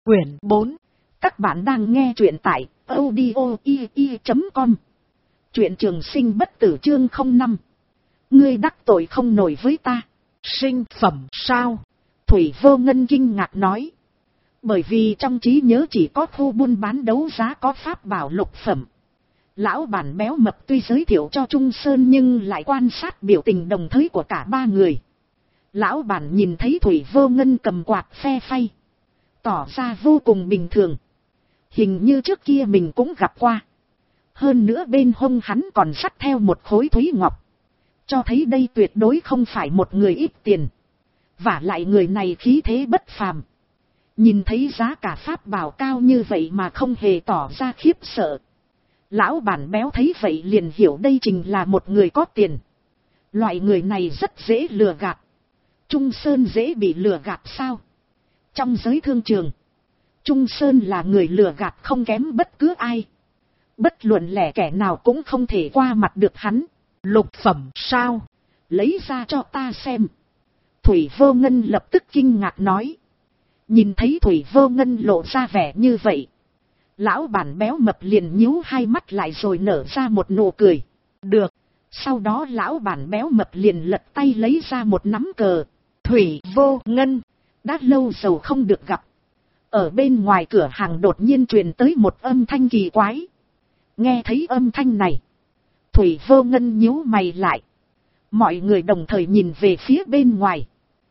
Quyển 4. Các bạn đang nghe truyện tại audio.com. Truyện trường sinh bất tử chương 05. Ngươi đắc tội không nổi với ta. Sinh phẩm sao? Thủy Vô Ngân kinh ngạc nói. Bởi vì trong trí nhớ chỉ có khu buôn bán đấu giá có pháp bảo lục phẩm. Lão bản béo mập tuy giới thiệu cho Trung Sơn nhưng lại quan sát biểu tình đồng thời của cả ba người. Lão bản nhìn thấy Thủy Vô Ngân cầm quạt phe phay, tỏ ra vô cùng bình thường. Hình như trước kia mình cũng gặp qua. Hơn nữa bên hông hắn còn dắt theo một khối thúy ngọc, cho thấy đây tuyệt đối không phải một người ít tiền. Vả lại người này khí thế bất phàm. Nhìn thấy giá cả pháp bảo cao như vậy mà không hề tỏ ra khiếp sợ. Lão bản béo thấy vậy liền hiểu đây chính là một người có tiền. Loại người này rất dễ lừa gạt. Trung Sơn dễ bị lừa gạt sao? Trong giới thương trường, Trung Sơn là người lừa gạt không kém bất cứ ai. Bất luận lẻ kẻ nào cũng không thể qua mặt được hắn. Lục phẩm sao? Lấy ra cho ta xem. Thủy Vô Ngân lập tức kinh ngạc nói. Nhìn thấy Thủy Vô Ngân lộ ra vẻ như vậy, lão bản béo mập liền nhíu hai mắt lại rồi nở ra một nụ cười. Được. Sau đó lão bản béo mập liền lật tay lấy ra một nắm cờ. Thủy Vô Ngân, đã lâu rồi không được gặp. Ở bên ngoài cửa hàng đột nhiên truyền tới một âm thanh kỳ quái. Nghe thấy âm thanh này, Thủy Vô Ngân nhíu mày lại. Mọi người đồng thời nhìn về phía bên ngoài.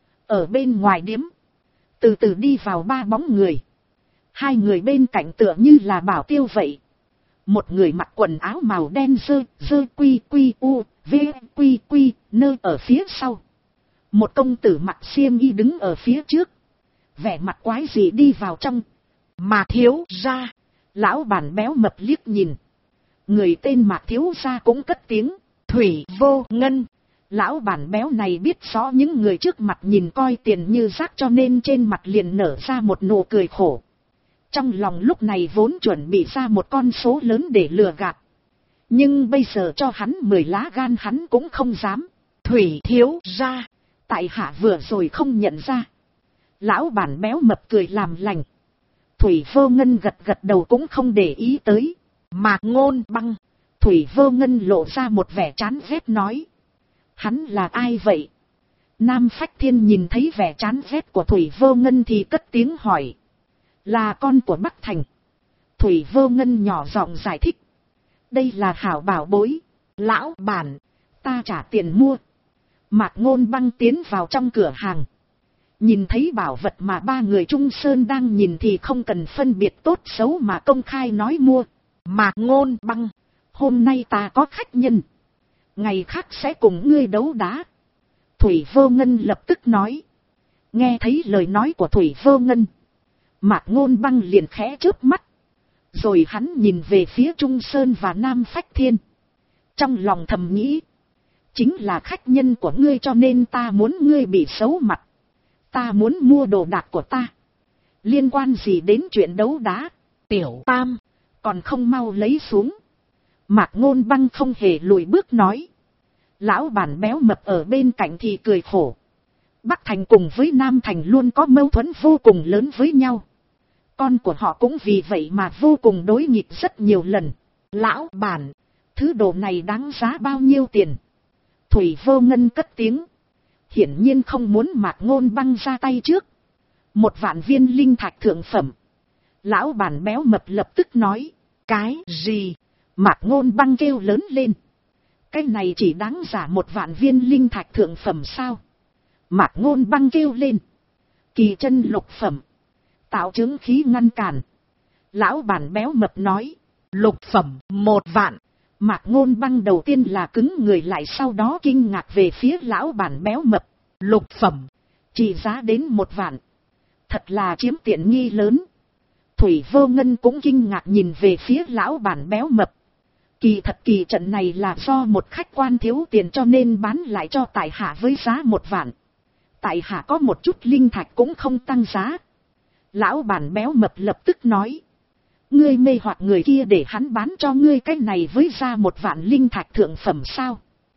Ở bên ngoài điếm, từ từ đi vào ba bóng người. Hai người bên cạnh tựa như là bảo tiêu vậy. Một người mặc quần áo màu đen dơ quy u v quy nơ ở phía sau. Một công tử mặc xiêm y đứng ở phía trước, vẻ mặt quái gì đi vào trong. Mà thiếu gia, lão bản béo mập liếc nhìn. Người tên Mạc thiếu gia cũng cất tiếng. Thủy Vô Ngân. Lão bản béo này biết rõ những người trước mặt nhìn coi tiền như rác, cho nên trên mặt liền nở ra một nụ cười khổ. Trong lòng lúc này vốn chuẩn bị ra một con số lớn để lừa gạt, nhưng bây giờ cho hắn 10 lá gan hắn cũng không dám. Thủy thiếu gia, tại hạ vừa rồi không nhận ra. Lão bản béo mập cười làm lành. Thủy Vô Ngân gật gật đầu cũng không để ý tới. Mạc Ngôn Băng. Thủy Vô Ngân lộ ra một vẻ chán ghét nói. Hắn là ai vậy? Nam Phách Thiên nhìn thấy vẻ chán ghét của Thủy Vô Ngân thì cất tiếng hỏi. Là con của Bắc Thành. Thủy Vô Ngân nhỏ giọng giải thích. Đây là hảo bảo bối. Lão bản, ta trả tiền mua. Mạc Ngôn Băng tiến vào trong cửa hàng. Nhìn thấy bảo vật mà ba người Trung Sơn đang nhìn thì không cần phân biệt tốt xấu mà công khai nói mua. Mạc Ngôn Băng, hôm nay ta có khách nhân, ngày khác sẽ cùng ngươi đấu đá. Thủy Vô Ngân lập tức nói. Nghe thấy lời nói của Thủy Vô Ngân, Mạc Ngôn Băng liền khẽ chớp mắt. Rồi hắn nhìn về phía Trung Sơn và Nam Phách Thiên. Trong lòng thầm nghĩ. Chính là khách nhân của ngươi cho nên ta muốn ngươi bị xấu mặt. Ta muốn mua đồ đạc của ta. Liên quan gì đến chuyện đấu đá? Tiểu Tam, còn không mau lấy xuống. Mạc Ngôn Băng không hề lùi bước nói. Lão bản béo mập ở bên cạnh thì cười khổ. Bắc Thành cùng với Nam Thành luôn có mâu thuẫn vô cùng lớn với nhau. Con của họ cũng vì vậy mà vô cùng đối nghịch rất nhiều lần. Lão bản, thứ đồ này đáng giá bao nhiêu tiền? Thủy Vô Ngân cất tiếng. Hiển nhiên không muốn Mạc Ngôn Băng ra tay trước. 1 vạn viên linh thạch thượng phẩm. Lão bản béo mập lập tức nói. Cái gì? Mạc Ngôn Băng kêu lớn lên. Cái này chỉ đáng giả 1 vạn viên linh thạch thượng phẩm sao? Mạc Ngôn Băng kêu lên. Kỳ chân lục phẩm. Tạo chứng khí ngăn cản. Lão bản béo mập nói. Lục phẩm 1 vạn. Mạc Ngôn Băng đầu tiên là cứng người lại, sau đó kinh ngạc về phía lão bản béo mập. Lục phẩm, chỉ giá đến 1 vạn. Thật là chiếm tiện nghi lớn. Thủy Vô Ngân cũng kinh ngạc nhìn về phía lão bản béo mập. Kỳ thật kỳ trận này là do một khách quan thiếu tiền cho nên bán lại cho tại hạ với giá 1 vạn. Tại hạ có một chút linh thạch cũng không tăng giá. Lão bản béo mập lập tức nói. Ngươi mê hoặc người kia để hắn bán cho ngươi cái này với giá 1 vạn linh thạch thượng phẩm sao?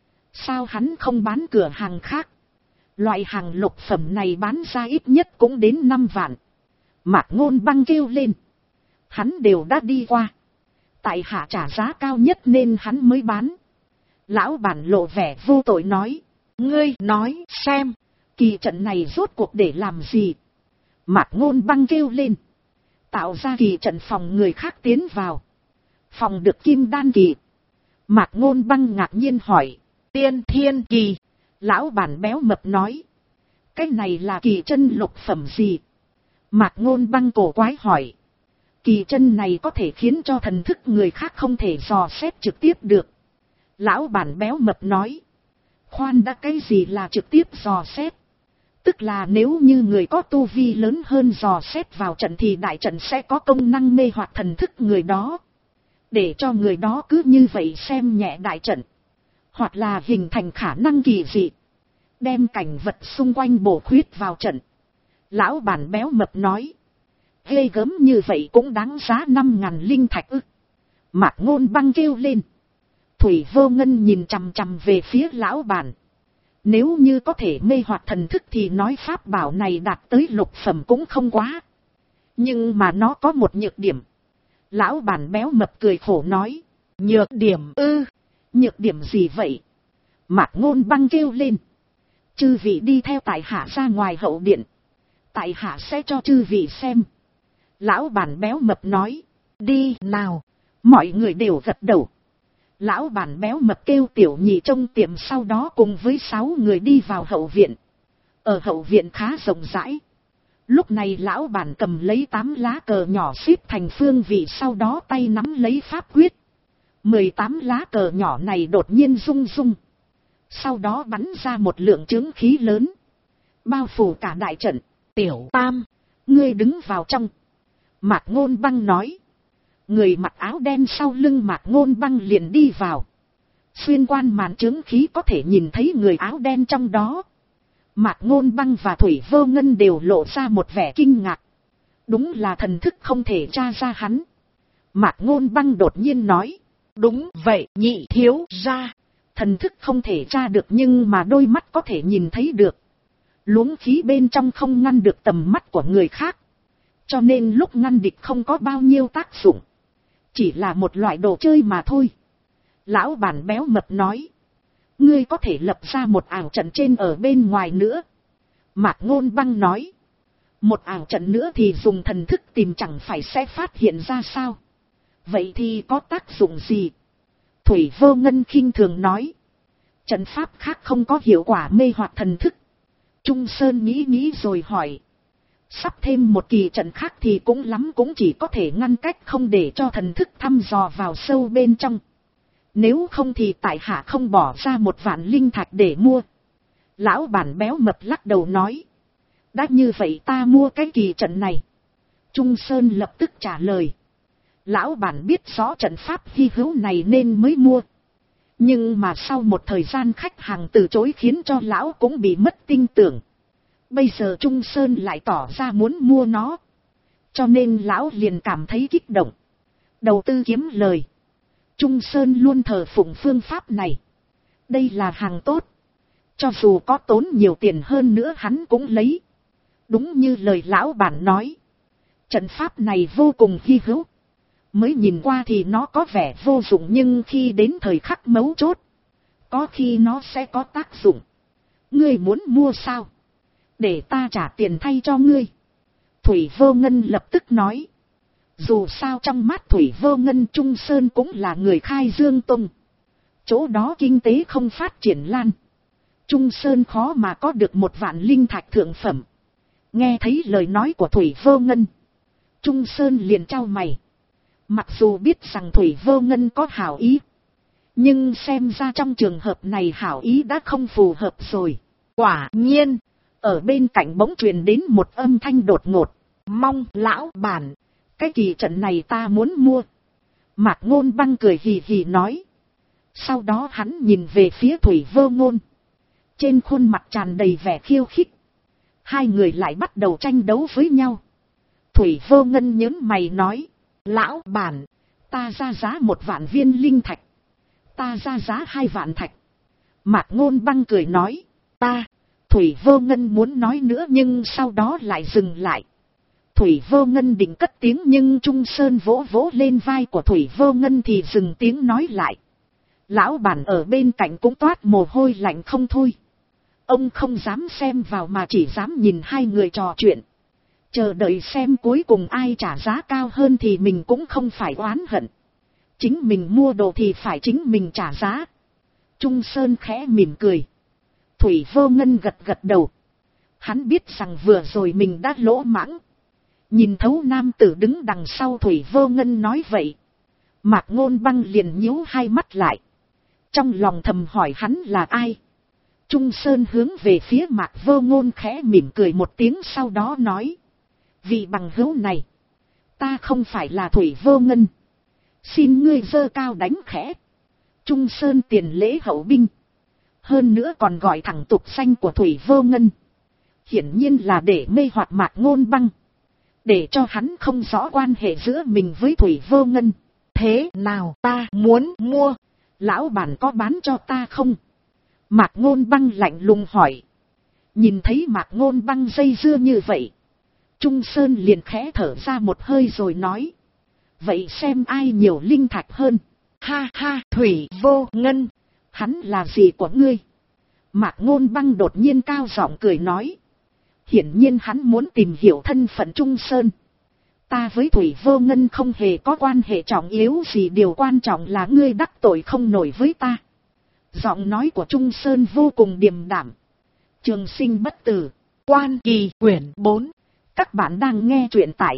Sao hắn không bán cửa hàng khác? Loại hàng lục phẩm này bán ra ít nhất cũng đến 5 vạn. Mạc Ngôn Băng kêu lên. Hắn đều đã đi qua. Tại hạ trả giá cao nhất nên hắn mới bán. Lão bản lộ vẻ vô tội nói. Ngươi nói xem, kỳ trận này rốt cuộc để làm gì? Mạc Ngôn Băng kêu lên. Tạo ra kỳ trận phòng người khác tiến vào. Phòng được kim đan kỳ. Mạc Ngôn Băng ngạc nhiên hỏi. Tiên thiên kỳ. Lão bản béo mập nói. Cái này là kỳ chân lục phẩm gì? Mạc Ngôn Băng cổ quái hỏi. Kỳ chân này có thể khiến cho thần thức người khác không thể dò xét trực tiếp được. Lão bản béo mập nói. Khoan đã, cái gì là trực tiếp dò xét? Tức là nếu như người có tu vi lớn hơn dò xét vào trận thì đại trận sẽ có công năng mê hoặc thần thức người đó. Để cho người đó cứ như vậy xem nhẹ đại trận. Hoặc là hình thành khả năng kỳ dị. Đem cảnh vật xung quanh bổ khuyết vào trận. Lão bản béo mập nói. Ghê gớm như vậy cũng đáng giá 5.000 linh thạch ư? Mạc Ngôn Băng kêu lên. Thủy Vô Ngân nhìn chằm chằm về phía lão bản. Nếu như có thể mê hoặc thần thức thì nói pháp bảo này đạt tới lục phẩm cũng không quá. Nhưng mà nó có một nhược điểm. Lão bản béo mập cười khổ nói. Nhược điểm ư? Nhược điểm gì vậy? Mạc Ngôn Băng kêu lên. Chư vị đi theo tại hạ ra ngoài hậu điện. Tại hạ sẽ cho chư vị xem. Lão bản béo mập nói. Đi nào. Mọi người đều gật đầu. Lão bản béo mập kêu tiểu nhị trong tiệm, sau đó cùng với 6 người đi vào hậu viện. Ở hậu viện khá rộng rãi. Lúc này lão bản cầm lấy 8 lá cờ nhỏ xếp thành phương vị, sau đó tay nắm lấy pháp quyết. 18 lá cờ nhỏ này đột nhiên rung rung. Sau đó bắn ra một lượng chướng khí lớn. Bao phủ cả đại trận. Tiểu Tam, ngươi đứng vào trong. Mạc Ngôn Băng nói. Người mặc áo đen sau lưng Mạc Ngôn Băng liền đi vào. Xuyên quan màn chướng khí có thể nhìn thấy người áo đen trong đó. Mạc Ngôn Băng và Thủy Vô Ngân đều lộ ra một vẻ kinh ngạc. Đúng là thần thức không thể tra ra hắn. Mạc Ngôn Băng đột nhiên nói. Đúng vậy nhị thiếu gia. Thần thức không thể tra được nhưng mà đôi mắt có thể nhìn thấy được. Luống khí bên trong không ngăn được tầm mắt của người khác. Cho nên lúc ngăn địch không có bao nhiêu tác dụng. Chỉ là một loại đồ chơi mà thôi. Lão bản béo mập nói. Ngươi có thể lập ra một ảo trận trên ở bên ngoài nữa. Mạc Ngôn Băng nói. Một ảo trận nữa thì dùng thần thức tìm chẳng phải sẽ phát hiện ra sao? Vậy thì có tác dụng gì? Thủy Vô Ngân khinh thường nói. Trận pháp khác không có hiệu quả mê hoặc thần thức. Trung Sơn nghĩ rồi hỏi. Sắp thêm một kỳ trận khác thì cũng lắm cũng chỉ có thể ngăn cách không để cho thần thức thăm dò vào sâu bên trong. Nếu không thì tại hạ không bỏ ra 1.000 linh thạch để mua. Lão bản béo mập lắc đầu nói. Đã như vậy ta mua cái kỳ trận này. Trung Sơn lập tức trả lời. Lão bản biết rõ trận pháp hy hữu này nên mới mua. Nhưng mà sau một thời gian khách hàng từ chối khiến cho lão cũng bị mất tin tưởng. Bây giờ Trung Sơn lại tỏ ra muốn mua nó. Cho nên lão liền cảm thấy kích động. Đầu tư kiếm lời. Trung Sơn luôn thờ phụng phương pháp này. Đây là hàng tốt. Cho dù có tốn nhiều tiền hơn nữa hắn cũng lấy. Đúng như lời lão bản nói. Trận pháp này vô cùng hy hữu. Mới nhìn qua thì nó có vẻ vô dụng nhưng khi đến thời khắc mấu chốt. Có khi nó sẽ có tác dụng. Ngươi muốn mua sao? Để ta trả tiền thay cho ngươi. Thủy Vô Ngân lập tức nói. Dù sao trong mắt Thủy Vô Ngân, Trung Sơn cũng là người khai dương tông. Chỗ đó kinh tế không phát triển lan. Trung Sơn khó mà có được 1.000 linh thạch thượng phẩm. Nghe thấy lời nói của Thủy Vô Ngân, Trung Sơn liền chau mày. Mặc dù biết rằng Thủy Vô Ngân có hảo ý, nhưng xem ra trong trường hợp này hảo ý đã không phù hợp rồi. Quả nhiên, ở bên cạnh bỗng truyền đến một âm thanh đột ngột. Mong lão bản, cái kỳ trận này ta muốn mua. Mạc Ngôn Băng cười hì hì nói. Sau đó hắn nhìn về phía Thủy Vô Ngân. Trên khuôn mặt tràn đầy vẻ khiêu khích. Hai người lại bắt đầu tranh đấu với nhau. Thủy Vô Ngân nhớn mày nói. Lão bản, ta ra giá 1.000 viên linh thạch. Ta ra giá 2 vạn thạch. Mạc Ngôn Băng cười nói. Ta. Thủy Vô Ngân muốn nói nữa nhưng sau đó lại dừng lại. Thủy Vô Ngân định cất tiếng nhưng Trung Sơn vỗ vỗ lên vai của Thủy Vô Ngân thì dừng tiếng nói lại. Lão bản ở bên cạnh cũng toát mồ hôi lạnh không thôi. Ông không dám xem vào mà chỉ dám nhìn hai người trò chuyện. Chờ đợi xem cuối cùng ai trả giá cao hơn thì mình cũng không phải oán hận. Chính mình mua đồ thì phải chính mình trả giá. Trung Sơn khẽ mỉm cười. Thủy Vô Ngân gật gật đầu. Hắn biết rằng vừa rồi mình đã lỗ mãng. Nhìn thấu nam tử đứng đằng sau Thủy Vô Ngân nói vậy. Mạc Ngôn Băng liền nhíu hai mắt lại. Trong lòng thầm hỏi hắn là ai. Trung Sơn hướng về phía Mạc Vô Ngôn khẽ mỉm cười một tiếng sau đó nói. Vị bằng hữu này. Ta không phải là Thủy Vô Ngân. Xin ngươi giơ cao đánh khẽ. Trung Sơn tiền lễ hậu binh. Hơn nữa còn gọi thẳng tục danh của Thủy Vô Ngân. Hiển nhiên là để mê hoặc Mạc Ngôn Băng. Để cho hắn không rõ quan hệ giữa mình với Thủy Vô Ngân. Thế nào ta muốn mua. Lão bản có bán cho ta không? Mạc Ngôn Băng lạnh lùng hỏi. Nhìn thấy Mạc Ngôn Băng dây dưa như vậy. Trung Sơn liền khẽ thở ra một hơi rồi nói. Vậy xem ai nhiều linh thạch hơn. Ha ha, Thủy Vô Ngân. Hắn là gì của ngươi? Mạc Ngôn Băng đột nhiên cao giọng cười nói. Hiển nhiên hắn muốn tìm hiểu thân phận Trung Sơn. Ta với Thủy Vô Ngân không hề có quan hệ trọng yếu gì, điều quan trọng là ngươi đắc tội không nổi với ta. Giọng nói của Trung Sơn vô cùng điềm đạm. Trường Sinh Bất Tử, Quan Kỳ quyển 4. Các bạn đang nghe truyện tại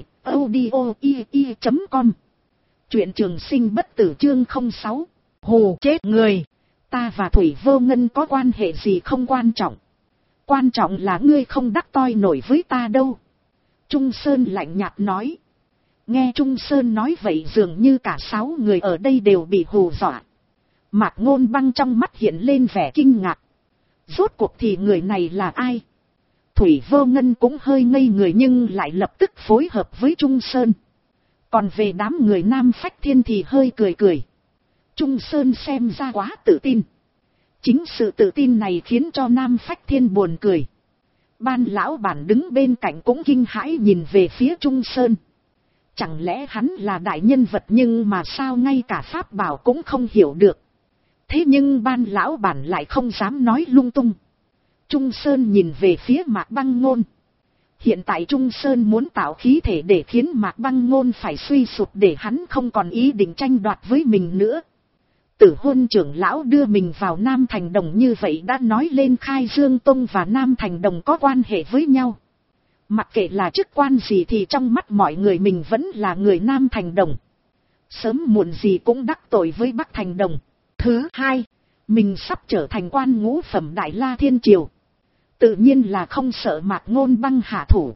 audio.com. Truyện Trường Sinh Bất Tử chương 06. Hù chết người. Ta và Thủy Vô Ngân có quan hệ gì không quan trọng. Quan trọng là ngươi không đắc toi nổi với ta đâu. Trung Sơn lạnh nhạt nói. Nghe Trung Sơn nói vậy dường như cả 6 người ở đây đều bị hù dọa. Mạc Ngôn Băng trong mắt hiện lên vẻ kinh ngạc. Rốt cuộc thì người này là ai? Thủy Vô Ngân cũng hơi ngây người nhưng lại lập tức phối hợp với Trung Sơn. Còn về đám người Nam Phách Thiên thì hơi cười cười. Trung Sơn xem ra quá tự tin. Chính sự tự tin này khiến cho Nam Phách Thiên buồn cười. Ban lão bản đứng bên cạnh cũng kinh hãi nhìn về phía Trung Sơn. Chẳng lẽ hắn là đại nhân vật nhưng mà sao ngay cả pháp bảo cũng không hiểu được. Thế nhưng ban lão bản lại không dám nói lung tung. Trung Sơn nhìn về phía Mạc Băng Ngôn. Hiện tại Trung Sơn muốn tạo khí thể để khiến Mạc Băng Ngôn phải suy sụp để hắn không còn ý định tranh đoạt với mình nữa. Tử Huân trưởng lão đưa mình vào Nam Thành Đồng như vậy đã nói lên Khai Dương Tông và Nam Thành Đồng có quan hệ với nhau. Mặc kệ là chức quan gì thì trong mắt mọi người mình vẫn là người Nam Thành Đồng. Sớm muộn gì cũng đắc tội với Bắc Thành Đồng. Thứ hai, mình sắp trở thành quan ngũ phẩm Đại La Thiên Triều. Tự nhiên là không sợ Mạc Ngôn Băng hạ thủ.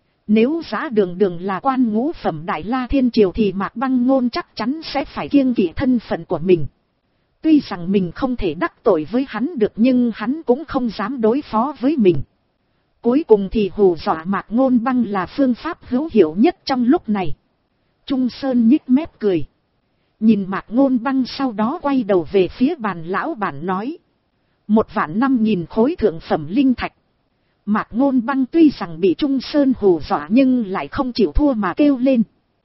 Nếu Giá Đường Đường là quan ngũ phẩm Đại La Thiên Triều thì Mạc Băng Ngôn chắc chắn sẽ phải kiêng kỵ thân phận của mình. Tuy rằng mình không thể đắc tội với hắn được nhưng hắn cũng không dám đối phó với mình. Cuối cùng thì hù dọa Mạc Ngôn Băng là phương pháp hữu hiệu nhất trong lúc này. Trung Sơn nhích mép cười. Nhìn Mạc Ngôn Băng sau đó quay đầu về phía bàn lão bản nói. 1.500.000 khối thượng phẩm linh thạch. Mạc Ngôn Băng tuy rằng bị Trung Sơn hù dọa nhưng lại không chịu thua mà kêu lên.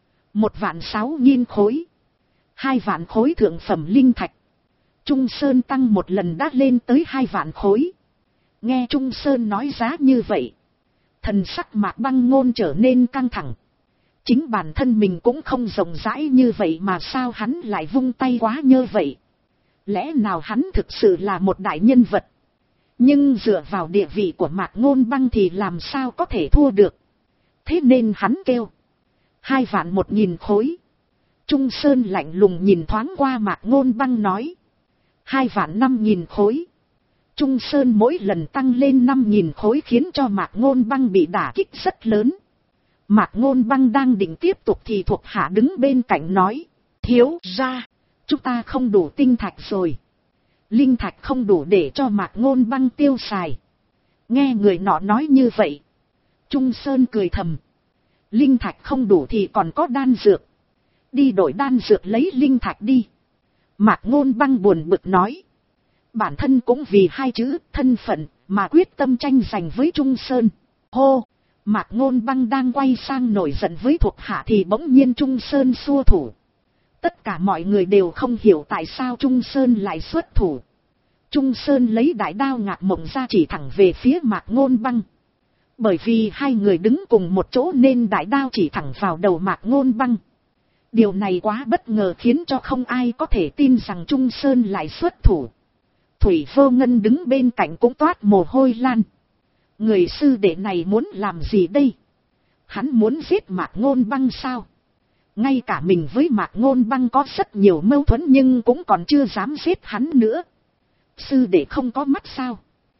1.600.000 khối. 2.000 khối thượng phẩm linh thạch. Trung Sơn tăng một lần đã lên tới 2.000 khối. Nghe Trung Sơn nói giá như vậy. Thần sắc Mạc Băng Ngôn trở nên căng thẳng. Chính bản thân mình cũng không rộng rãi như vậy mà sao hắn lại vung tay quá nhơ vậy. Lẽ nào hắn thực sự là một đại nhân vật. Nhưng dựa vào địa vị của Mạc Ngôn Băng thì làm sao có thể thua được. Thế nên hắn kêu. 2.100.000 khối. Trung Sơn lạnh lùng nhìn thoáng qua Mạc Ngôn Băng nói. 2.500.000 khối. Trung Sơn mỗi lần tăng lên 5.000 khối khiến cho Mạc Ngôn Băng bị đả kích rất lớn. Mạc Ngôn Băng đang định tiếp tục thì thuộc hạ đứng bên cạnh nói. Thiếu gia, chúng ta không đủ tinh thạch rồi. Linh thạch không đủ để cho Mạc Ngôn Băng tiêu xài. Nghe người nọ nói như vậy. Trung Sơn cười thầm. Linh thạch không đủ thì còn có đan dược. Đi đổi đan dược lấy linh thạch đi. Mạc Ngôn Băng buồn bực nói. Bản thân cũng vì hai chữ thân phận mà quyết tâm tranh giành với Trung Sơn. Hô! Mạc Ngôn Băng đang quay sang nổi giận với thuộc hạ thì bỗng nhiên Trung Sơn xua thủ. Tất cả mọi người đều không hiểu tại sao Trung Sơn lại xuất thủ. Trung Sơn lấy đại đao Ngạc Mộng ra chỉ thẳng về phía Mạc Ngôn Băng. Bởi vì hai người đứng cùng một chỗ nên đại đao chỉ thẳng vào đầu Mạc Ngôn Băng. Điều này quá bất ngờ khiến cho không ai có thể tin rằng Trung Sơn lại xuất thủ. Thủy Vô Ngân đứng bên cạnh cũng toát mồ hôi lan. Người sư đệ này muốn làm gì đây? Hắn muốn giết Mạc Ngôn Băng sao? Ngay cả mình với Mạc Ngôn Băng có rất nhiều mâu thuẫn nhưng cũng còn chưa dám giết hắn nữa. Sư đệ không có mắt sao?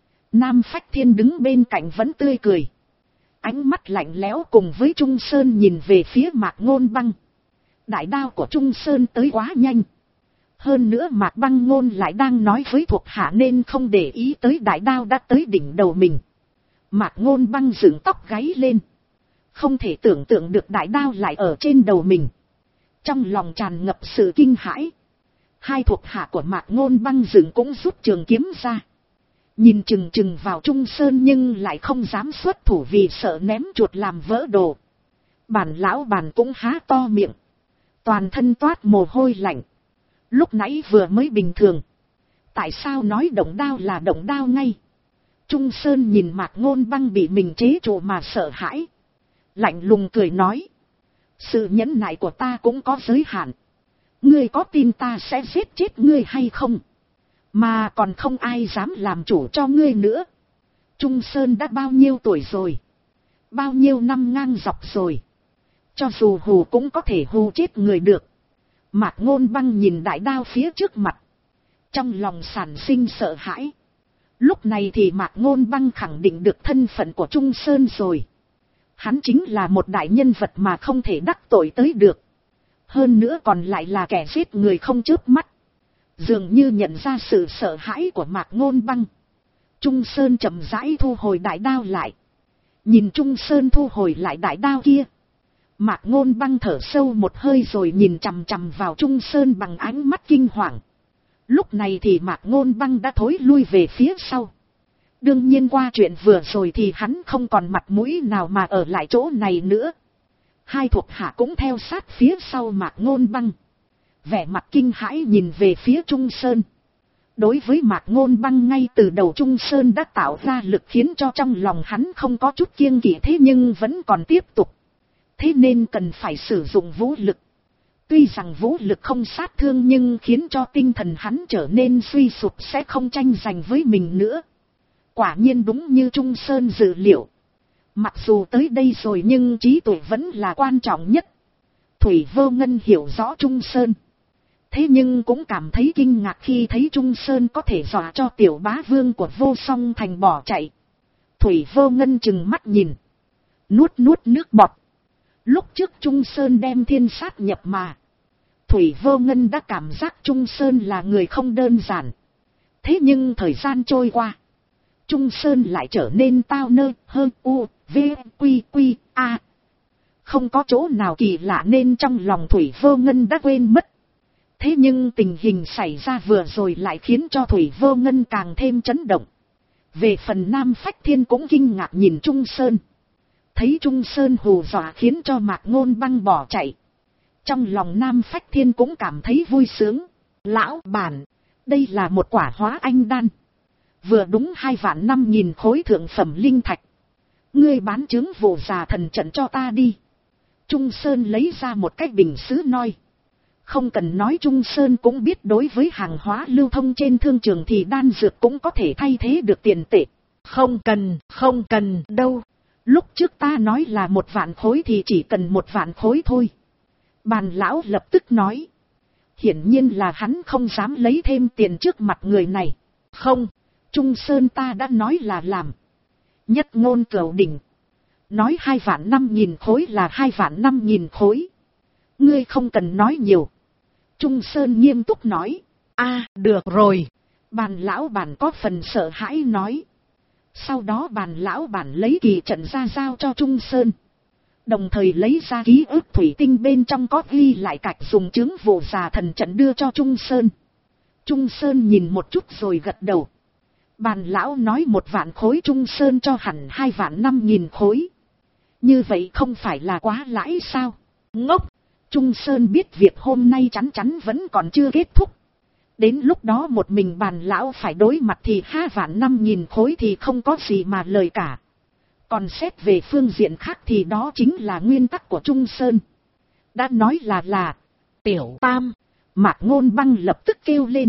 Nam Phách Thiên đứng bên cạnh vẫn tươi cười. Ánh mắt lạnh lẽo cùng với Trung Sơn nhìn về phía Mạc Ngôn Băng. Đại đao của Trung Sơn tới quá nhanh. Hơn nữa Mạc Băng Ngôn lại đang nói với thuộc hạ nên không để ý tới đại đao đã tới đỉnh đầu mình. Mạc Ngôn Băng dựng tóc gáy lên. Không thể tưởng tượng được đại đao lại ở trên đầu mình. Trong lòng tràn ngập sự kinh hãi. Hai thuộc hạ của Mạc Ngôn Băng dựng cũng rút trường kiếm ra. Nhìn chừng chừng vào Trung Sơn nhưng lại không dám xuất thủ vì sợ ném chuột làm vỡ đồ. Bản lão bản cũng há to miệng. Toàn thân toát mồ hôi lạnh. Lúc nãy vừa mới bình thường. Tại sao nói động đao là động đao ngay? Trung Sơn nhìn Mạc Ngôn Băng bị mình chế trụ mà sợ hãi. Lạnh lùng cười nói. Sự nhẫn nại của ta cũng có giới hạn. Ngươi có tin ta sẽ giết chết ngươi hay không? Mà còn không ai dám làm chủ cho ngươi nữa. Trung Sơn đã bao nhiêu tuổi rồi? Bao nhiêu năm ngang dọc rồi? Cho dù hù cũng có thể hù chết người được. Mạc Ngôn Băng nhìn đại đao phía trước mặt. Trong lòng sản sinh sợ hãi. Lúc này thì Mạc Ngôn Băng khẳng định được thân phận của Trung Sơn rồi. Hắn chính là một đại nhân vật mà không thể đắc tội tới được. Hơn nữa còn lại là kẻ giết người không chớp mắt. Dường như nhận ra sự sợ hãi của Mạc Ngôn Băng. Trung Sơn chậm rãi thu hồi đại đao lại. Nhìn Trung Sơn thu hồi lại đại đao kia. Mạc Ngôn Băng thở sâu một hơi rồi nhìn chằm chằm vào Trung Sơn bằng ánh mắt kinh hoàng. Lúc này thì Mạc Ngôn Băng đã thối lui về phía sau. Đương nhiên qua chuyện vừa rồi thì hắn không còn mặt mũi nào mà ở lại chỗ này nữa. Hai thuộc hạ cũng theo sát phía sau Mạc Ngôn Băng. Vẻ mặt kinh hãi nhìn về phía Trung Sơn. Đối với Mạc Ngôn Băng ngay từ đầu Trung Sơn đã tạo ra lực khiến cho trong lòng hắn không có chút kiêng kỵ thế nhưng vẫn còn tiếp tục. Thế nên cần phải sử dụng vũ lực. Tuy rằng vũ lực không sát thương nhưng khiến cho tinh thần hắn trở nên suy sụp sẽ không tranh giành với mình nữa. Quả nhiên đúng như Trung Sơn dự liệu. Mặc dù tới đây rồi nhưng trí tuệ vẫn là quan trọng nhất. Thủy Vô Ngân hiểu rõ Trung Sơn. Thế nhưng cũng cảm thấy kinh ngạc khi thấy Trung Sơn có thể dọa cho tiểu bá vương của Vô Song Thành bỏ chạy. Thủy Vô Ngân chừng mắt nhìn. Nuốt nước bọt. Lúc trước Trung Sơn đem thiên sát nhập mà. Thủy Vô Ngân đã cảm giác Trung Sơn là người không đơn giản. Thế nhưng thời gian trôi qua. Trung Sơn lại trở nên tao nơ hơn u, v, quy, a. Không có chỗ nào kỳ lạ nên trong lòng Thủy Vô Ngân đã quên mất. Thế nhưng tình hình xảy ra vừa rồi lại khiến cho Thủy Vô Ngân càng thêm chấn động. Về phần Nam Phách Thiên cũng kinh ngạc nhìn Trung Sơn. Thấy Trung Sơn hù dọa khiến cho Mạc Ngôn Băng bỏ chạy. Trong lòng Nam Phách Thiên cũng cảm thấy vui sướng. Lão bản, đây là một quả hóa anh đan. Vừa đúng 2.500.000 khối thượng phẩm linh thạch. Ngươi bán trứng vụ già thần trận cho ta đi. Trung Sơn lấy ra một cái bình sứ noi. Không cần nói Trung Sơn cũng biết đối với hàng hóa lưu thông trên thương trường thì đan dược cũng có thể thay thế được tiền tệ. Không cần đâu. Lúc trước ta nói là 1.000 khối thì chỉ cần 1.000 khối thôi. Bàn lão lập tức nói. Hiển nhiên là hắn không dám lấy thêm tiền trước mặt người này. Không, Trung Sơn ta đã nói là làm. Nhất ngôn cửu đỉnh. Nói 2.500.000 khối là 2.500.000 khối. Ngươi không cần nói nhiều. Trung Sơn nghiêm túc nói. Được rồi. Bàn lão bản có phần sợ hãi nói. Sau đó bàn lão bản lấy kỳ trận ra giao cho Trung Sơn. Đồng thời lấy ra ký ức thủy tinh bên trong có ghi lại cách dùng trứng vụ già thần trận đưa cho Trung Sơn. Trung Sơn nhìn một chút rồi gật đầu. Bàn lão nói 1.000 khối Trung Sơn cho hẳn 2.500.000 khối. Như vậy không phải là quá lãi sao? Ngốc! Trung Sơn biết việc hôm nay chắn chắn vẫn còn chưa kết thúc. Đến lúc đó một mình bàn lão phải đối mặt thì 2.000.000 khối thì không có gì mà lời cả. Còn xét về phương diện khác thì đó chính là nguyên tắc của Trung Sơn. Đã nói là Tiểu Tam. Mạc Ngôn Băng lập tức kêu lên.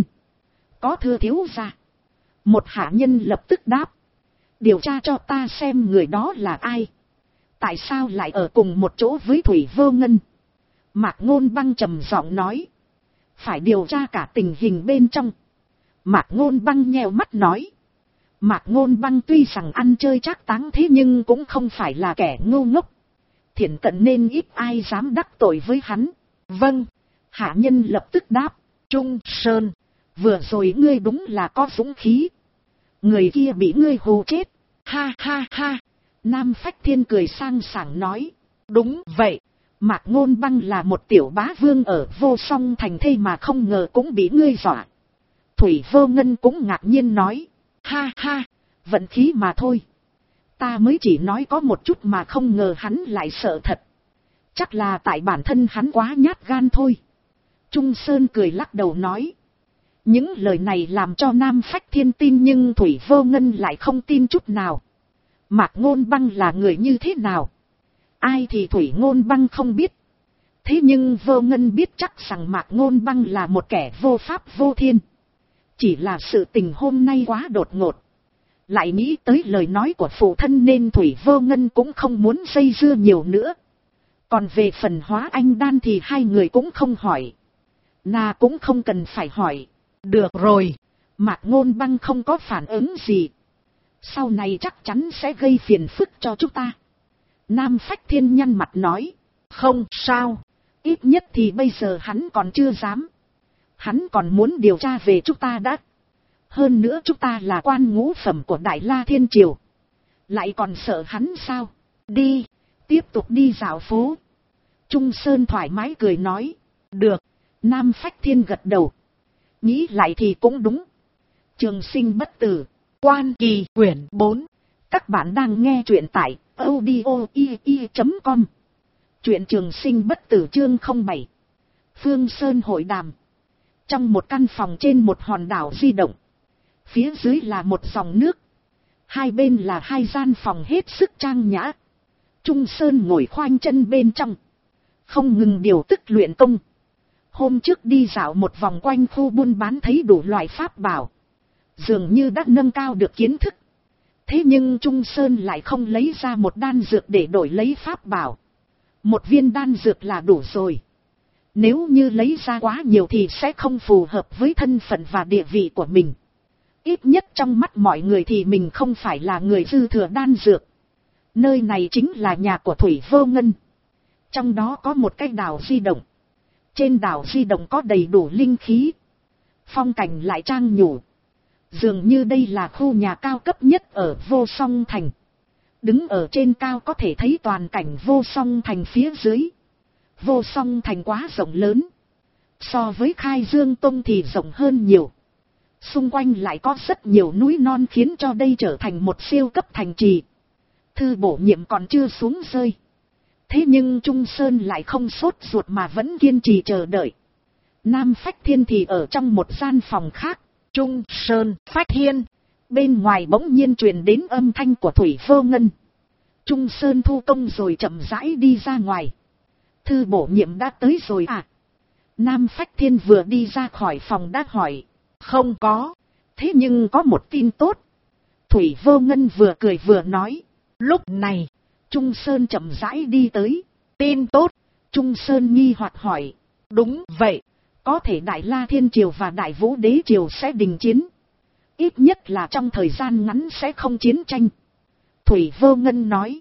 Có thưa thiếu gia. Một hạ nhân lập tức đáp. Điều tra cho ta xem người đó là ai. Tại sao lại ở cùng một chỗ với Thủy Vô Ngân? Mạc Ngôn Băng trầm giọng nói. Phải điều tra cả tình hình bên trong. Mạc Ngôn Băng nheo mắt nói. Mạc Ngôn Băng tuy rằng ăn chơi trác táng thế nhưng cũng không phải là kẻ ngu ngốc. Thiện cận nên ít ai dám đắc tội với hắn. Vâng. Hạ nhân lập tức đáp. Trung Sơn. Vừa rồi ngươi đúng là có dũng khí. Người kia bị ngươi hù chết. Ha ha ha. Nam Phách Thiên cười sang sảng nói. Đúng vậy. Mạc Ngôn Băng là một tiểu bá vương ở Vô Song Thành thế mà không ngờ cũng bị ngươi dọa. Thủy Vô Ngân cũng ngạc nhiên nói. Ha ha. Vận khí mà thôi. Ta mới chỉ nói có một chút mà không ngờ hắn lại sợ thật. Chắc là tại bản thân hắn quá nhát gan thôi. Trung Sơn cười lắc đầu nói. Những lời này làm cho Nam Phách Thiên tin nhưng Thủy Vô Ngân lại không tin chút nào. Mạc Ngôn Băng là người như thế nào? Ai thì Thủy Ngôn Băng không biết. Thế nhưng Vô Ngân biết chắc rằng Mạc Ngôn Băng là một kẻ vô pháp vô thiên. Chỉ là sự tình hôm nay quá đột ngột. Lại nghĩ tới lời nói của phụ thân nên Thủy Vô Ngân cũng không muốn dây dưa nhiều nữa. Còn về phần hóa anh đan thì hai người cũng không hỏi. Na cũng không cần phải hỏi. Được rồi. Mạc Ngôn Băng không có phản ứng gì. Sau này chắc chắn sẽ gây phiền phức cho chúng ta. Nam Phách Thiên nhăn mặt nói. Không sao. Ít nhất thì bây giờ hắn còn chưa dám. Hắn còn muốn điều tra về chúng ta đã. Hơn nữa chúng ta là quan ngũ phẩm của Đại La Thiên Triều. Lại còn sợ hắn sao? Đi. Tiếp tục đi dạo phố. Trung Sơn thoải mái cười nói. Được. Nam Phách Thiên gật đầu. Nghĩ lại thì cũng đúng. Trường Sinh Bất Tử. Quan Kỳ quyển 4. Các bạn đang nghe truyện tại audio.com. Truyện Trường Sinh Bất Tử chương 07. Phương Sơn hội đàm. Trong một căn phòng trên một hòn đảo di động. Phía dưới là một dòng nước. Hai bên là hai gian phòng hết sức trang nhã. Trung Sơn ngồi khoanh chân bên trong. Không ngừng điều tức luyện công. Hôm trước đi dạo một vòng quanh khu buôn bán thấy đủ loại pháp bảo. Dường như đã nâng cao được kiến thức. Thế nhưng Trung Sơn lại không lấy ra một đan dược để đổi lấy pháp bảo. Một viên đan dược là đủ rồi. Nếu như lấy ra quá nhiều thì sẽ không phù hợp với thân phận và địa vị của mình. Ít nhất trong mắt mọi người thì mình không phải là người dư thừa đan dược. Nơi này chính là nhà của Thủy Vô Ngân. Trong đó có một cái đảo di động. Trên đảo di động có đầy đủ linh khí. Phong cảnh lại trang nhủ. Dường như đây là khu nhà cao cấp nhất ở Vô Song Thành. Đứng ở trên cao có thể thấy toàn cảnh Vô Song Thành phía dưới. Vô Song Thành quá rộng lớn. So với Khai Dương Tông thì rộng hơn nhiều. Xung quanh lại có rất nhiều núi non khiến cho đây trở thành một siêu cấp thành trì. Thư bổ nhiệm còn chưa xuống rơi. Thế nhưng Trung Sơn lại không sốt ruột mà vẫn kiên trì chờ đợi. Nam Phách Thiên thì ở trong một gian phòng khác. Trung Sơn, Phách Thiên. Bên ngoài bỗng nhiên truyền đến âm thanh của Thủy Vô Ngân. Trung Sơn thu công rồi chậm rãi đi ra ngoài. Thư bổ nhiệm đã tới rồi à? Nam Phách Thiên vừa đi ra khỏi phòng đã hỏi. Không có. Thế nhưng có một tin tốt. Thủy Vô Ngân vừa cười vừa nói. Lúc này, Trung Sơn chậm rãi đi tới. Tin tốt. Trung Sơn nghi hoặc hỏi. Đúng vậy. Có thể Đại La Thiên Triều và Đại Vũ Đế Triều sẽ đình chiến. Ít nhất là trong thời gian ngắn sẽ không chiến tranh. Thủy Vô Ngân nói.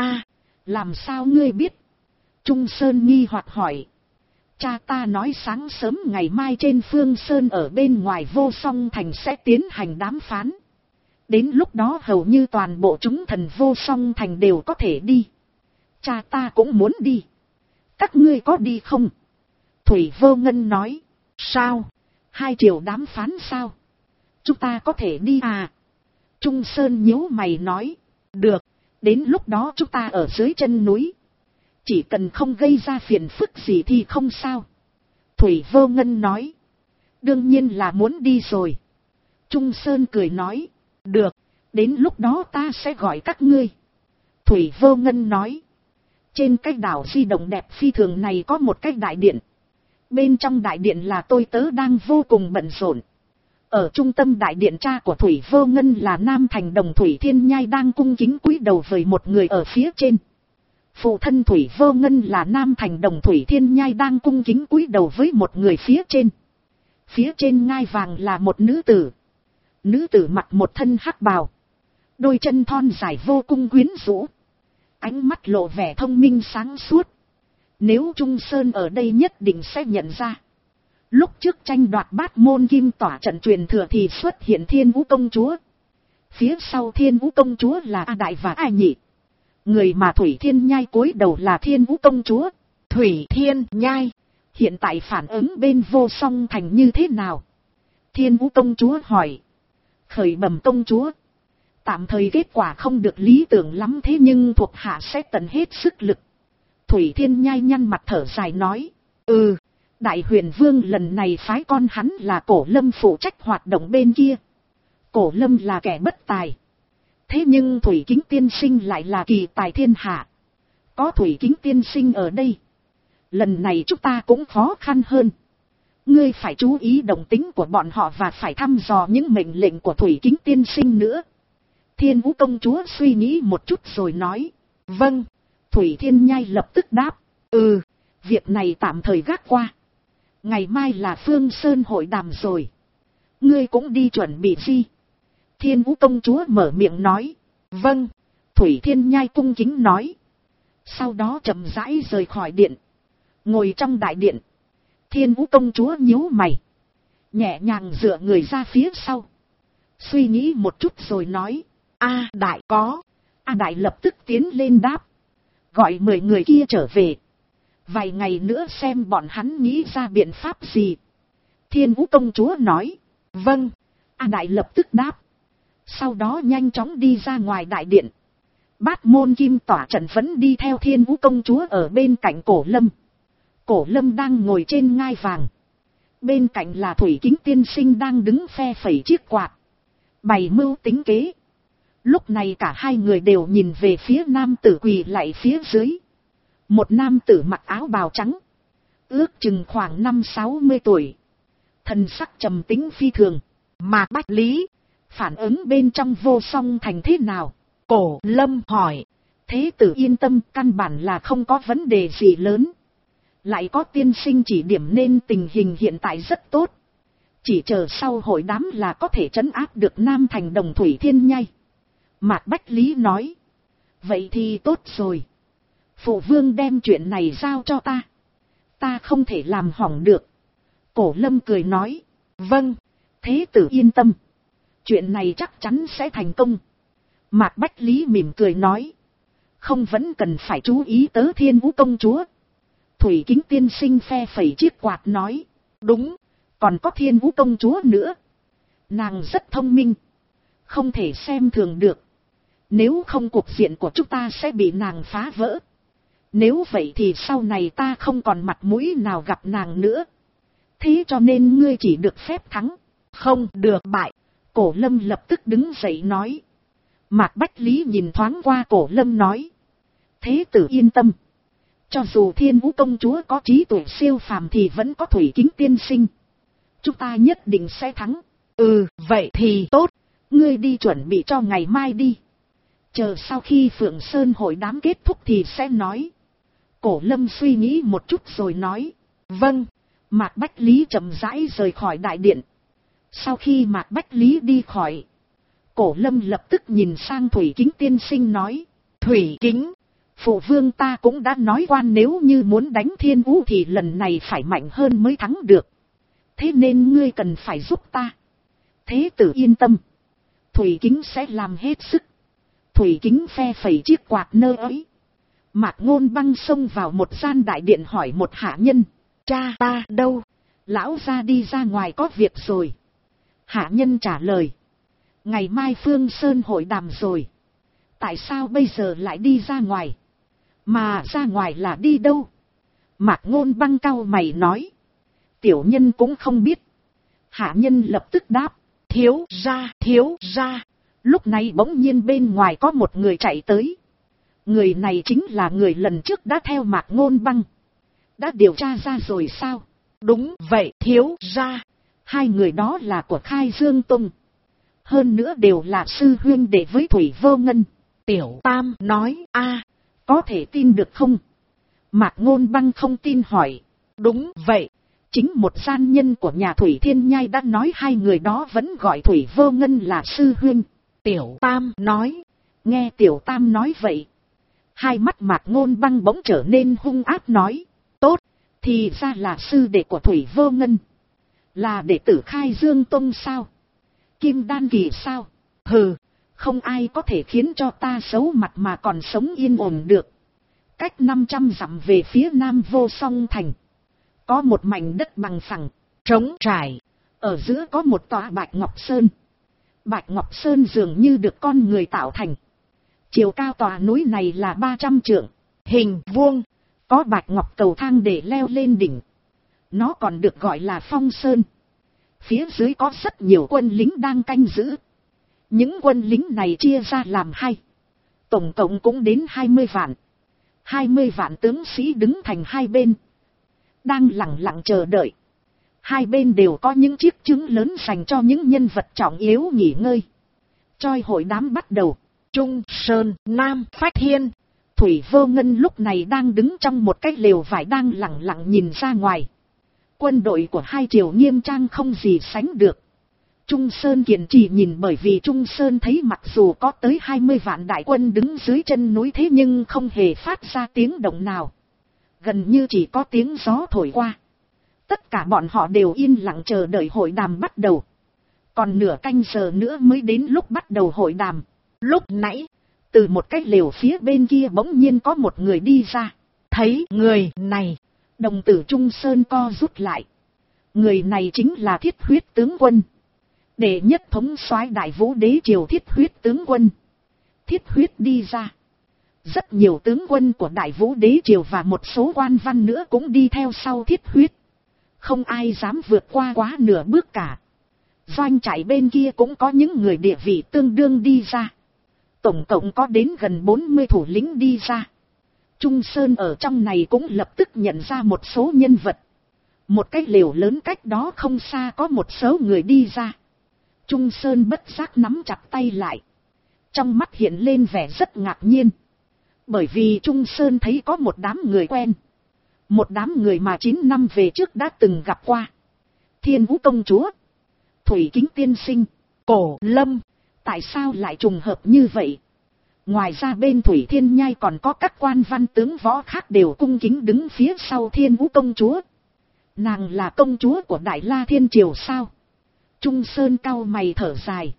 Làm sao ngươi biết? Trung Sơn nghi hoặc hỏi. Cha ta nói sáng sớm ngày mai trên Phương Sơn ở bên ngoài Vô Song Thành sẽ tiến hành đàm phán. Đến lúc đó hầu như toàn bộ chúng thần Vô Song Thành đều có thể đi. Cha ta cũng muốn đi. Các ngươi có đi không? Thủy Vô Ngân nói. Sao? 2 triều đàm phán sao? Chúng ta có thể đi à? Trung Sơn nhíu mày nói. Được. Đến lúc đó chúng ta ở dưới chân núi. Chỉ cần không gây ra phiền phức gì thì không sao. Thủy Vô Ngân nói. Đương nhiên là muốn đi rồi. Trung Sơn cười nói. Được, đến lúc đó ta sẽ gọi các ngươi. Thủy Vô Ngân nói. Trên cái đảo di động đẹp phi thường này có một cái đại điện. Bên trong đại điện là tôi tớ đang vô cùng bận rộn. Ở trung tâm đại điện, cha của Thủy Vô Ngân là Nam Thành Đồng Thủy Thiên Nhai đang cung kính cúi đầu với một người ở phía trên. Phụ thân Thủy Vô Ngân là Nam Thành Đồng Thủy Thiên Nhai đang cung kính cúi đầu với một người phía trên. Phía trên ngai vàng là một nữ tử. Nữ tử mặc một thân hắc bào. Đôi chân thon dài vô cùng quyến rũ. Ánh mắt lộ vẻ thông minh sáng suốt. Nếu Trung Sơn ở đây nhất định sẽ nhận ra. Lúc trước tranh đoạt bát môn kim tỏa trận truyền thừa thì xuất hiện Thiên Vũ Công Chúa. Phía sau Thiên Vũ Công Chúa là A Đại và A Nhị. Người mà Thủy Thiên Nhai cúi đầu là Thiên Vũ Công Chúa. Thủy Thiên Nhai, hiện tại phản ứng bên Vô Song Thành như thế nào? Thiên Vũ Công Chúa hỏi. Khởi bẩm công chúa. Tạm thời kết quả không được lý tưởng lắm, thế nhưng thuộc hạ sẽ tận hết sức lực. Thủy Thiên Nhai nhăn mặt thở dài nói. Đại Huyền Vương lần này phái con hắn là Cổ Lâm phụ trách hoạt động bên kia. Cổ Lâm là kẻ bất tài. Thế nhưng Thủy Kính tiên sinh lại là kỳ tài thiên hạ. Có Thủy Kính tiên sinh ở đây, lần này chúng ta cũng khó khăn hơn. Ngươi phải chú ý động tính của bọn họ và phải thăm dò những mệnh lệnh của Thủy Kính tiên sinh nữa. Thiên Vũ Công Chúa suy nghĩ một chút rồi nói. Vâng. Thủy Thiên Nhai lập tức đáp. Việc này tạm thời gác qua. Ngày mai là Phương Sơn hội đàm rồi. Ngươi cũng đi chuẩn bị gì? Thiên Vũ Công Chúa mở miệng nói. Vâng. Thủy Thiên Nhai cung kính nói. Sau đó chậm rãi rời khỏi điện. Ngồi trong đại điện. Thiên Vũ Công Chúa nhíu mày. Nhẹ nhàng dựa người ra phía sau. Suy nghĩ một chút rồi nói. A Đại có. A Đại lập tức tiến lên đáp. Gọi 10 người kia trở về. Vài ngày nữa xem bọn hắn nghĩ ra biện pháp gì. Thiên Vũ Công Chúa nói. Vâng. A Đại lập tức đáp. Sau đó nhanh chóng đi ra ngoài đại điện. Bát môn kim tỏa trận vẫn đi theo Thiên Vũ Công Chúa ở bên cạnh Cổ Lâm. Cổ Lâm đang ngồi trên ngai vàng. Bên cạnh là Thủy Kính tiên sinh đang đứng phe phẩy chiếc quạt. Bày mưu tính kế. Lúc này cả hai người đều nhìn về phía nam tử quỳ lạy phía dưới. Một nam tử mặc áo bào trắng. Ước chừng khoảng 50-60 tuổi. Thần sắc trầm tính phi thường. Mà Bách Lý, phản ứng bên trong Vô Song Thành thế nào? Cổ Lâm hỏi. Thế tử yên tâm, căn bản là không có vấn đề gì lớn. Lại có tiên sinh chỉ điểm nên tình hình hiện tại rất tốt. Chỉ chờ sau hội đám là có thể trấn áp được Nam Thành Đồng Thủy Thiên Nhai. Mạc Bách Lý nói. Vậy thì tốt rồi. Phụ vương đem chuyện này giao cho ta. Ta không thể làm hỏng được. Cổ Lâm cười nói. Vâng, thế tử yên tâm. Chuyện này chắc chắn sẽ thành công. Mạc Bách Lý mỉm cười nói. Không vẫn cần phải chú ý tới Thiên Vũ Công Chúa. Thủy Kính tiên sinh phe phẩy chiếc quạt nói. Đúng, còn có Thiên Vũ Công Chúa nữa. Nàng rất thông minh. Không thể xem thường được. Nếu không cục diện của chúng ta sẽ bị nàng phá vỡ. Nếu vậy thì sau này ta không còn mặt mũi nào gặp nàng nữa. Thế cho nên ngươi chỉ được phép thắng, không được bại. Cổ Lâm lập tức đứng dậy nói. Mạc Bách Lý nhìn thoáng qua Cổ Lâm nói. Thế tử yên tâm. Cho dù Thiên Vũ Công Chúa có trí tuệ siêu phàm thì vẫn có Thủy Kính tiên sinh. Chúng ta nhất định sẽ thắng. Vậy thì tốt. Ngươi đi chuẩn bị cho ngày mai đi. Chờ sau khi Phượng Sơn hội đám kết thúc thì sẽ nói. Cổ Lâm suy nghĩ một chút rồi nói. Vâng. Mạc Bách Lý chậm rãi rời khỏi đại điện. Sau khi Mạc Bách Lý đi khỏi, Cổ Lâm lập tức nhìn sang Thủy Kính tiên sinh nói. Thủy Kính, phụ vương ta cũng đã nói qua nếu như muốn đánh Thiên Vũ thì lần này phải mạnh hơn mới thắng được. Thế nên ngươi cần phải giúp ta. Thế tử yên tâm. Thủy Kính sẽ làm hết sức. Thủy Kính phe phẩy chiếc quạt nơ ấy. Mạc Ngôn Băng xông vào một gian đại điện hỏi một hạ nhân. Cha ta đâu? Lão ra đi ra ngoài có việc rồi. Hạ nhân trả lời. Ngày mai Phương Sơn hội đàm rồi. Tại sao bây giờ lại đi ra ngoài? Mà ra ngoài là đi đâu? Mạc Ngôn Băng cau mày nói. Tiểu nhân cũng không biết. Hạ nhân lập tức đáp. Thiếu gia. Lúc này bỗng nhiên bên ngoài có một người chạy tới. Người này chính là người lần trước đã theo Mạc Ngôn Băng. Đã điều tra ra rồi sao? Đúng vậy thiếu gia. Hai người đó là của Khai Dương Tông. Hơn nữa đều là sư huynh đệ với Thủy Vô Ngân. Tiểu Tam nói có thể tin được không? Mạc Ngôn Băng không tin hỏi. Đúng vậy. Chính một gian nhân của nhà Thủy Thiên Nhai đã nói hai người đó vẫn gọi Thủy Vô Ngân là sư huynh. Tiểu Tam nói. Nghe Tiểu Tam nói vậy. Hai mắt Mạc Ngôn Băng bỗng trở nên hung ác nói. Tốt, thì ra là sư đệ của Thủy Vô Ngân. Là đệ tử Khai Dương Tông sao? Kim Đan kỳ sao? Hừ, không ai có thể khiến cho ta xấu mặt mà còn sống yên ổn được. Cách 500 dặm về phía nam Vô Song Thành. Có một mảnh đất bằng phẳng, trống trải. Ở giữa có một tòa Bạch Ngọc Sơn. Bạch Ngọc Sơn dường như được con người tạo thành. Chiều cao tòa núi này là 300 trượng, hình vuông, có bạch ngọc cầu thang để leo lên đỉnh. Nó còn được gọi là Phong Sơn. Phía dưới có rất nhiều quân lính đang canh giữ. Những quân lính này chia ra làm hai. Tổng cộng cũng đến 20 vạn. 20 vạn tướng sĩ đứng thành hai bên. Đang lặng lặng chờ đợi. Hai bên đều có những chiếc trứng lớn dành cho những nhân vật trọng yếu nghỉ ngơi. Choi hội đám bắt đầu. Trung Sơn, Nam Phách Hiên. Thủy Vô Ngân lúc này đang đứng trong một cái lều vải đang lặng lặng nhìn ra ngoài. Quân đội của hai triều nghiêm trang không gì sánh được. Trung Sơn kiên trì nhìn bởi vì Trung Sơn thấy mặc dù có tới 20 vạn đại quân đứng dưới chân núi thế nhưng không hề phát ra tiếng động nào. Gần như chỉ có tiếng gió thổi qua. Tất cả bọn họ đều yên lặng chờ đợi hội đàm bắt đầu. Còn nửa canh giờ nữa mới đến lúc bắt đầu hội đàm. Lúc nãy, từ một cái lều phía bên kia bỗng nhiên có một người đi ra. Thấy người này, đồng tử Trung Sơn co rút lại. Người này chính là Thiết Huyết tướng quân. Đệ nhất thống soái Đại Vũ Đế triều Thiết Huyết tướng quân. Thiết Huyết đi ra. Rất nhiều tướng quân của Đại Vũ Đế triều và một số quan văn nữa cũng đi theo sau Thiết Huyết. Không ai dám vượt qua quá nửa bước cả. Doanh trại bên kia cũng có những người địa vị tương đương đi ra. Tổng cộng có đến gần 40 thủ lĩnh đi ra. Trung Sơn ở trong này cũng lập tức nhận ra một số nhân vật. Một cái lều lớn cách đó không xa có một số người đi ra. Trung Sơn bất giác nắm chặt tay lại. Trong mắt hiện lên vẻ rất ngạc nhiên. Bởi vì Trung Sơn thấy có một đám người quen. Một đám người mà 9 năm về trước đã từng gặp qua. Thiên Vũ công chúa, Thủy Kính tiên sinh, Cổ Lâm. Tại sao lại trùng hợp như vậy? Ngoài ra bên Thủy Thiên Nhai còn có các quan văn tướng võ khác đều cung kính đứng phía sau Thiên Vũ công chúa. Nàng là công chúa của Đại La Thiên Triều sao? Trung Sơn cau mày thở dài.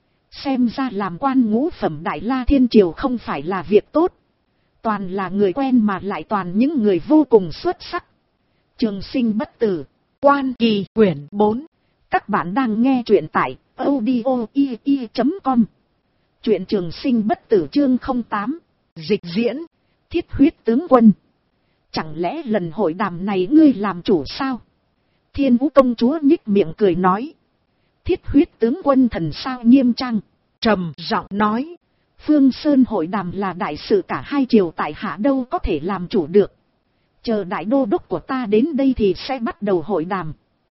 Xem ra làm quan ngũ phẩm Đại La Thiên Triều không phải là việc tốt. Toàn là người quen mà lại toàn những người vô cùng xuất sắc. Trường sinh bất tử. Quan Kỳ quyển 4. Các bạn đang nghe truyện tại audio.com. Truyện Trường Sinh bất tử chương 08. Dịch diễn. Thiết Huyết tướng quân. Chẳng lẽ lần hội đàm này ngươi làm chủ sao? Thiên Vũ công chúa nhích miệng cười nói. Thiết Huyết tướng quân thần sao nghiêm trang, trầm giọng nói. Phương Sơn hội đàm là đại sự cả hai triều tại hạ đâu có thể làm chủ được. Chờ đại đô đốc của ta đến đây thì sẽ bắt đầu hội đàm.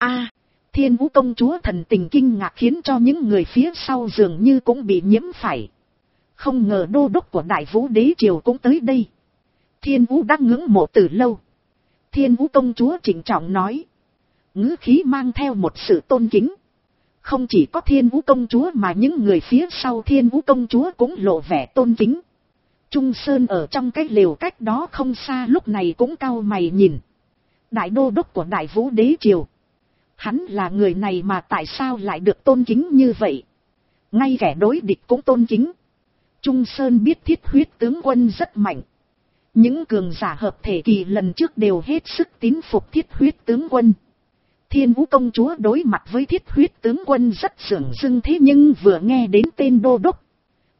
Thiên Vũ công chúa thần tình kinh ngạc khiến cho những người phía sau dường như cũng bị nhiễm phải. Không ngờ đô đốc của Đại Vũ Đế triều cũng tới đây. Thiên Vũ đã ngưỡng mộ từ lâu. Thiên Vũ công chúa trịnh trọng nói. Ngữ khí mang theo một sự tôn kính. Không chỉ có Thiên Vũ công chúa mà những người phía sau Thiên Vũ công chúa cũng lộ vẻ tôn kính. Trung Sơn ở trong cái lều cách đó không xa lúc này cũng cau mày nhìn. Đại đô đốc của Đại Vũ Đế triều. Hắn là người này mà tại sao lại được tôn kính như vậy? Ngay kẻ đối địch cũng tôn kính. Trung Sơn biết Thiết Huyết tướng quân rất mạnh. Những cường giả hợp thể kỳ lần trước đều hết sức tín phục Thiết Huyết tướng quân. Thiên Vũ công chúa đối mặt với Thiết Huyết tướng quân rất sưởng dưng thế nhưng vừa nghe đến tên đô đốc.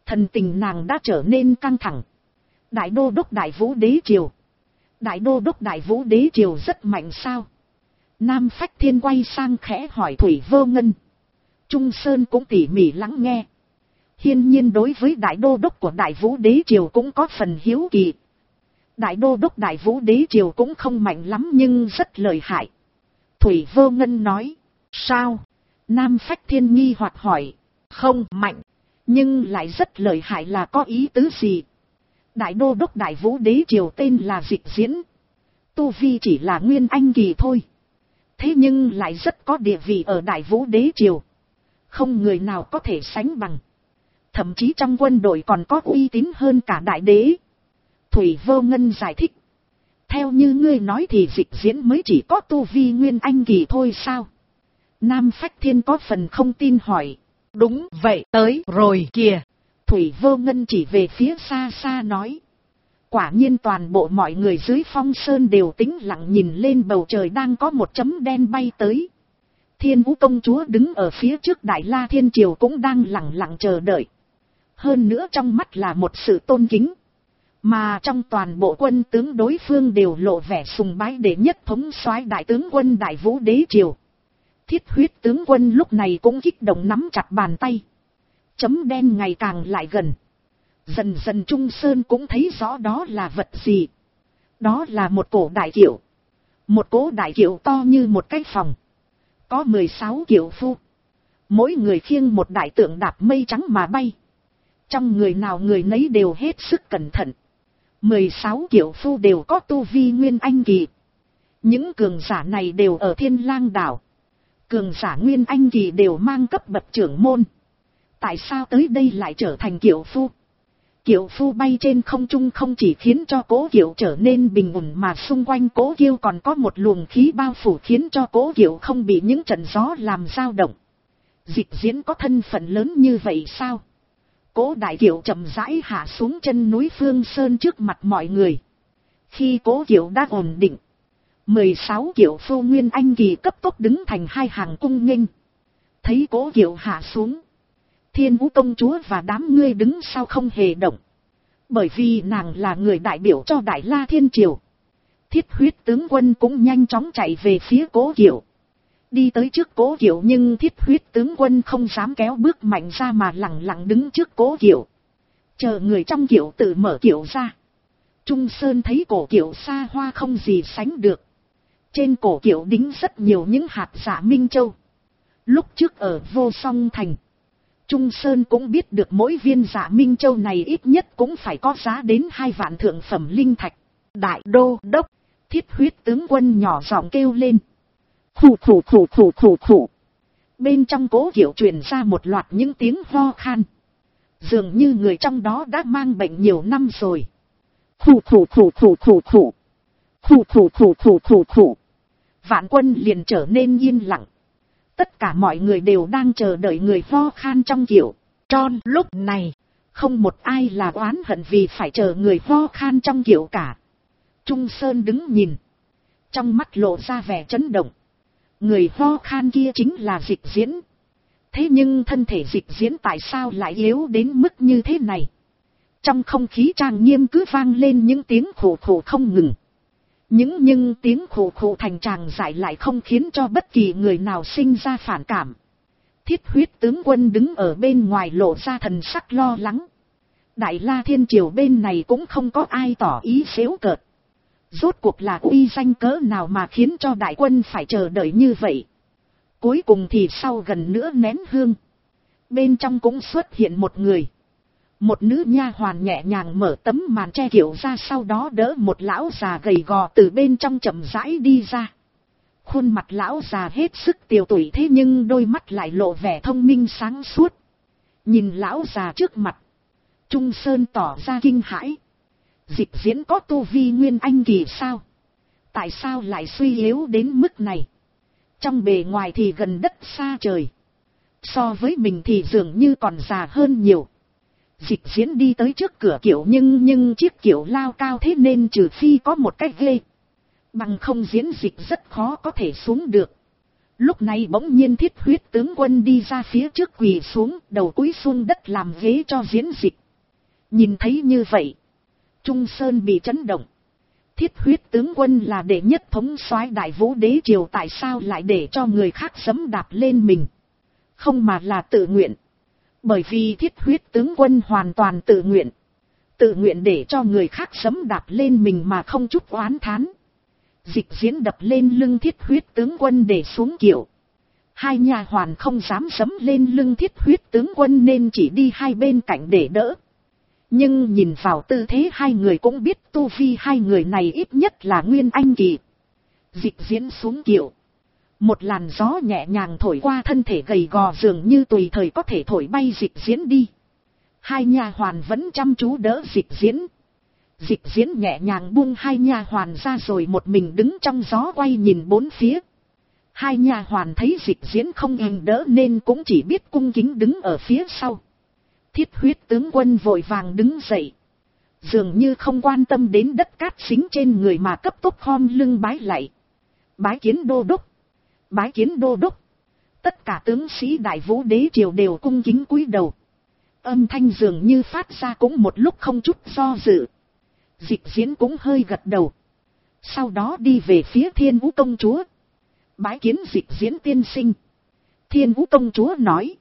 Thần tình nàng đã trở nên căng thẳng. Đại đô đốc Đại Vũ Đế Triều. Đại đô đốc Đại Vũ Đế Triều rất mạnh sao? Nam Phách Thiên quay sang khẽ hỏi Thủy Vô Ngân. Trung Sơn cũng tỉ mỉ lắng nghe. Hiển nhiên đối với đại đô đốc của Đại Vũ Đế Triều cũng có phần hiếu kỳ. Đại đô đốc Đại Vũ Đế Triều cũng không mạnh lắm nhưng rất lợi hại. Thủy Vô Ngân nói. Sao? Nam Phách Thiên nghi hoặc hỏi. Không mạnh, nhưng lại rất lợi hại là có ý tứ gì? Đại đô đốc Đại Vũ Đế Triều tên là Dịch Diễn. Tu vi chỉ là Nguyên Anh kỳ thôi. Thế nhưng lại rất có địa vị ở Đại Vũ Đế Triều. Không người nào có thể sánh bằng. Thậm chí trong quân đội còn có uy tín hơn cả đại đế. Thủy Vô Ngân giải thích. Theo như ngươi nói thì Dịch Diễn mới chỉ có tu vi Nguyên Anh kỳ thôi sao? Nam Phách Thiên có phần không tin hỏi. Đúng vậy, tới rồi kìa. Thủy Vô Ngân chỉ về phía xa xa nói. Quả nhiên toàn bộ mọi người dưới Phong Sơn đều tĩnh lặng nhìn lên bầu trời đang có một chấm đen bay tới. Thiên Vũ công chúa đứng ở phía trước Đại La Thiên Triều cũng đang lặng lặng chờ đợi. Hơn nữa trong mắt là một sự tôn kính. Mà trong toàn bộ quân tướng đối phương đều lộ vẻ sùng bái đệ nhất thống soái đại tướng quân Đại Vũ Đế Triều. Thiết Huyết tướng quân lúc này cũng kích động nắm chặt bàn tay. Chấm đen ngày càng lại gần. Dần dần Trung Sơn cũng thấy rõ đó là vật gì. Đó là một cổ đại kiệu. Một cỗ đại kiệu to như một cái phòng. Có 16 kiệu phu. Mỗi người khiêng một đại tượng đạp mây trắng mà bay. Trong người nào người nấy đều hết sức cẩn thận. 16 kiệu phu đều có tu vi Nguyên Anh kỳ. Những cường giả này đều ở Thiên Lang đảo. Cường giả Nguyên Anh kỳ đều mang cấp bậc trưởng môn. Tại sao tới đây lại trở thành kiệu phu? Kiệu phu bay trên không trung không chỉ khiến cho cỗ kiệu trở nên bình ổn mà xung quanh cỗ kiệu còn có một luồng khí bao phủ khiến cho cỗ kiệu không bị những trận gió làm dao động. Dịch Diễn có thân phận lớn như vậy sao? Cỗ đại kiệu chậm rãi hạ xuống chân núi Phương Sơn trước mặt mọi người. Khi cỗ kiệu đã ổn định, 16 kiệu phu Nguyên Anh kỳ cấp tốc đứng thành hai hàng cung nghênh. Thấy cỗ kiệu hạ xuống, Thiên Vũ công chúa và đám ngươi đứng sau không hề động. Bởi vì nàng là người đại biểu cho Đại La Thiên Triều. Thiết Huyết tướng quân cũng nhanh chóng chạy về phía cỗ kiệu. Đi tới trước cỗ kiệu nhưng Thiết Huyết tướng quân không dám kéo bước mạnh ra mà lặng lặng đứng trước cỗ kiệu. Chờ người trong kiệu tự mở kiệu ra. Trung Sơn thấy cổ kiệu xa hoa không gì sánh được. Trên cổ kiệu đính rất nhiều những hạt dạ Minh Châu. Lúc trước ở Vô Song Thành, Trung Sơn cũng biết được mỗi viên dạ Minh Châu này ít nhất cũng phải có giá đến 2 vạn thượng phẩm linh thạch. Đại đô đốc, Thiết Huyết tướng quân nhỏ giọng kêu lên. Khủ khủ khủ khủ khủ khủ. Bên trong cố kiệu truyền ra một loạt những tiếng ho khan. Dường như người trong đó đã mang bệnh nhiều năm rồi. Khủ khủ khủ khủ khủ khủ. Khủ khủ khủ khủ khủ khủ. Vạn Quân liền trở nên yên lặng. Tất cả mọi người đều đang chờ đợi người ho khan trong kiệu. Tròn lúc này, không một ai là oán hận vì phải chờ người ho khan trong kiệu cả. Trung Sơn đứng nhìn. Trong mắt lộ ra vẻ chấn động. Người ho khan kia chính là Dịch Diễn. Thế nhưng thân thể Dịch Diễn tại sao lại yếu đến mức như thế này? Trong không khí trang nghiêm cứ vang lên những tiếng khổ khổ không ngừng. Nhưng tiếng khổ khổ thành tràng giải lại không khiến cho bất kỳ người nào sinh ra phản cảm. Thiết Huyết tướng quân đứng ở bên ngoài lộ ra thần sắc lo lắng. Đại La Thiên Triều bên này cũng không có ai tỏ ý giễu cợt. Rốt cuộc là uy danh cỡ nào mà khiến cho đại quân phải chờ đợi như vậy. Cuối cùng thì sau gần nửa nén hương, bên trong cũng xuất hiện một người. Một nữ nha hoàn nhẹ nhàng mở tấm màn che kiệu ra, sau đó đỡ một lão già gầy gò từ bên trong chậm rãi đi ra. Khuôn mặt lão già hết sức tiều tụy thế nhưng đôi mắt lại lộ vẻ thông minh sáng suốt. Nhìn lão già trước mặt, Trung Sơn tỏ ra kinh hãi. Dịch Diễn có tu vi Nguyên Anh kỳ sao? Tại sao lại suy yếu đến mức này? Trong bề ngoài thì gần đất xa trời. So với mình thì dường như còn già hơn nhiều. Dịch Diễn đi tới trước cửa kiệu nhưng chiếc kiệu lao cao thế nên trừ phi có một cái ghê, bằng không diễn dịch rất khó có thể xuống được. Lúc này bỗng nhiên Thiết Huyết tướng quân đi ra phía trước quỳ xuống, đầu cúi xuống đất làm ghế cho diễn dịch. Nhìn thấy như vậy, Trung Sơn bị chấn động. Thiết Huyết tướng quân là đệ nhất thống soái Đại Vũ đế triều, tại sao lại để cho người khác giẫm đạp lên mình? Không mà là tự nguyện. Bởi vì Thiết Huyết tướng quân hoàn toàn tự nguyện. Tự nguyện để cho người khác giẫm đạp lên mình mà không chút oán thán. Dịch Diễn đập lên lưng Thiết Huyết tướng quân để xuống kiệu. Hai nha hoàn không dám giẫm lên lưng Thiết Huyết tướng quân nên chỉ đi hai bên cạnh để đỡ. Nhưng nhìn vào tư thế hai người cũng biết tu vi hai người này ít nhất là nguyên anh kỳ. Dịch Diễn xuống kiệu. Một làn gió nhẹ nhàng thổi qua thân thể gầy gò dường như tùy thời có thể thổi bay Dịch Diễn đi. Hai nha hoàn vẫn chăm chú đỡ Dịch Diễn. Dịch Diễn nhẹ nhàng buông hai nha hoàn ra rồi một mình đứng trong gió quay nhìn bốn phía. Hai nha hoàn thấy Dịch Diễn không êm đỡ nên cũng chỉ biết cung kính đứng ở phía sau. Thiết Huyết tướng quân vội vàng đứng dậy. Dường như không quan tâm đến đất cát xính trên người mà cấp tốc khom lưng bái lạy. Bái kiến đô đốc. Bái kiến đô đốc. Tất cả tướng sĩ Đại Vũ đế triều đều cung kính cúi đầu. Âm thanh dường như phát ra cũng một lúc không chút do dự. Dịch Diễn cũng hơi gật đầu. Sau đó đi về phía Thiên Vũ công chúa. Bái kiến Dịch Diễn tiên sinh. Thiên Vũ công chúa nói.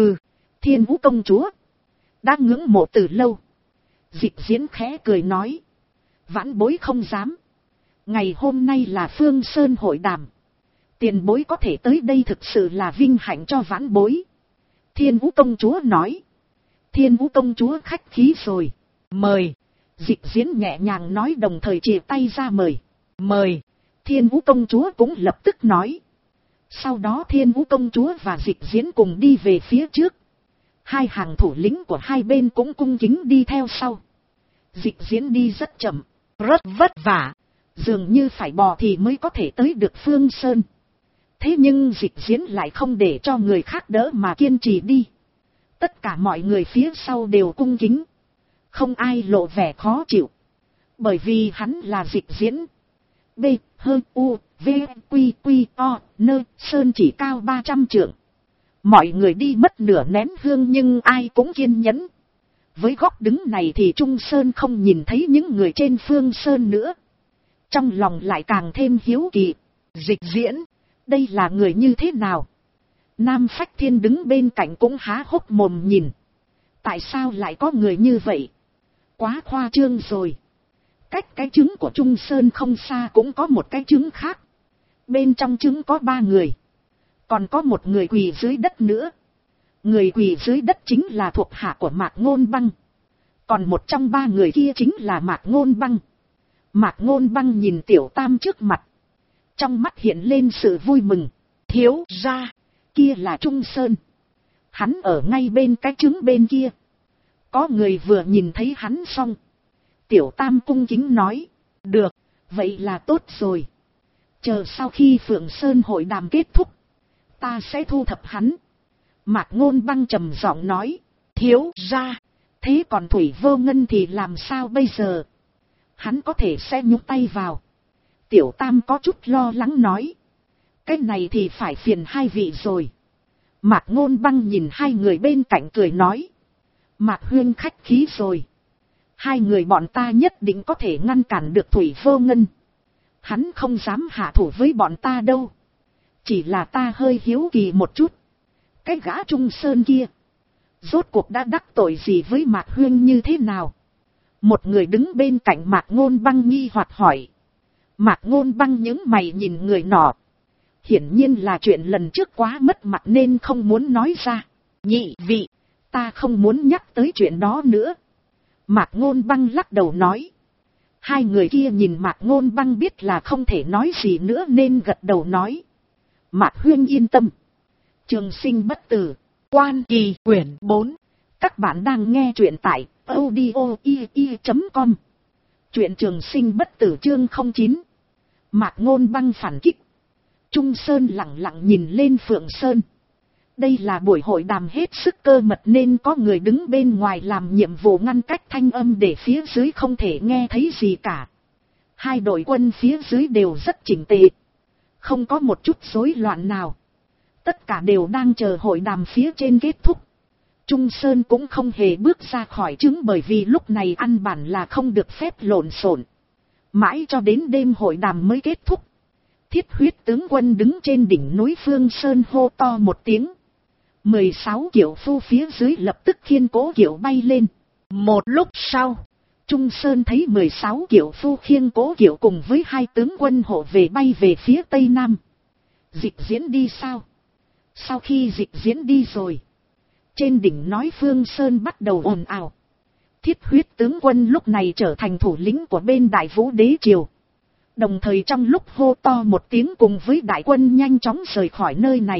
Thiên Vũ công chúa. Đã ngưỡng mộ từ lâu. Dịch Diễn khẽ cười nói. Vãn bối không dám. Ngày hôm nay là Phương Sơn hội đàm. Tiền bối có thể tới đây thực sự là vinh hạnh cho vãn bối. Thiên Vũ công chúa nói. Thiên Vũ công chúa khách khí rồi. Mời. Dịch Diễn nhẹ nhàng nói đồng thời chìa tay ra mời. Mời. Thiên Vũ công chúa cũng lập tức nói. Sau đó Thiên Vũ công chúa và Dịch Diễn cùng đi về phía trước. Hai hàng thủ lĩnh của hai bên cũng cung kính đi theo sau. Dịch Diễn đi rất chậm, rất vất vả. Dường như phải bò thì mới có thể tới được Phương Sơn. Thế nhưng Dịch Diễn lại không để cho người khác đỡ mà kiên trì đi. Tất cả mọi người phía sau đều cung kính. Không ai lộ vẻ khó chịu. Bởi vì hắn là Dịch Diễn. B, H, U, V, Q, Q, O, Nơ, Sơn chỉ cao 300 trượng. Mọi người đi mất nửa nén hương nhưng ai cũng kiên nhẫn. Với góc đứng này thì Trung Sơn không nhìn thấy những người trên Phương Sơn nữa. Trong lòng lại càng thêm hiếu kỳ. Dịch Diễn, đây là người như thế nào? Nam Phách Thiên đứng bên cạnh cũng há hốc mồm nhìn. Tại sao lại có người như vậy? Quá khoa trương rồi. Cách cái trứng của Trung Sơn không xa cũng có một cái trứng khác. Bên trong trứng có 3 người. Còn có một người quỳ dưới đất nữa. Người quỳ dưới đất chính là thuộc hạ của Mạc Ngôn Băng. Còn một trong 3 người kia chính là Mạc Ngôn Băng. Mạc Ngôn Băng nhìn Tiểu Tam trước mặt. Trong mắt hiện lên sự vui mừng. Thiếu gia, kia là Trung Sơn. Hắn ở ngay bên cái trứng bên kia. Có người vừa nhìn thấy hắn xong. Tiểu Tam cung kính nói. Được, vậy là tốt rồi. Chờ sau khi Phượng Sơn hội đàm kết thúc, ta sẽ thu thập hắn. Mạc Ngôn Băng trầm giọng nói. Thiếu gia, thế còn Thủy Vô Ngân thì làm sao bây giờ? Hắn có thể sẽ nhúc tay vào. Tiểu Tam có chút lo lắng nói. Cái này thì phải phiền hai vị rồi. Mạc Ngôn Băng nhìn hai người bên cạnh cười nói. Mạc huynh khách khí rồi. Hai người bọn ta nhất định có thể ngăn cản được Thủy Vô Ngân. Hắn không dám hạ thủ với bọn ta đâu. Chỉ là ta hơi hiếu kỳ một chút. Cái gã Trung Sơn kia, rốt cuộc đã đắc tội gì với Mạc huynh như thế nào? Một người đứng bên cạnh Mạc Ngôn Băng nghi hoặc hỏi. Mạc Ngôn Băng nhướng mày nhìn người nọ. Hiển nhiên là chuyện lần trước quá mất mặt nên không muốn nói ra. Nhị vị, ta không muốn nhắc tới chuyện đó nữa. Mạc Ngôn Băng lắc đầu nói. Hai người kia nhìn Mạc Ngôn Băng biết là không thể nói gì nữa nên gật đầu nói. Mạc huynh yên tâm. Trường sinh bất tử. Quan Kỳ quyển 4. Các bạn đang nghe truyện tại audio.com. Truyện Trường sinh bất tử chương 09. Mạc Ngôn Băng phản kích. Trung Sơn lặng lặng nhìn lên Phượng Sơn. Đây là buổi hội đàm hết sức cơ mật nên có người đứng bên ngoài làm nhiệm vụ ngăn cách thanh âm để phía dưới không thể nghe thấy gì cả. Hai đội quân phía dưới đều rất chỉnh tề. Không có một chút rối loạn nào. Tất cả đều đang chờ hội đàm phía trên kết thúc. Trung Sơn cũng không hề bước ra khỏi trứng bởi vì lúc này căn bản là không được phép lộn xộn. Mãi cho đến đêm hội đàm mới kết thúc. Thiết Huyết tướng quân đứng trên đỉnh núi Phương Sơn hô to một tiếng. 16 kiệu phu phía dưới lập tức khiên cố kiệu bay lên. Một lúc sau, Trung Sơn thấy 16 kiệu phu khiêng cố kiệu cùng với 2 tướng quân hộ về bay về phía tây nam. Dịch diễn đi sao? Sau khi dịch diễn đi rồi, trên đỉnh nói Phương Sơn bắt đầu ồn ào. Thiết Huyết tướng quân lúc này trở thành thủ lĩnh của bên Đại Vũ Đế Triều. Đồng thời trong lúc hô to một tiếng cùng với đại quân nhanh chóng rời khỏi nơi này.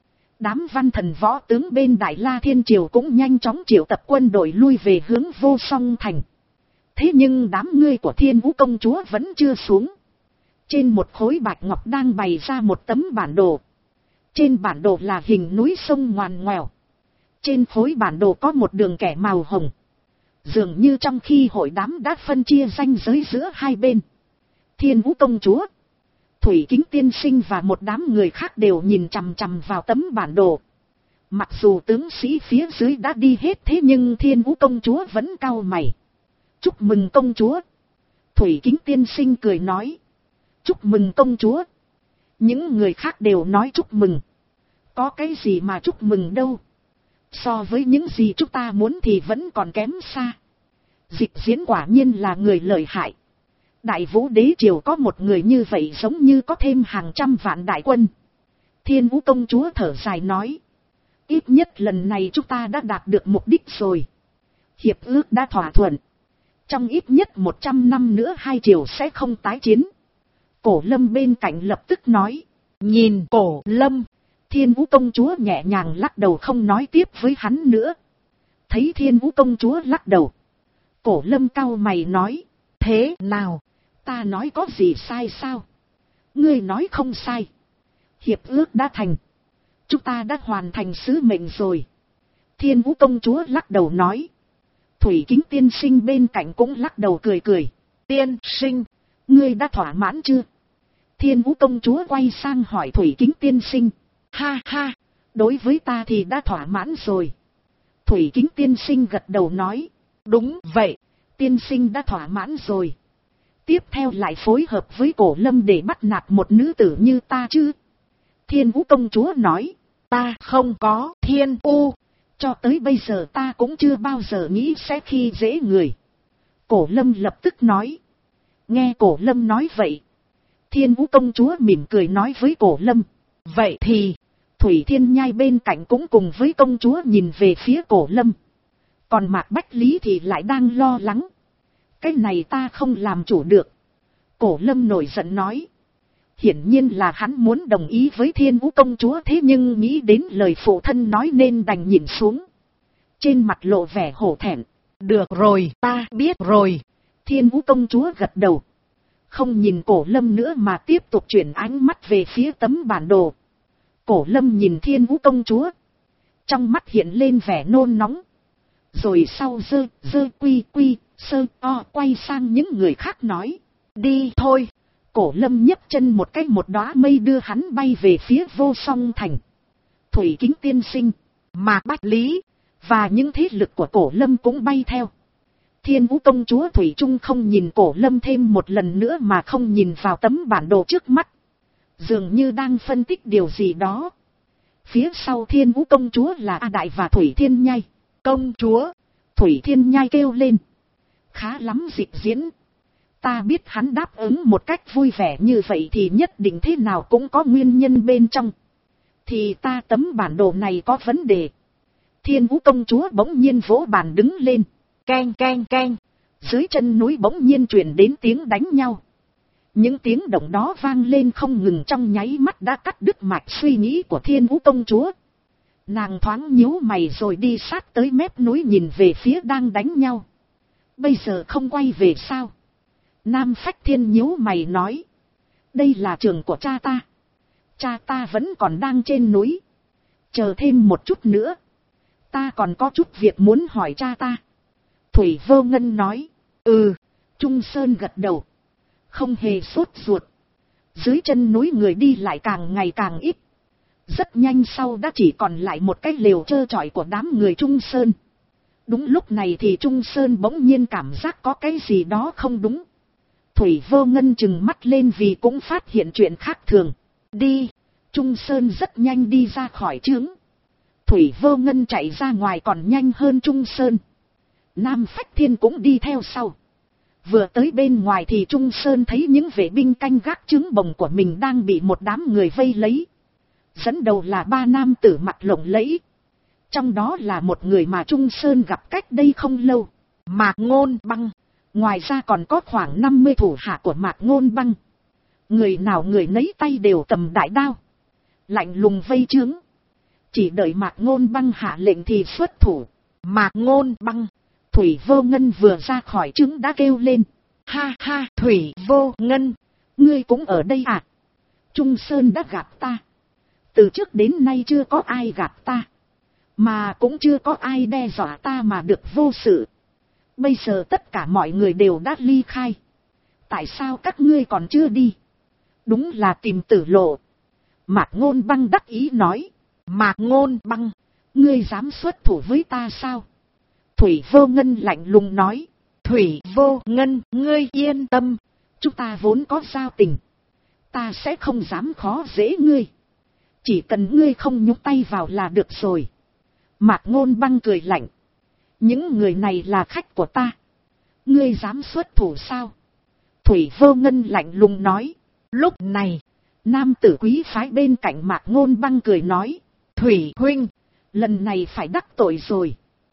Đám văn thần võ tướng bên Đại La Thiên Triều cũng nhanh chóng triệu tập quân đội lui về hướng Vô Song Thành. Thế nhưng đám ngươi của Thiên Vũ công chúa vẫn chưa xuống. Trên một khối bạch ngọc đang bày ra một tấm bản đồ. Trên bản đồ là hình núi sông ngoằn ngoèo. Trên khối bản đồ có một đường kẻ màu hồng. Dường như trong khi hội đám đã phân chia ranh giới giữa hai bên. Thiên Vũ công chúa, Thủy Kính tiên sinh và một đám người khác đều nhìn chằm chằm vào tấm bản đồ. Mặc dù tướng sĩ phía dưới đã đi hết thế nhưng Thiên Vũ công chúa vẫn cau mày. Chúc mừng công chúa. Thủy Kính tiên sinh cười nói. Chúc mừng công chúa. Những người khác đều nói chúc mừng. Có cái gì mà chúc mừng đâu. So với những gì chúng ta muốn thì vẫn còn kém xa. Dịch diễn quả nhiên là người lợi hại. Đại Vũ Đế Triều có một người như vậy giống như có thêm hàng trăm vạn đại quân. Thiên Vũ công chúa thở dài nói. Ít nhất lần này chúng ta đã đạt được mục đích rồi. Hiệp ước đã thỏa thuận. Trong ít nhất 100 năm nữa hai triều sẽ không tái chiến. Cổ Lâm bên cạnh lập tức nói. Nhìn Cổ Lâm. Thiên Vũ công chúa nhẹ nhàng lắc đầu không nói tiếp với hắn nữa. Thấy Thiên Vũ công chúa lắc đầu. Cổ Lâm cau mày nói. Thế nào? Ta nói có gì sai sao? Ngươi nói không sai. Hiệp ước đã thành. Chúng ta đã hoàn thành sứ mệnh rồi. Thiên Vũ công chúa lắc đầu nói. Thủy Kính tiên sinh bên cạnh cũng lắc đầu cười cười. Tiên sinh, ngươi đã thỏa mãn chưa? Thiên Vũ công chúa quay sang hỏi Thủy Kính tiên sinh. Ha ha, đối với ta thì đã thỏa mãn rồi. Thủy Kính tiên sinh gật đầu nói. Đúng vậy, tiên sinh đã thỏa mãn rồi. Tiếp theo lại phối hợp với Cổ Lâm để bắt nạt một nữ tử như ta chứ? Thiên Vũ công chúa nói. Ta không có thiên u. Cho tới bây giờ ta cũng chưa bao giờ nghĩ sẽ khi dễ người. Cổ Lâm lập tức nói. Nghe Cổ Lâm nói vậy. Thiên Vũ công chúa mỉm cười nói với Cổ Lâm. Vậy thì, Thủy Thiên Nhai bên cạnh cũng cùng với công chúa nhìn về phía Cổ Lâm. Còn Mạc Bách Lý thì lại đang lo lắng. Cái này ta không làm chủ được. Cổ Lâm nổi giận nói. Hiển nhiên là hắn muốn đồng ý với Thiên Vũ công chúa thế nhưng nghĩ đến lời phụ thân nói nên đành nhìn xuống. Trên mặt lộ vẻ hổ thẹn. Được rồi, ta biết rồi. Thiên Vũ công chúa gật đầu. Không nhìn Cổ Lâm nữa mà tiếp tục chuyển ánh mắt về phía tấm bản đồ. Cổ Lâm nhìn Thiên Vũ công chúa. Trong mắt hiện lên vẻ nôn nóng. Rồi sau dơ quy sơ o quay sang những người khác nói. Đi thôi. Cổ Lâm nhấc chân một cái một đóa mây đưa hắn bay về phía Vô Song Thành. Thủy Kính tiên sinh, Mạc Bách Lý và những thế lực của Cổ Lâm cũng bay theo. Thiên Vũ công chúa Thủy Trung không nhìn Cổ Lâm thêm một lần nữa mà không nhìn vào tấm bản đồ trước mắt. Dường như đang phân tích điều gì đó. Phía sau Thiên Vũ công chúa là A Đại và Thủy Thiên Nhai. Công chúa, Thủy Thiên Nhai kêu lên. Khá lắm Dịch diễn. Ta biết hắn đáp ứng một cách vui vẻ như vậy thì nhất định thế nào cũng có nguyên nhân bên trong. Thì ta tấm bản đồ này có vấn đề. Thiên Vũ công chúa bỗng nhiên vỗ bàn đứng lên. Keng keng keng. Dưới chân núi bỗng nhiên truyền đến tiếng đánh nhau. Những tiếng động đó vang lên không ngừng trong nháy mắt đã cắt đứt mạch suy nghĩ của Thiên Vũ công chúa. Nàng thoáng nhíu mày rồi đi sát tới mép núi nhìn về phía đang đánh nhau. Bây giờ không quay về sao? Nam Phách Thiên nhíu mày nói. Đây là trường của cha ta. Cha ta vẫn còn đang trên núi. Chờ thêm một chút nữa. Ta còn có chút việc muốn hỏi cha ta. Thủy Vô Ngân nói. Trung Sơn gật đầu. Không hề sốt ruột. Dưới chân núi người đi lại càng ngày càng ít. Rất nhanh sau đã chỉ còn lại một cái lều trơ trọi của đám người Trung Sơn. Đúng lúc này thì Trung Sơn bỗng nhiên cảm giác có cái gì đó không đúng. Thủy Vô Ngân trừng mắt lên vì cũng phát hiện chuyện khác thường. Đi! Trung Sơn rất nhanh đi ra khỏi trướng. Thủy Vô Ngân chạy ra ngoài còn nhanh hơn Trung Sơn. Nam Phách Thiên cũng đi theo sau. Vừa tới bên ngoài thì Trung Sơn thấy những vệ binh canh gác trướng bồng của mình đang bị một đám người vây lấy. Dẫn đầu là 3 nam tử mặt lộng lẫy. Trong đó là một người mà Trung Sơn gặp cách đây không lâu. Mạc Ngôn Băng. Ngoài ra còn có khoảng 50 thủ hạ của Mạc Ngôn Băng. Người nào người nấy tay đều cầm đại đao. Lạnh lùng vây trướng. Chỉ đợi Mạc Ngôn Băng hạ lệnh thì xuất thủ. Mạc Ngôn Băng. Thủy Vô Ngân vừa ra khỏi trướng đã kêu lên. Ha ha, Thủy Vô Ngân. Ngươi cũng ở đây à? Trung Sơn đã gặp ta. Từ trước đến nay chưa có ai gặp ta. Mà cũng chưa có ai đe dọa ta mà được vô sự. Bây giờ tất cả mọi người đều đã ly khai. Tại sao các ngươi còn chưa đi? Đúng là tìm tử lộ. Mạc Ngôn Băng đắc ý nói. Mạc Ngôn Băng, ngươi dám xuất thủ với ta sao? Thủy Vô Ngân lạnh lùng nói. Thủy Vô Ngân, ngươi yên tâm. Chúng ta vốn có giao tình. Ta sẽ không dám khó dễ ngươi. Chỉ cần ngươi không nhúc tay vào là được rồi. Mạc Ngôn Băng cười lạnh. Những người này là khách của ta. Ngươi dám xuất thủ sao? Thủy Vô Ngân lạnh lùng nói. Lúc này, nam tử quý phái bên cạnh Mạc Ngôn Băng cười nói. Thủy huynh, lần này phải đắc tội rồi.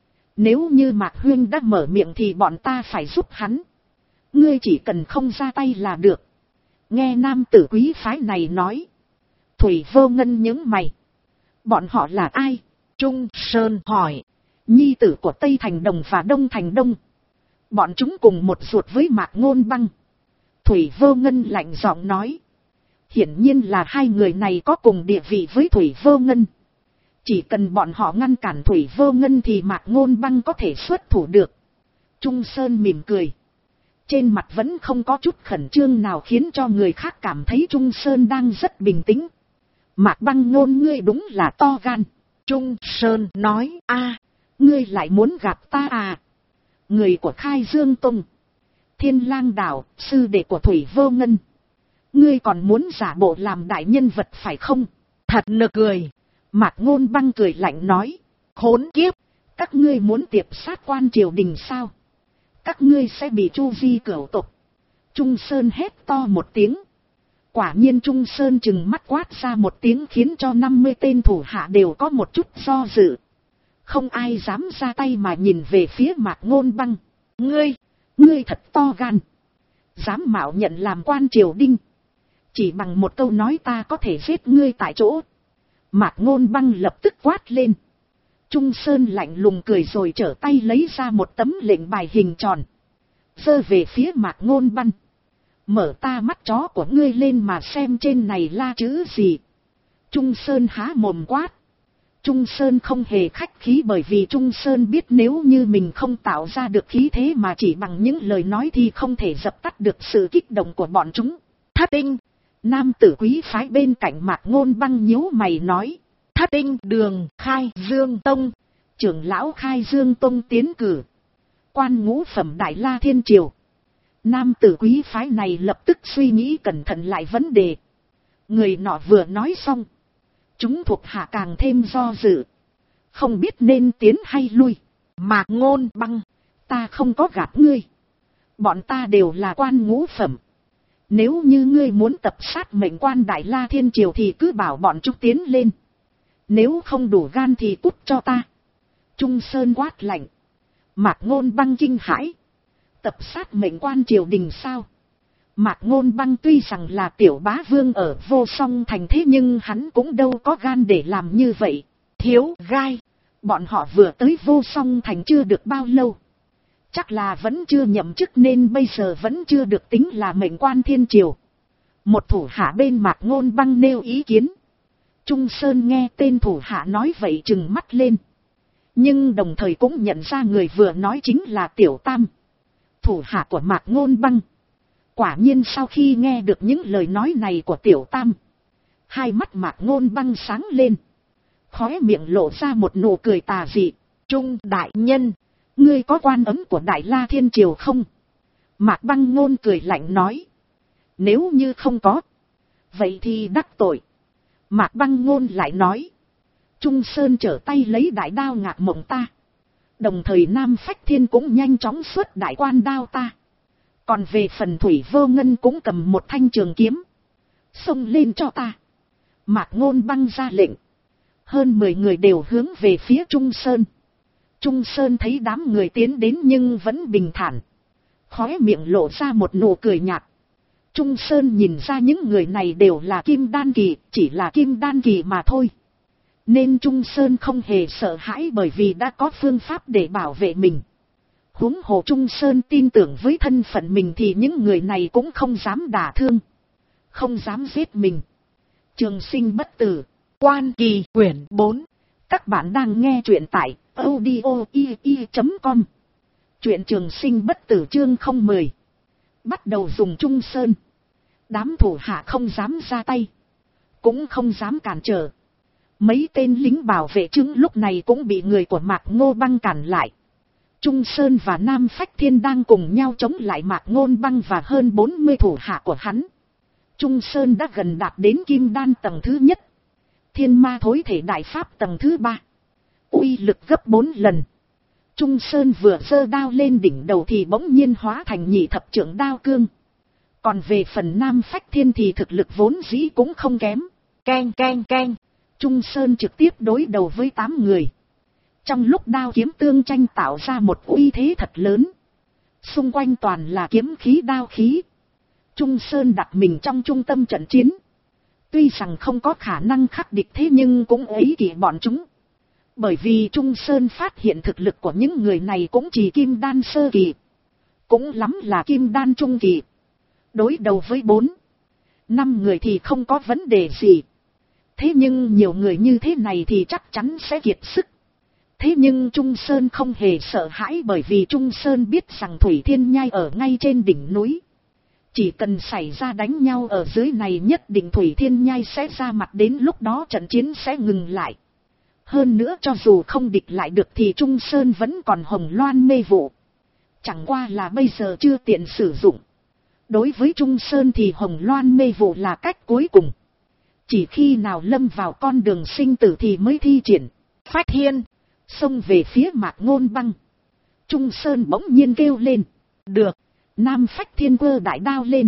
Nếu như Mạc huynh đã mở miệng thì bọn ta phải giúp hắn. Ngươi chỉ cần không ra tay là được. Nghe nam tử quý phái này nói. Thủy Vô Ngân nhướng mày. Bọn họ là ai? Trung Sơn hỏi. Nhi tử của Tây Thành Đồng và Đông Thành Đông. Bọn chúng cùng một ruột với Mạc Ngôn Băng. Thủy Vô Ngân lạnh giọng nói. Hiển nhiên là hai người này có cùng địa vị với Thủy Vô Ngân. Chỉ cần bọn họ ngăn cản Thủy Vô Ngân thì Mạc Ngôn Băng có thể xuất thủ được. Trung Sơn mỉm cười. Trên mặt vẫn không có chút khẩn trương nào khiến cho người khác cảm thấy Trung Sơn đang rất bình tĩnh. Mạc Băng Ngôn, ngươi đúng là to gan. Trung Sơn nói. A, ngươi lại muốn gặp ta à? Người của Khai Dương Tông, Thiên Lang Đảo, sư đệ của Thủy Vô Ngân. Ngươi còn muốn giả bộ làm đại nhân vật phải không? Thật nực cười. Mạc Ngôn Băng cười lạnh nói. Khốn kiếp, các ngươi muốn tiệp sát quan triều đình sao? Các ngươi sẽ bị chu di cửu tộc. Trung Sơn hét to một tiếng. Quả nhiên Trung Sơn chừng mắt quát ra một tiếng khiến cho 50 tên thủ hạ đều có một chút do dự. Không ai dám ra tay mà nhìn về phía Mạc Ngôn Băng. Ngươi thật to gan. Dám mạo nhận làm quan triều đình. Chỉ bằng một câu nói ta có thể giết ngươi tại chỗ. Mạc Ngôn Băng lập tức quát lên. Trung Sơn lạnh lùng cười rồi trở tay lấy ra một tấm lệnh bài hình tròn. Giơ về phía Mạc Ngôn Băng. Mở ta mắt chó của ngươi lên mà xem trên này là chữ gì. Trung Sơn há mồm quát. Trung Sơn không hề khách khí bởi vì Trung Sơn biết nếu như mình không tạo ra được khí thế mà chỉ bằng những lời nói thì không thể dập tắt được sự kích động của bọn chúng. Thất tinh. Nam tử quý phái bên cạnh Mạc Ngôn Băng nhíu mày nói. Thất tinh đường Khai Dương Tông. Trưởng lão Khai Dương Tông tiến cử. Quan ngũ phẩm Đại La Thiên Triều. Nam tử quý phái này lập tức suy nghĩ cẩn thận lại vấn đề. Người nọ vừa nói xong. Chúng thuộc hạ càng thêm do dự. Không biết nên tiến hay lui. Mạc Ngôn Băng, ta không có gạt ngươi. Bọn ta đều là quan ngũ phẩm. Nếu như ngươi muốn tập sát mệnh quan Đại La Thiên Triều thì cứ bảo bọn chúng tiến lên. Nếu không đủ gan thì cút cho ta. Trung Sơn quát lạnh. Mạc Ngôn Băng kinh hãi. Tập sát mệnh quan triều đình sao? Mạc Ngôn Băng tuy rằng là tiểu bá vương ở Vô Song Thành thế nhưng hắn cũng đâu có gan để làm như vậy. Thiếu gai. Bọn họ vừa tới Vô Song Thành chưa được bao lâu. Chắc là vẫn chưa nhậm chức nên bây giờ vẫn chưa được tính là mệnh quan thiên triều. Một thủ hạ bên Mạc Ngôn Băng nêu ý kiến. Trung Sơn nghe tên thủ hạ nói vậy trừng mắt lên. Nhưng đồng thời cũng nhận ra người vừa nói chính là Tiểu Tam, thủ hạ của Mạc Ngôn Băng. Quả nhiên sau khi nghe được những lời nói này của Tiểu Tam, hai mắt Mạc Ngôn Băng sáng lên, khóe miệng lộ ra một nụ cười tà dị. Trung đại nhân, ngươi có quan ấm của Đại La Thiên Triều không? Mạc Băng Ngôn cười lạnh nói. Nếu như không có, vậy thì đắc tội. Mạc Băng Ngôn lại nói. Trung Sơn trở tay lấy đại đao Ngạc Mộng ta. Đồng thời Nam Phách Thiên cũng nhanh chóng xuất đại quan đao ta. Còn về phần Thủy Vô Ngân cũng cầm một thanh trường kiếm. Xông lên cho ta. Mạc Ngôn Băng ra lệnh. Hơn 10 người đều hướng về phía Trung Sơn. Trung Sơn thấy đám người tiến đến nhưng vẫn bình thản. Khóe miệng lộ ra một nụ cười nhạt. Trung Sơn nhìn ra những người này đều là Kim Đan Kỳ, chỉ là Kim Đan Kỳ mà thôi. Nên Trung Sơn không hề sợ hãi bởi vì đã có phương pháp để bảo vệ mình. Huống hồ Trung Sơn tin tưởng với thân phận mình thì những người này cũng không dám đả thương, không dám giết mình. Trường Sinh Bất Tử, Quan Kỳ quyển 4. Các bạn đang nghe truyện tại audio.com. Truyện Trường Sinh Bất Tử chương 010. Bắt đầu dùng Trung Sơn. Đám thủ hạ không dám ra tay, cũng không dám cản trở. Mấy tên lính bảo vệ chứng lúc này cũng bị người của Mạc Ngô Băng cản lại. Trung Sơn và Nam Phách Thiên đang cùng nhau chống lại Mạc Ngôn Băng và hơn 40 thủ hạ của hắn. Trung Sơn đã gần đạt đến Kim Đan tầng thứ nhất. Thiên Ma Thối Thể Đại Pháp tầng thứ 3. Uy lực gấp 4 lần. Trung Sơn vừa giơ đao lên đỉnh đầu thì bỗng nhiên hóa thành nhị thập trượng đao cương. Còn về phần Nam Phách Thiên thì thực lực vốn dĩ cũng không kém. Keng keng keng. Trung Sơn trực tiếp đối đầu với 8 người. Trong lúc đao kiếm tương tranh tạo ra một uy thế thật lớn. Xung quanh toàn là kiếm khí đao khí. Trung Sơn đặt mình trong trung tâm trận chiến. Tuy rằng không có khả năng khắc địch thế nhưng cũng ấy kỵ bọn chúng. Bởi vì Trung Sơn phát hiện thực lực của những người này cũng chỉ Kim Đan sơ kỳ. Cũng lắm là Kim Đan trung kỳ. Đối đầu với 4-5 người thì không có vấn đề gì. Thế nhưng nhiều người như thế này thì chắc chắn sẽ kiệt sức. Thế nhưng Trung Sơn không hề sợ hãi bởi vì Trung Sơn biết rằng Thủy Thiên Nhai ở ngay trên đỉnh núi. Chỉ cần xảy ra đánh nhau ở dưới này nhất định Thủy Thiên Nhai sẽ ra mặt, đến lúc đó trận chiến sẽ ngừng lại. Hơn nữa cho dù không địch lại được thì Trung Sơn vẫn còn Hồng Loan mê vụ. Chẳng qua là bây giờ chưa tiện sử dụng. Đối với Trung Sơn thì Hồng Loan mê vụ là cách cuối cùng. Chỉ khi nào lâm vào con đường sinh tử thì mới thi triển. Phách Thiên xông về phía Mạc Ngôn Băng. Trung Sơn bỗng nhiên kêu lên. Được. Nam Phách Thiên quơ đại đao lên.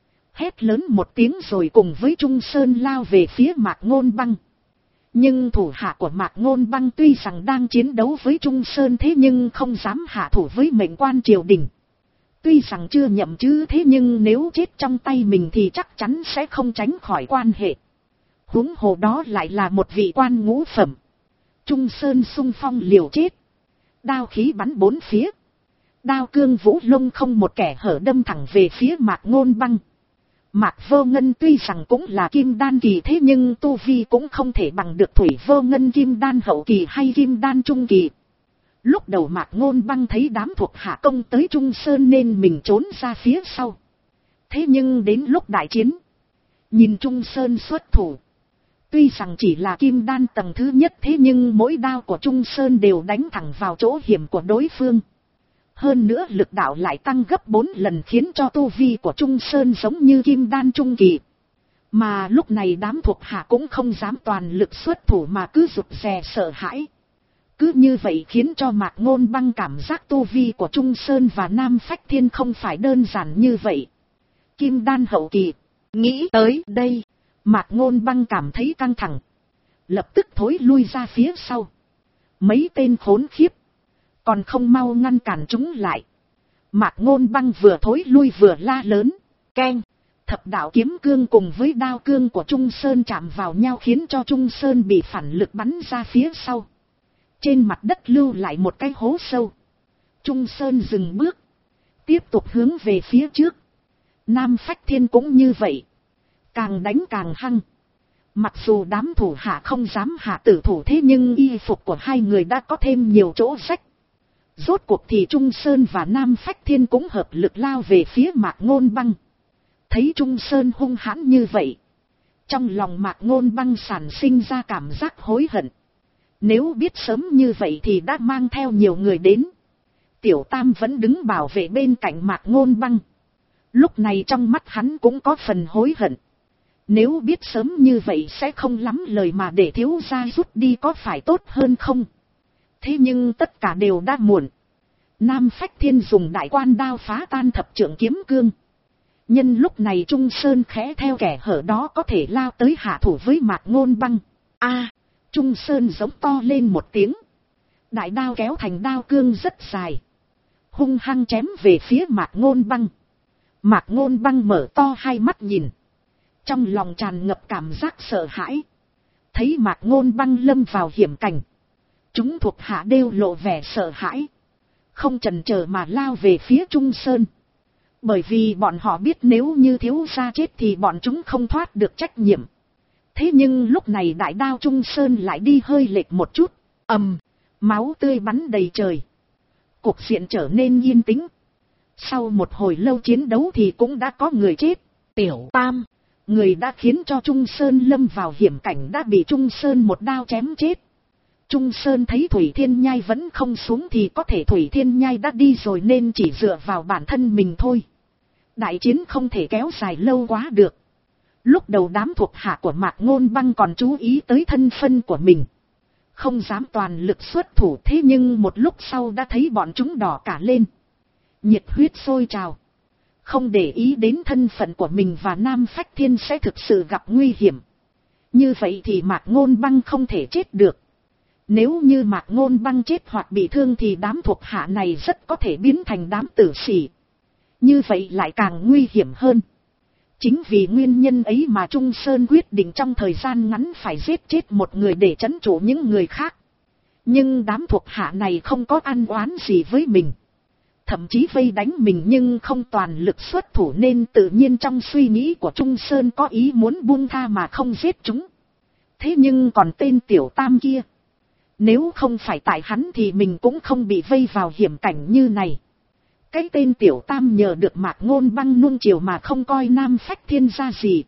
Hét lớn một tiếng rồi cùng với Trung Sơn lao về phía Mạc Ngôn Băng. Nhưng thủ hạ của Mạc Ngôn Băng tuy rằng đang chiến đấu với Trung Sơn thế nhưng không dám hạ thủ với mệnh quan triều đình. Tuy rằng chưa nhậm chức thế nhưng nếu chết trong tay mình thì chắc chắn sẽ không tránh khỏi quan hệ. Huống hồ đó lại là một vị quan ngũ phẩm. Trung Sơn xung phong liều chết. Đao khí bắn bốn phía. Đao cương vũ lông không một kẻ hở đâm thẳng về phía Mạc Ngôn Băng. Mạc Vô Ngân tuy rằng cũng là Kim Đan kỳ thế nhưng tu vi cũng không thể bằng được Thủy Vô Ngân Kim Đan hậu kỳ hay Kim Đan trung kỳ. Lúc đầu Mạc Ngôn Băng thấy đám thuộc hạ công tới Trung Sơn nên mình trốn ra phía sau. Thế nhưng đến lúc đại chiến, nhìn Trung Sơn xuất thủ. Tuy rằng chỉ là Kim Đan tầng thứ nhất thế nhưng mỗi đao của Trung Sơn đều đánh thẳng vào chỗ hiểm của đối phương. Hơn nữa lực đạo lại tăng gấp 4 lần khiến cho tu vi của Trung Sơn giống như Kim Đan trung kỳ. Mà lúc này đám thuộc hạ cũng không dám toàn lực xuất thủ mà cứ rụt rè sợ hãi. Cứ như vậy khiến cho Mạc Ngôn Băng cảm giác tu vi của Trung Sơn và Nam Phách Thiên không phải đơn giản như vậy. Kim Đan hậu kỳ. Nghĩ tới đây, Mạc Ngôn Băng cảm thấy căng thẳng. Lập tức thối lui ra phía sau. Mấy tên khốn khiếp. Còn không mau ngăn cản chúng lại. Mạc Ngôn Băng vừa thối lui vừa la lớn. Keng. Thập đạo kiếm cương cùng với đao cương của Trung Sơn chạm vào nhau khiến cho Trung Sơn bị phản lực bắn ra phía sau. Trên mặt đất lưu lại một cái hố sâu. Trung Sơn dừng bước. Tiếp tục hướng về phía trước. Nam Phách Thiên cũng như vậy. Càng đánh càng hăng. Mặc dù đám thủ hạ không dám hạ tử thủ thế nhưng y phục của hai người đã có thêm nhiều chỗ rách. Rốt cuộc thì Trung Sơn và Nam Phách Thiên cũng hợp lực lao về phía Mạc Ngôn Băng. Thấy Trung Sơn hung hãn như vậy, trong lòng Mạc Ngôn Băng sản sinh ra cảm giác hối hận. Nếu biết sớm như vậy thì đã mang theo nhiều người đến. Tiểu Tam vẫn đứng bảo vệ bên cạnh Mạc Ngôn Băng. Lúc này trong mắt hắn cũng có phần hối hận. Nếu biết sớm như vậy sẽ không lắm lời mà để thiếu gia rút đi có phải tốt hơn không? Thế nhưng tất cả đều đã muộn. Nam Phách Thiên dùng đại quan đao phá tan thập trượng kiếm cương. Nhân lúc này Trung Sơn khẽ theo kẻ hở đó có thể lao tới hạ thủ với Mạc Ngôn Băng. Trung Sơn giống to lên một tiếng. Đại đao kéo thành đao cương rất dài, hung hăng chém về phía Mạc Ngôn Băng. Mạc Ngôn Băng mở to hai mắt nhìn, trong lòng tràn ngập cảm giác sợ hãi. Thấy Mạc Ngôn Băng lâm vào hiểm cảnh, chúng thuộc hạ đều lộ vẻ sợ hãi, không chần chờ mà lao về phía Trung Sơn. Bởi vì bọn họ biết nếu như thiếu gia chết thì bọn chúng không thoát được trách nhiệm. Thế nhưng lúc này đại đao Trung Sơn lại đi hơi lệch một chút. Máu tươi bắn đầy trời. Cuộc diện trở nên yên tĩnh. Sau một hồi lâu chiến đấu thì cũng đã có người chết. Tiểu Tam, người đã khiến cho Trung Sơn lâm vào hiểm cảnh đã bị Trung Sơn một đao chém chết. Trung Sơn thấy Thủy Thiên Nhai vẫn không xuống thì có thể Thủy Thiên Nhai đã đi rồi nên chỉ dựa vào bản thân mình thôi. Đại chiến không thể kéo dài lâu quá được. Lúc đầu đám thuộc hạ của Mạc Ngôn Băng còn chú ý tới thân phân của mình, không dám toàn lực xuất thủ, thế nhưng một lúc sau đã thấy bọn chúng đỏ cả lên, nhiệt huyết sôi trào, không để ý đến thân phận của mình và Nam Phách Thiên sẽ thực sự gặp nguy hiểm. Như vậy thì Mạc Ngôn Băng không thể chết được. Nếu như Mạc Ngôn Băng chết hoặc bị thương thì đám thuộc hạ này rất có thể biến thành đám tử sĩ. Như vậy lại càng nguy hiểm hơn. Chính vì nguyên nhân ấy mà Trung Sơn quyết định trong thời gian ngắn phải giết chết một người để trấn trụ những người khác. Nhưng đám thuộc hạ này không có ăn oán gì với mình, thậm chí vây đánh mình nhưng không toàn lực xuất thủ, nên tự nhiên trong suy nghĩ của Trung Sơn có ý muốn buông tha mà không giết chúng. Thế nhưng còn tên Tiểu Tam kia, nếu không phải tại hắn thì mình cũng không bị vây vào hiểm cảnh như này. Cái tên Tiểu Tam nhờ được Mạc Ngôn Băng nuông chiều mà không coi Nam Phách Thiên ra gì,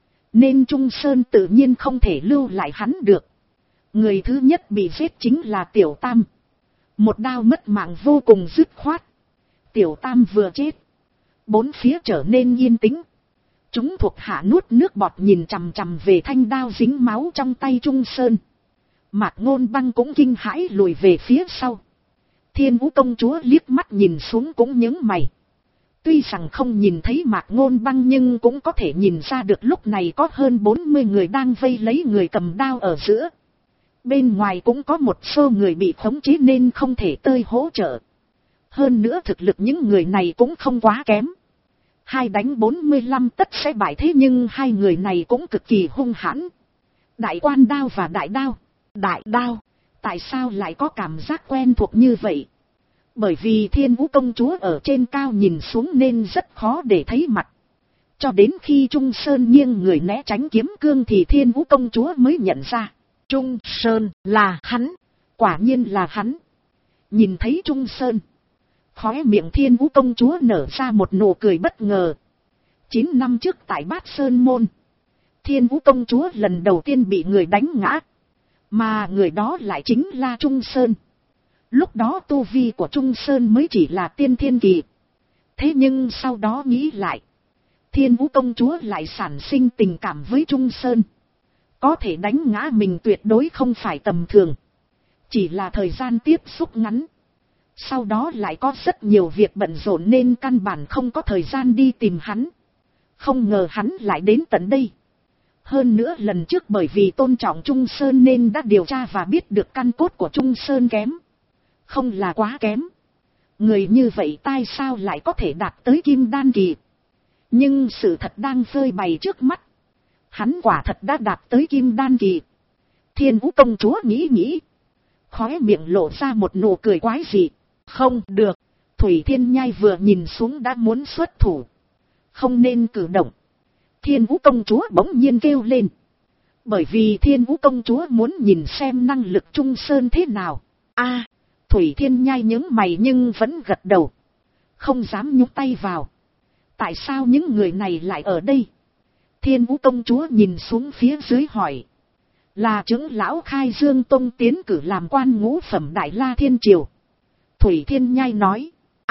nên Trung Sơn tự nhiên không thể lưu lại hắn được. Người thứ nhất bị giết chính là Tiểu Tam. Một đao mất mạng vô cùng dứt khoát. Tiểu Tam vừa chết, bốn phía trở nên yên tĩnh. Chúng thuộc hạ nuốt nước bọt nhìn chằm chằm về thanh đao dính máu trong tay Trung Sơn. Mạc Ngôn Băng cũng kinh hãi lùi về phía sau. Thiên Vũ công chúa liếc mắt nhìn xuống cũng nhướng mày. Tuy rằng không nhìn thấy Mạc Ngôn Băng nhưng cũng có thể nhìn ra được lúc này có hơn 40 người đang vây lấy người cầm đao ở giữa. Bên ngoài cũng có một số người bị khống chế nên không thể tơi hỗ trợ. Hơn nữa thực lực những người này cũng không quá kém. 2 đánh 45 tất sẽ bại, thế nhưng hai người này cũng cực kỳ hung hãn. Đại quan đao và đại đao. Đại đao, tại sao lại có cảm giác quen thuộc như vậy? Bởi vì Thiên Vũ công chúa ở trên cao nhìn xuống nên rất khó để thấy mặt. Cho đến khi Trung Sơn nghiêng người né tránh kiếm cương thì Thiên Vũ công chúa mới nhận ra. Trung Sơn là hắn, quả nhiên là hắn. Nhìn thấy Trung Sơn, khóe miệng Thiên Vũ công chúa nở ra một nụ cười bất ngờ. 9 năm trước tại Bát Sơn Môn, Thiên Vũ công chúa lần đầu tiên bị người đánh ngã. Mà người đó lại chính là Trung Sơn. Lúc đó tu vi của Trung Sơn mới chỉ là tiên thiên kỳ. Thế nhưng sau đó nghĩ lại, Thiên Vũ công chúa lại sản sinh tình cảm với Trung Sơn. Có thể đánh ngã mình tuyệt đối không phải tầm thường. Chỉ là thời gian tiếp xúc ngắn. Sau đó lại có rất nhiều việc bận rộn nên căn bản không có thời gian đi tìm hắn. Không ngờ hắn lại đến tận đây. Hơn nữa lần trước bởi vì tôn trọng Trung Sơn nên đã điều tra và biết được căn cốt của Trung Sơn kém. Không là quá kém. Người như vậy tại sao lại có thể đạt tới kim đan kỳ? Nhưng sự thật đang phơi bày trước mắt. Hắn quả thật đã đạt tới kim đan kỳ. Thiên Vũ công chúa nghĩ. Khóe miệng lộ ra một nụ cười quái dị. Không được. Thủy Thiên Nhai vừa nhìn xuống đã muốn xuất thủ. Không nên cử động. Thiên Vũ công chúa bỗng nhiên kêu lên. Bởi vì Thiên Vũ công chúa muốn nhìn xem năng lực Trung Sơn thế nào. Thủy Thiên Nhai nhướng mày nhưng vẫn gật đầu. Không dám nhúc tay vào. Tại sao những người này lại ở đây? Thiên Vũ công chúa nhìn xuống phía dưới hỏi. Là trưởng lão Khai Dương Tông tiến cử làm quan ngũ phẩm Đại La Thiên Triều. Thủy Thiên Nhai nói.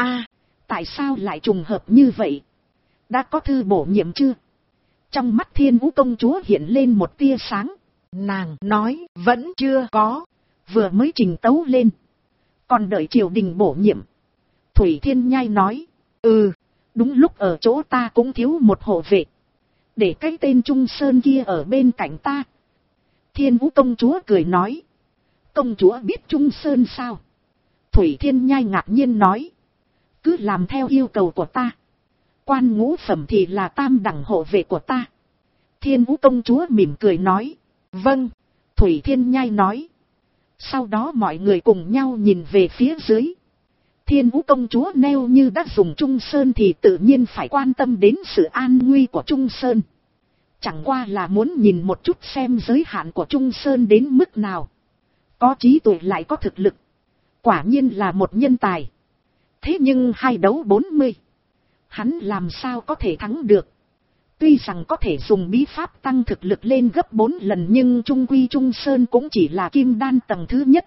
Tại sao lại trùng hợp như vậy? Đã có thư bổ nhiệm chưa? Trong mắt Thiên Vũ công chúa hiện lên một tia sáng. Nàng nói vẫn chưa có. Vừa mới trình tấu lên. Còn đợi triều đình bổ nhiệm. Thủy Thiên Nhai nói. Đúng lúc ở chỗ ta cũng thiếu một hộ vệ. Để cái tên Trung Sơn kia ở bên cạnh ta. Thiên Vũ công chúa cười nói. Công chúa biết Trung Sơn sao? Thủy Thiên Nhai ngạc nhiên nói. Cứ làm theo yêu cầu của ta. Quan ngũ phẩm thì là tam đẳng hộ vệ của ta. Thiên Vũ công chúa mỉm cười nói. Vâng. Thủy Thiên Nhai nói. Sau đó mọi người cùng nhau nhìn về phía dưới. Thiên Vũ công chúa nêu như đã dùng Trung Sơn thì tự nhiên phải quan tâm đến sự an nguy của Trung Sơn. Chẳng qua là muốn nhìn một chút xem giới hạn của Trung Sơn đến mức nào. Có trí tuệ lại có thực lực. Quả nhiên là một nhân tài. Thế nhưng 2 đấu 40. Hắn làm sao có thể thắng được. Tuy rằng có thể dùng bí pháp tăng thực lực lên gấp 4 lần nhưng trung quy Trung Sơn cũng chỉ là kim đan tầng thứ nhất.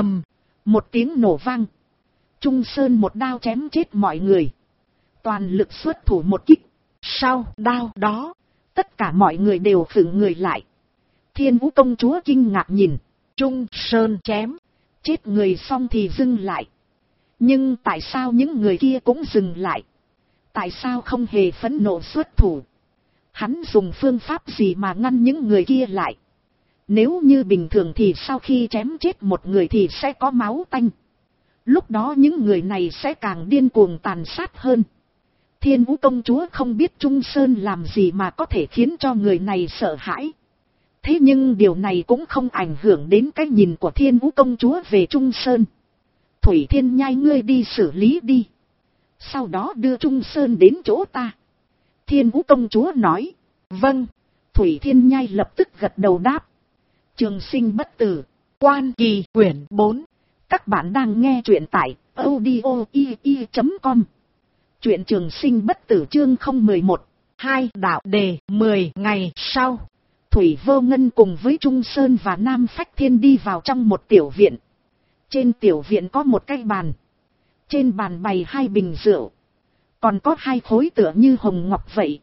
Một tiếng nổ vang. Trung Sơn một đao chém chết mọi người. Toàn lực xuất thủ một kích. Sau đao đó, tất cả mọi người đều khựng người lại. Thiên Vũ công chúa kinh ngạc nhìn. Trung Sơn chém chết người xong thì dừng lại. Nhưng tại sao những người kia cũng dừng lại? Tại sao không hề phẫn nộ xuất thủ? Hắn dùng phương pháp gì mà ngăn những người kia lại? Nếu như bình thường thì sau khi chém chết một người thì sẽ có máu tanh. Lúc đó những người này sẽ càng điên cuồng tàn sát hơn. Thiên Vũ công chúa không biết Trung Sơn làm gì mà có thể khiến cho người này sợ hãi. Thế nhưng điều này cũng không ảnh hưởng đến cái nhìn của Thiên Vũ công chúa về Trung Sơn. Thủy Thiên Nhai ngươi đi xử lý đi. Sau đó đưa Trung Sơn đến chỗ ta. Thiên Vũ công chúa nói. Vâng. Thủy Thiên Nhai lập tức gật đầu đáp. Trường sinh bất tử. Quan Kỳ quyển 4. Các bạn đang nghe truyện tại audio.ii.com. Truyện Trường Sinh bất tử chương 011. 2 đạo đề 10 ngày sau. Thủy Vô Ngân cùng với Trung Sơn và Nam Phách Thiên đi vào trong một tiểu viện. Trên tiểu viện có một cái bàn. Trên bàn bày 2 bình rượu. Còn có 2 khối tựa như hồng ngọc vậy.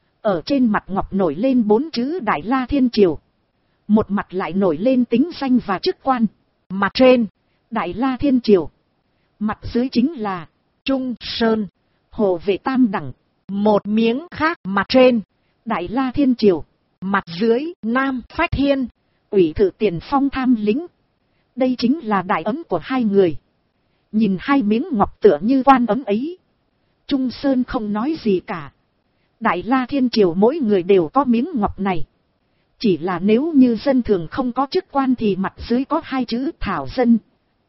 Ở trên mặt ngọc nổi lên 4 chữ Đại La Thiên Triều. Một mặt lại nổi lên tính danh và chức quan. Mặt trên, Đại La Thiên Triều. Mặt dưới chính là Trung Sơn, hộ vệ tam đẳng. Một miếng khác mặt trên, Đại La Thiên Triều. Mặt dưới, Nam Phách Thiên, ủy thự tiền phong tham lính. Đây chính là đại ấm của 2 người. Nhìn 2 miếng ngọc tựa như quan ấm ấy. Trung Sơn không nói gì cả. Đại La Thiên Triều mỗi người đều có miếng ngọc này. Chỉ là nếu như dân thường không có chức quan thì mặt dưới có 2 chữ thảo dân.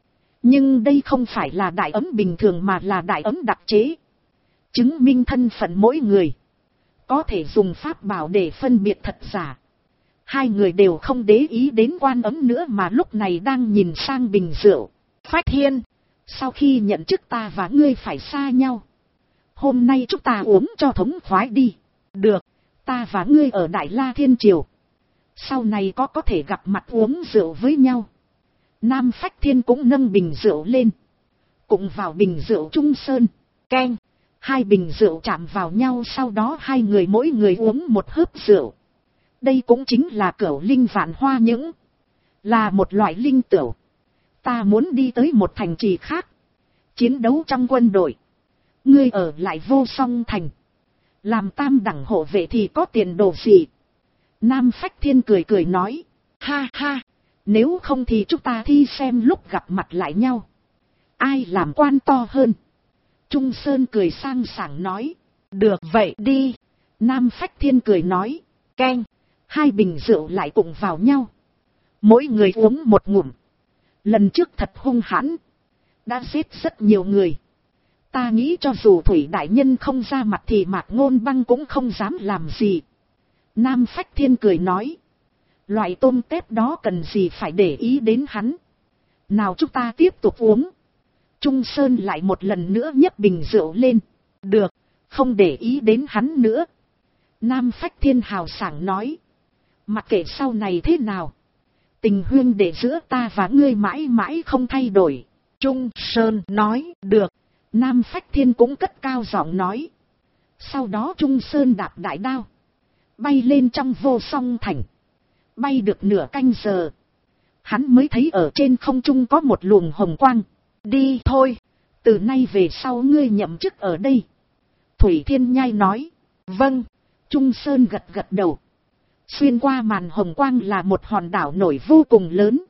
Nhưng đây không phải là đại ấm bình thường mà là đại ấm đặc chế. Chứng minh thân phận mỗi người. Có thể dùng pháp bảo để phân biệt thật giả. 2 người đều không để ý đến quan ấm nữa mà lúc này đang nhìn sang bình rượu. Phách Thiên, sau khi nhận chức ta và ngươi phải xa nhau. Hôm nay chúng ta uống cho thống khoái đi. Được, ta và ngươi ở Đại La Thiên Triều. Sau này có thể gặp mặt uống rượu với nhau. Nam Phách Thiên cũng nâng bình rượu lên. Cũng vào bình rượu Trung Sơn. Keng, 2 bình rượu chạm vào nhau, sau đó 2 người mỗi người uống một hớp rượu. Đây cũng chính là cửu linh vạn hoa những. Là một loại linh tửu. Ta muốn đi tới một thành trì khác. Chiến đấu trong quân đội. Ngươi ở lại Vô Song Thành. Làm tam đẳng hộ vệ thì có tiền đồ gì? Nam Phách Thiên cười cười nói. Ha ha, nếu không thì chúng ta thi xem lúc gặp mặt lại nhau. Ai làm quan to hơn? Trung Sơn cười sang sảng nói. Được vậy đi. Nam Phách Thiên cười nói. Keng, 2 bình rượu lại cùng vào nhau. Mỗi người uống một ngụm. Lần trước thật hung hãn. Đã giết rất nhiều người. Ta nghĩ cho dù Thủy Đại Nhân không ra mặt thì Mạc Ngôn Băng cũng không dám làm gì. Nam Phách Thiên cười nói. Loại tôm tép đó cần gì phải để ý đến hắn. Nào chúng ta tiếp tục uống. Trung Sơn lại một lần nữa nhấc bình rượu lên. Được, không để ý đến hắn nữa. Nam Phách Thiên hào sảng nói, mặc kệ sau này thế nào, tình huynh đệ giữa ta và ngươi mãi mãi không thay đổi. Trung Sơn nói, được. Nam Phách Thiên cũng cất cao giọng nói. Sau đó Trung Sơn đạp đại đao, bay lên trong Vô Song Thành. Bay được nửa canh giờ, hắn mới thấy ở trên không trung có một luồng hồng quang. Đi thôi, từ nay về sau ngươi nhậm chức ở đây. Thủy Thiên Nhai nói, vâng. Trung Sơn gật gật đầu. Xuyên qua màn hồng quang là một hòn đảo nổi vô cùng lớn.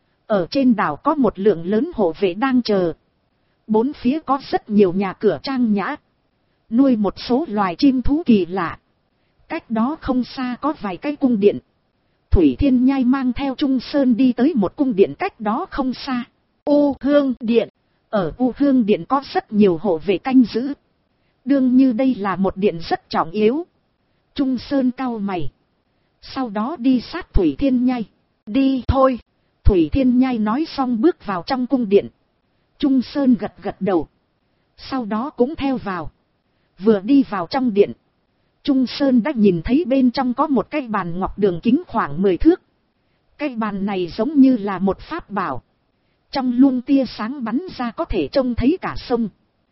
Ở trên đảo có một lượng lớn hộ vệ đang chờ. Bốn phía có rất nhiều nhà cửa trang nhã, nuôi một số loài chim thú kỳ lạ. Cách đó không xa có vài cái cung điện. Thủy Thiên Nhai mang theo Trung Sơn đi tới một cung điện cách đó không xa. U Hương Điện. Ở U Hương Điện có rất nhiều hộ vệ canh giữ. Đương như đây là một điện rất trọng yếu. Trung Sơn cau mày. Sau đó đi sát Thủy Thiên Nhai. Đi thôi. Thủy Thiên Nhai nói xong bước vào trong cung điện. Trung Sơn gật gật đầu. Sau đó cũng theo vào. Vừa đi vào trong điện, Trung Sơn đã nhìn thấy bên trong có một cái bàn ngọc đường kính khoảng 10 thước. Cái bàn này giống như là một pháp bảo. Trong luồng tia sáng bắn ra có thể trông thấy cả sông,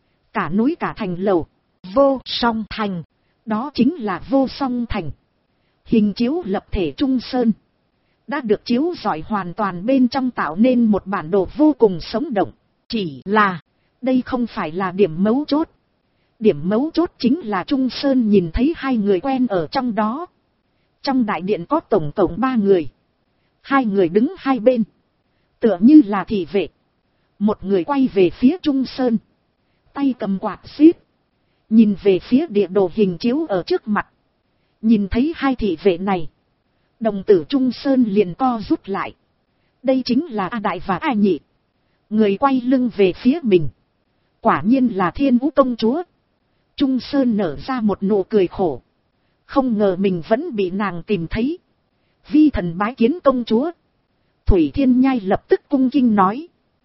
cả núi, cả thành lầu. Vô Song Thành. Đó chính là Vô Song Thành. Hình chiếu lập thể Trung Sơn đã được chiếu rọi hoàn toàn bên trong, tạo nên một bản đồ vô cùng sống động. Chỉ là đây không phải là điểm mấu chốt. Điểm mấu chốt chính là Trung Sơn nhìn thấy hai người quen ở trong đó. Trong đại điện có tổng cộng 3 người. 2 người đứng hai bên, tựa như là thị vệ. Một người quay về phía Trung Sơn, tay cầm quạt xíp, nhìn về phía địa đồ hình chiếu ở trước mặt. Nhìn thấy hai thị vệ này, đồng tử Trung Sơn liền co rút lại. Đây chính là A Đại và A Nhị. Người quay lưng về phía mình, quả nhiên là Thiên Vũ công chúa. Trung Sơn nở ra một nụ cười khổ. Không ngờ mình vẫn bị nàng tìm thấy. Vi thần bái kiến công chúa. Thủy Thiên Nhai lập tức cung kính nói.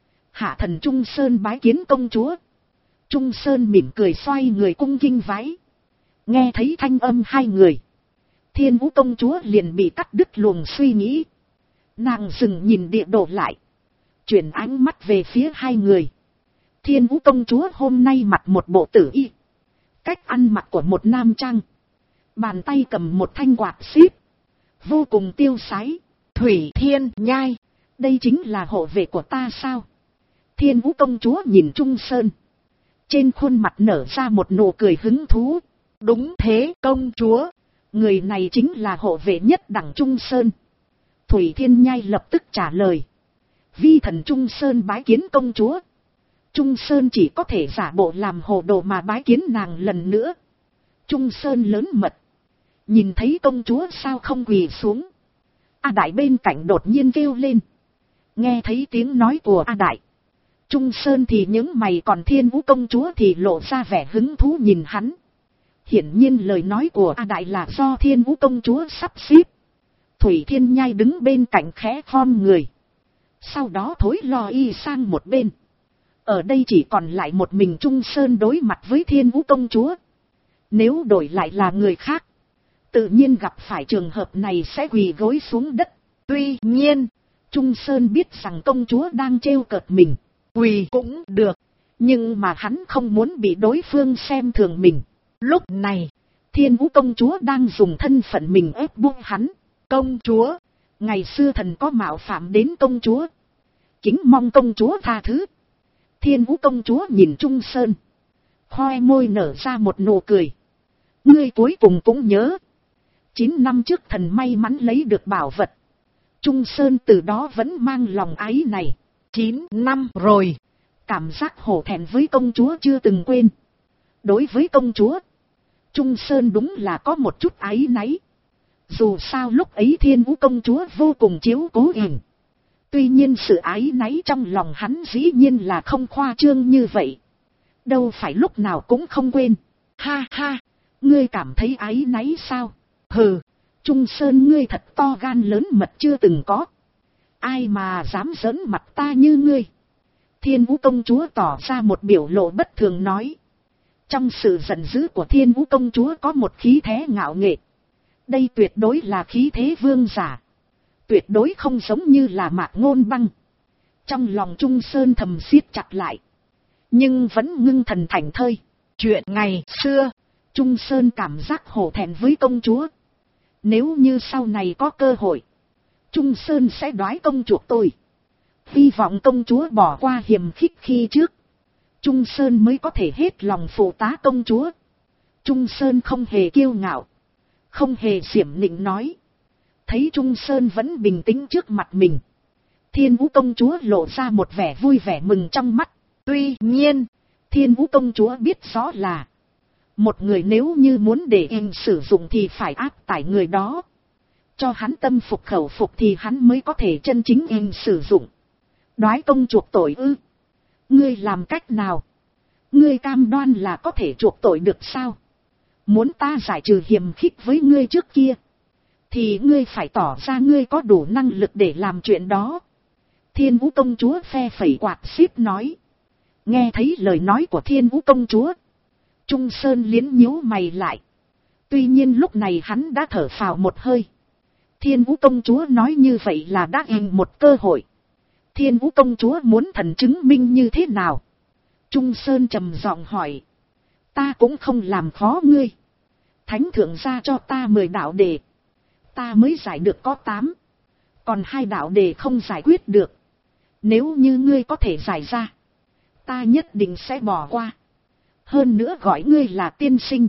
Hạ thần Trung Sơn bái kiến công chúa. Trung Sơn mỉm cười xoay người cung kính vái. Nghe thấy thanh âm hai người, Thiên Vũ công chúa liền bị cắt đứt luồng suy nghĩ. Nàng dừng nhìn địa đồ lại, chuyển ánh mắt về phía hai người. Thiên Vũ công chúa hôm nay mặc một bộ tử y, cách ăn mặc của một nam trang, bàn tay cầm một thanh quạt xíp, vô cùng tiêu sái. Thủy Thiên Nhai, đây chính là hộ vệ của ta sao? Thiên Vũ công chúa nhìn Trung Sơn, trên khuôn mặt nở ra một nụ cười hứng thú. Đúng thế công chúa, người này chính là hộ vệ nhất đẳng Trung Sơn. Thủy Thiên Nhai lập tức trả lời. Vi thần Trung Sơn bái kiến công chúa. Trung Sơn chỉ có thể giả bộ làm hồ đồ mà bái kiến nàng lần nữa. Trung Sơn lớn mật, nhìn thấy công chúa sao không quỳ xuống. A Đại bên cạnh đột nhiên kêu lên. Nghe thấy tiếng nói của A Đại, Trung Sơn thì những mày, còn Thiên Vũ công chúa thì lộ ra vẻ hứng thú nhìn hắn. Hiển nhiên lời nói của A Đại là do Thiên Vũ công chúa sắp xếp. Thủy Thiên Nhai đứng bên cạnh khẽ khom người, sau đó thối lo y sang một bên. Ở đây chỉ còn lại một mình Trung Sơn đối mặt với Thiên Vũ công chúa. Nếu đổi lại là người khác, tự nhiên gặp phải trường hợp này sẽ quỳ gối xuống đất. Tuy nhiên, Trung Sơn biết rằng công chúa đang trêu cợt mình, quỳ cũng được, nhưng mà hắn không muốn bị đối phương xem thường mình. Lúc này, Thiên Vũ công chúa đang dùng thân phận mình ép buộc hắn. Công chúa, ngày xưa thần có mạo phạm đến công chúa, kính mong công chúa tha thứ. Thiên Vũ công chúa nhìn Trung Sơn, khoe môi nở ra một nụ cười. Ngươi cuối cùng cũng nhớ, 9 năm trước thần may mắn lấy được bảo vật. Trung Sơn từ đó vẫn mang lòng ái này. 9 năm rồi, cảm giác hổ thẹn với công chúa chưa từng quên. Đối với công chúa, Trung Sơn đúng là có một chút áy náy. Dù sao lúc ấy Thiên Vũ công chúa vô cùng chiếu cố hình. Tuy nhiên sự áy náy trong lòng hắn dĩ nhiên là không khoa trương như vậy. Đâu phải lúc nào cũng không quên. Ha ha, ngươi cảm thấy áy náy sao? Hừ, Trung Sơn ngươi thật to gan lớn mật chưa từng có. Ai mà dám giỡn mặt ta như ngươi? Thiên Vũ công chúa tỏ ra một biểu lộ bất thường nói. Trong sự giận dữ của Thiên Vũ công chúa có một khí thế ngạo nghệ. Đây tuyệt đối là khí thế vương giả. Tuyệt đối không giống như là Mạc Ngôn Băng. Trong lòng Trung Sơn thầm siết chặt lại. Nhưng vẫn ngưng thần thảnh thơi. Chuyện ngày xưa, Trung Sơn cảm giác hổ thẹn với công chúa. Nếu như sau này có cơ hội, Trung Sơn sẽ đoái công chuộc tôi. Hy vọng công chúa bỏ qua hiềm khích khi trước. Trung Sơn mới có thể hết lòng phụ tá công chúa. Trung Sơn không hề kiêu ngạo, không hề xiểm nịnh nói. Thấy Trung Sơn vẫn bình tĩnh trước mặt mình, Thiên Vũ công chúa lộ ra một vẻ vui vẻ mừng trong mắt. Tuy nhiên, Thiên Vũ công chúa biết rõ là một người nếu như muốn để em sử dụng thì phải áp tải người đó. Cho hắn tâm phục khẩu phục thì hắn mới có thể chân chính em sử dụng. Đoái công chuộc tội ư? Ngươi làm cách nào? Ngươi cam đoan là có thể chuộc tội được sao? Muốn ta giải trừ hiềm khích với ngươi trước kia, thì ngươi phải tỏ ra ngươi có đủ năng lực để làm chuyện đó. Thiên Vũ công chúa phe phẩy quạt xíp nói. Nghe thấy lời nói của Thiên Vũ công chúa, Trung Sơn liến nhíu mày lại. Tuy nhiên lúc này hắn đã thở phào một hơi. Thiên Vũ công chúa nói như vậy là đã dành một cơ hội. Thiên Vũ công chúa muốn thần chứng minh như thế nào? Trung Sơn trầm giọng hỏi. Ta cũng không làm khó ngươi. Thánh thượng ra cho ta 10 đạo đề, ta mới giải được có 8. Còn 2 đạo đề không giải quyết được. Nếu như ngươi có thể giải ra, ta nhất định sẽ bỏ qua. Hơn nữa gọi ngươi là tiên sinh.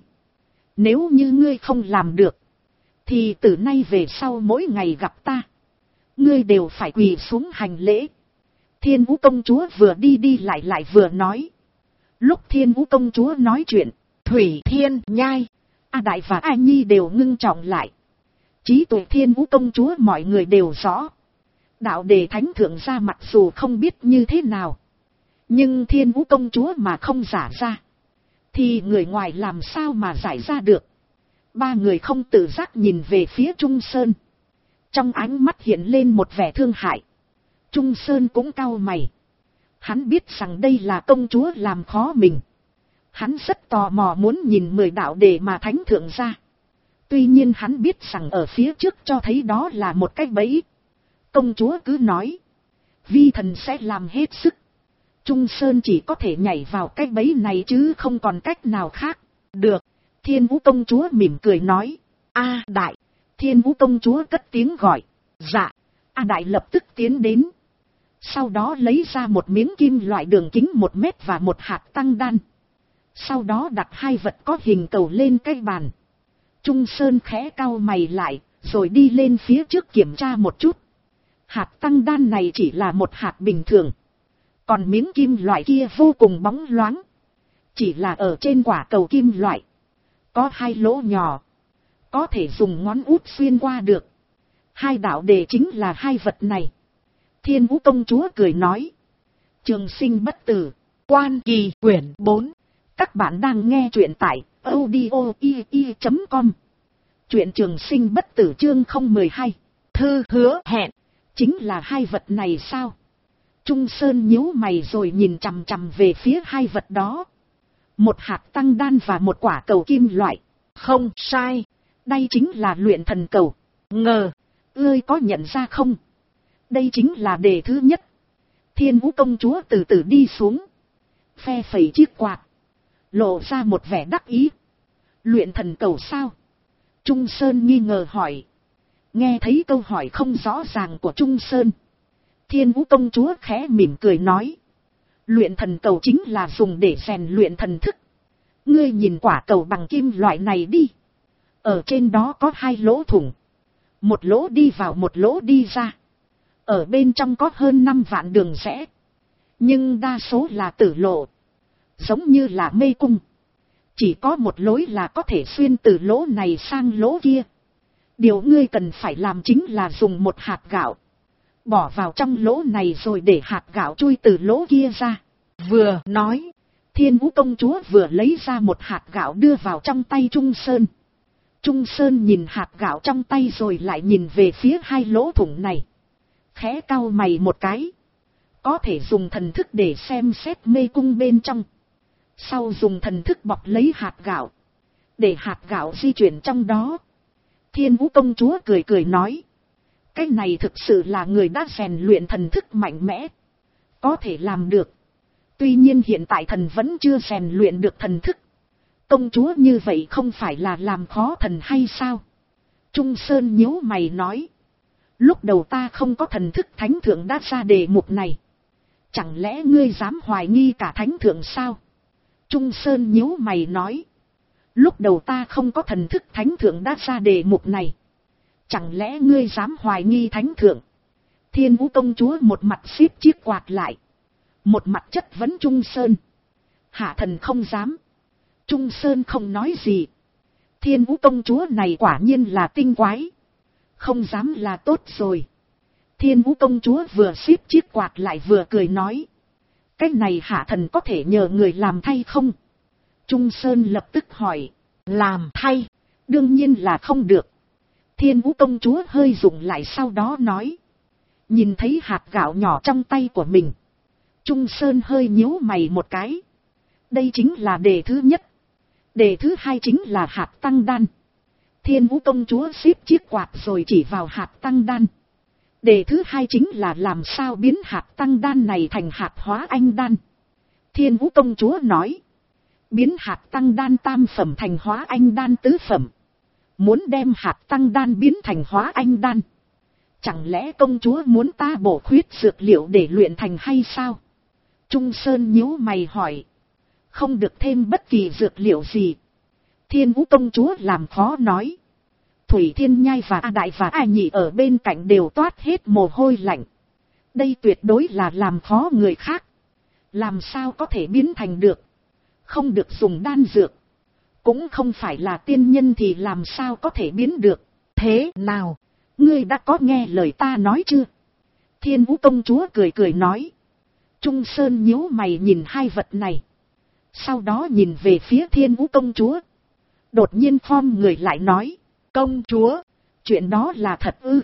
Nếu như ngươi không làm được, thì từ nay về sau mỗi ngày gặp ta, ngươi đều phải quỳ xuống hành lễ. Thiên Vũ công chúa vừa đi đi lại vừa nói. Lúc Thiên Vũ công chúa nói chuyện, Thủy Thiên Nhai, A Đại và A Nhi đều ngưng trọng lại. Trí tuệ Thiên Vũ công chúa mọi người đều rõ. Đạo đề thánh thượng ra mặc dù không biết như thế nào, nhưng Thiên Vũ công chúa mà không giả ra, thì người ngoài làm sao mà giải ra được. 3 người không tự giác nhìn về phía Trung Sơn. Trong ánh mắt hiện lên một vẻ thương hại. Trung Sơn cũng cau mày. Hắn biết rằng đây là công chúa làm khó mình. Hắn rất tò mò muốn nhìn 10 đạo đề mà thánh thượng ra. Tuy nhiên hắn biết rằng ở phía trước cho thấy đó là một cái bẫy. Công chúa cứ nói, vi thần sẽ làm hết sức. Trung Sơn chỉ có thể nhảy vào cái bẫy này chứ không còn cách nào khác. Được. Thiên Vũ công chúa mỉm cười nói. A Đại. Thiên Vũ công chúa cất tiếng gọi. Dạ. A Đại lập tức tiến đến. Sau đó lấy ra một miếng kim loại đường kính 1 mét và một hạt tăng đan. Sau đó đặt 2 vật có hình cầu lên cái bàn. Trung Sơn khẽ cau mày lại, rồi đi lên phía trước kiểm tra một chút. Hạt tăng đan này chỉ là một hạt bình thường. Còn miếng kim loại kia vô cùng bóng loáng. Chỉ là ở trên quả cầu kim loại có 2 lỗ nhỏ, có thể dùng ngón út xuyên qua được. 2 đạo đề chính là 2 vật này. Thiên Vũ công chúa cười nói. Trường sinh bất tử, Quan Kỳ quyển 4. Các bạn đang nghe truyện tại audio.com. Truyện Trường sinh bất tử chương 012. Thư hứa hẹn. Chính là 2 vật này sao? Trung Sơn nhíu mày rồi nhìn chằm chằm về phía 2 vật đó. Một hạt tăng đan và một quả cầu kim loại. Không sai. Đây chính là luyện thần cầu. Ngờ. Ơi có nhận ra không? Đây chính là đề thứ nhất. Thiên Vũ công chúa từ từ đi xuống. Phe phẩy chiếc quạt. Lộ ra một vẻ đắc ý. Luyện thần cầu sao? Trung Sơn nghi ngờ hỏi. Nghe thấy câu hỏi không rõ ràng của Trung Sơn, Thiên Vũ công chúa khẽ mỉm cười nói. Luyện thần cầu chính là dùng để rèn luyện thần thức. Ngươi nhìn quả cầu bằng kim loại này đi. Ở trên đó có 2 lỗ thủng. Một lỗ đi vào, một lỗ đi ra. Ở bên trong có hơn 5 vạn đường rẽ. Nhưng đa số là tử lộ. Giống như là mê cung. Chỉ có một lối là có thể xuyên từ lỗ này sang lỗ kia. Điều ngươi cần phải làm chính là dùng một hạt gạo. Bỏ vào trong lỗ này rồi để hạt gạo chui từ lỗ kia ra. Vừa nói, Thiên Vũ công chúa vừa lấy ra một hạt gạo đưa vào trong tay Trung Sơn. Trung Sơn nhìn hạt gạo trong tay rồi lại nhìn về phía 2 lỗ thủng này. Khẽ cau mày một cái. Có thể dùng thần thức để xem xét mê cung bên trong. Sau dùng thần thức bọc lấy hạt gạo, để hạt gạo di chuyển trong đó. Thiên Vũ công chúa cười cười nói, cái này thực sự là người đã rèn luyện thần thức mạnh mẽ, có thể làm được. Tuy nhiên hiện tại thần vẫn chưa rèn luyện được thần thức. Công chúa như vậy không phải là làm khó thần hay sao? Trung Sơn nhíu mày nói, lúc đầu ta không có thần thức thánh thượng đã ra đề mục này. Chẳng lẽ ngươi dám hoài nghi cả thánh thượng sao? Trung Sơn nhíu mày nói, lúc đầu ta không có thần thức thánh thượng đã ra đề mục này. Chẳng lẽ ngươi dám hoài nghi thánh thượng? Thiên Vũ công chúa một mặt xiết chiếc quạt lại, một mặt chất vấn Trung Sơn. Hạ thần không dám. Trung Sơn không nói gì. Thiên Vũ công chúa này quả nhiên là tinh quái. Không dám là tốt rồi. Thiên Vũ công chúa vừa xiết chiếc quạt lại vừa cười nói, cái này hạ thần có thể nhờ người làm thay không? Trung Sơn lập tức hỏi, làm thay? Đương nhiên là không được. Thiên Vũ công chúa hơi dùng lại sau đó nói, nhìn thấy hạt gạo nhỏ trong tay của mình, Trung Sơn hơi nhíu mày một cái. Đây chính là đề thứ nhất. Đề thứ hai chính là hạt tăng đan. Thiên Vũ công chúa xếp chiếc quạt rồi chỉ vào hạt tăng đan. Đề thứ hai chính là làm sao biến hạt tăng đan này thành hạt hóa anh đan. Thiên Vũ công chúa nói, biến hạt tăng đan tam phẩm thành hóa anh đan tứ phẩm. Muốn đem hạt tăng đan biến thành hóa anh đan. Chẳng lẽ công chúa muốn ta bổ khuyết dược liệu để luyện thành hay sao? Trung Sơn nhíu mày hỏi, không được thêm bất kỳ dược liệu gì. Thiên Vũ công chúa làm khó nói. Thủy Thiên Nhai và A Đại và A Nhị ở bên cạnh đều toát hết mồ hôi lạnh. Đây tuyệt đối là làm khó người khác. Làm sao có thể biến thành được? Không được dùng đan dược. Cũng không phải là tiên nhân thì làm sao có thể biến được. Thế nào? Ngươi đã có nghe lời ta nói chưa? Thiên Vũ công chúa cười cười nói. Trung Sơn nhíu mày nhìn hai vật này. Sau đó nhìn về phía Thiên Vũ công chúa. Đột nhiên khom người lại nói, công chúa, chuyện đó là thật ư?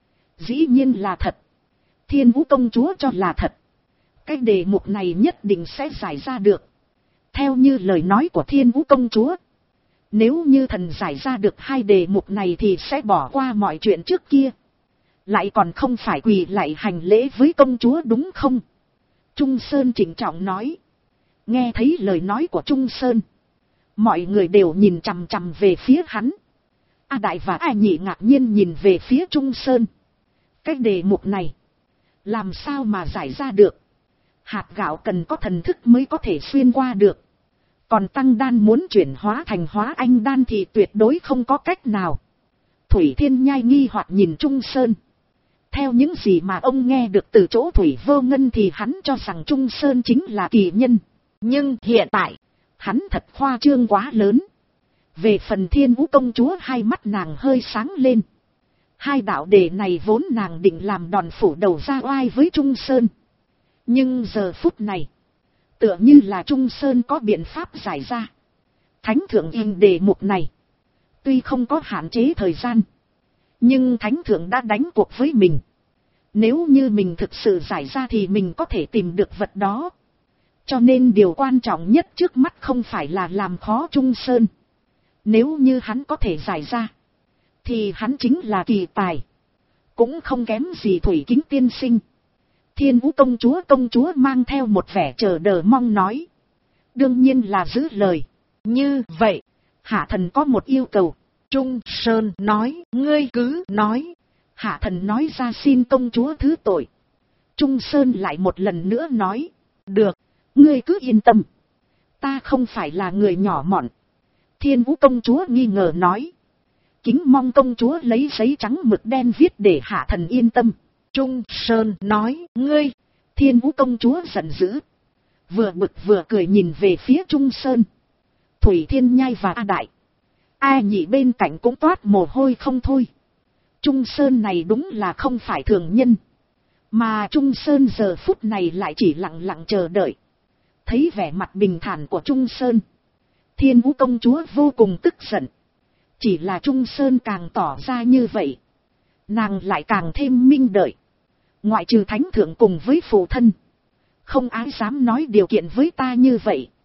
Dĩ nhiên là thật. Thiên Vũ công chúa cho là thật. Cái đề mục này nhất định sẽ giải ra được. Theo như lời nói của Thiên Vũ công chúa, nếu như thần giải ra được hai đề mục này thì sẽ bỏ qua mọi chuyện trước kia. Lại còn không phải quỳ lại hành lễ với công chúa đúng không? Trung Sơn trịnh trọng nói. Nghe thấy lời nói của Trung Sơn, mọi người đều nhìn chằm chằm về phía hắn. A Đại và A Nhị ngạc nhiên nhìn về phía Trung Sơn. Cái đề mục này, làm sao mà giải ra được? Hạt gạo cần có thần thức mới có thể xuyên qua được. Còn tăng đan muốn chuyển hóa thành hóa anh đan thì tuyệt đối không có cách nào. Thủy Thiên Nhai nghi hoặc nhìn Trung Sơn. Theo những gì mà ông nghe được từ chỗ Thủy Vô Ngân thì hắn cho rằng Trung Sơn chính là kỳ nhân. Nhưng hiện tại, hắn thật khoa trương quá lớn. Về phần Thiên Vũ công chúa hai mắt nàng hơi sáng lên. Hai đạo đề này vốn nàng định làm đòn phủ đầu ra oai với Trung Sơn. Nhưng giờ phút này, tựa như là Trung Sơn có biện pháp giải ra. Thánh thượng in đề mục này, tuy không có hạn chế thời gian, nhưng thánh thượng đã đánh cuộc với mình. Nếu như mình thực sự giải ra thì mình có thể tìm được vật đó. Cho nên điều quan trọng nhất trước mắt không phải là làm khó Trung Sơn. Nếu như hắn có thể giải ra, thì hắn chính là kỳ tài. Cũng không kém gì Thủy Kính tiên sinh. Thiên Vũ công chúa mang theo một vẻ chờ đợi mong nói. Đương nhiên là giữ lời. Như vậy, hạ thần có một yêu cầu. Trung Sơn nói, ngươi cứ nói. Hạ thần nói ra xin công chúa thứ tội. Trung Sơn lại một lần nữa nói. Được, ngươi cứ yên tâm. Ta không phải là người nhỏ mọn. Thiên Vũ công chúa nghi ngờ nói. Kính mong công chúa lấy giấy trắng mực đen viết để hạ thần yên tâm. Trung Sơn nói, ngươi. Thiên Vũ công chúa giận dữ. Vừa bực vừa cười nhìn về phía Trung Sơn. Thủy Thiên Nhai và A Đại, A Nhị bên cạnh cũng toát mồ hôi không thôi. Trung Sơn này đúng là không phải thường nhân. Mà Trung Sơn giờ phút này lại chỉ lặng lặng chờ đợi. Thấy vẻ mặt bình thản của Trung Sơn, Thiên Vũ công chúa vô cùng tức giận. Chỉ là Trung Sơn càng tỏ ra như vậy, nàng lại càng thêm minh đợi. Ngoại trừ thánh thượng cùng với phụ thân, không ai dám nói điều kiện với ta như vậy.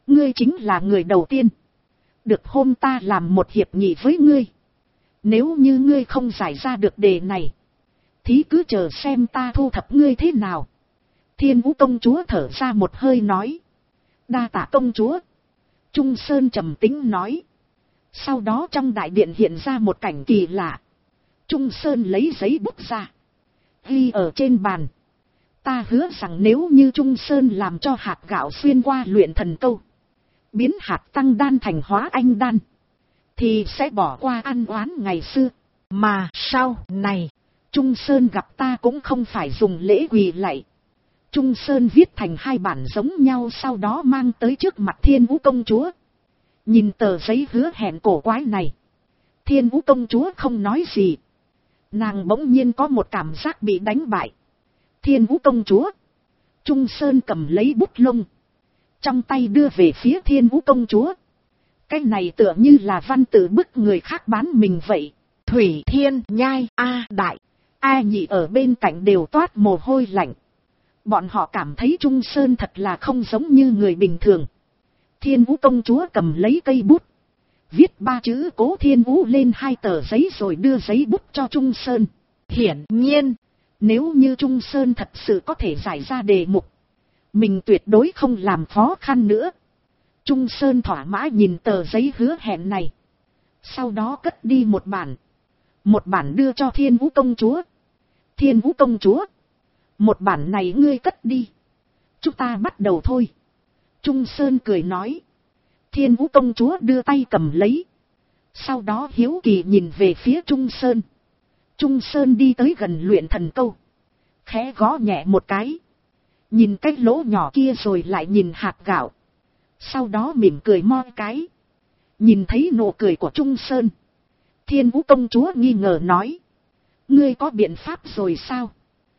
Ngươi chính là người đầu tiên. Được hôm ta làm một hiệp nghị với ngươi. Nếu như ngươi không giải ra được đề này, thì cứ chờ xem ta thu thập ngươi thế nào. Thiên Vũ công chúa thở ra một hơi nói. Đa tạ công chúa. Trung Sơn trầm tĩnh nói. Sau đó trong đại điện hiện ra một cảnh kỳ lạ. Trung Sơn lấy giấy bút ra, ghi ở trên bàn. Ta hứa rằng nếu như Trung Sơn làm cho hạt gạo xuyên qua luyện thần câu, biến hạt tăng đan thành hóa anh đan, thì sẽ bỏ qua ăn oán ngày xưa. Mà sau này, Trung Sơn gặp ta cũng không phải dùng lễ quỳ lạy. Trung Sơn viết thành 2 bản giống nhau, sau đó mang tới trước mặt Thiên Vũ công chúa. Nhìn tờ giấy hứa hẹn cổ quái này, Thiên Vũ công chúa không nói gì. Nàng bỗng nhiên có một cảm giác bị đánh bại. Thiên Vũ công chúa. Trung Sơn cầm lấy bút lông, trong tay đưa về phía Thiên Vũ công chúa. Cái này tựa như là văn tự bức người khác bán mình vậy. Thủy Thiên Nhai, A Đại, A Nhị ở bên cạnh đều toát mồ hôi lạnh. Bọn họ cảm thấy Trung Sơn thật là không giống như người bình thường. Thiên Vũ công chúa cầm lấy cây bút, viết 3 chữ Cố Thiên Vũ lên 2 tờ giấy rồi đưa giấy bút cho Trung Sơn. Hiển nhiên, nếu như Trung Sơn thật sự có thể giải ra đề mục, mình tuyệt đối không làm khó khăn nữa. Trung Sơn thỏa mãn nhìn tờ giấy hứa hẹn này. Sau đó cất đi một bản. Một bản đưa cho Thiên Vũ công chúa. Thiên Vũ công chúa, một bản này ngươi cất đi. Chúng ta bắt đầu thôi. Trung Sơn cười nói. Thiên Vũ công chúa đưa tay cầm lấy. Sau đó hiếu kỳ nhìn về phía Trung Sơn. Trung Sơn đi tới gần luyện thần câu, khẽ gõ nhẹ một cái. Nhìn cái lỗ nhỏ kia rồi lại nhìn hạt gạo. Sau đó mỉm cười moi cái. Nhìn thấy nụ cười của Trung Sơn, Thiên Vũ công chúa nghi ngờ nói. Ngươi có biện pháp rồi sao?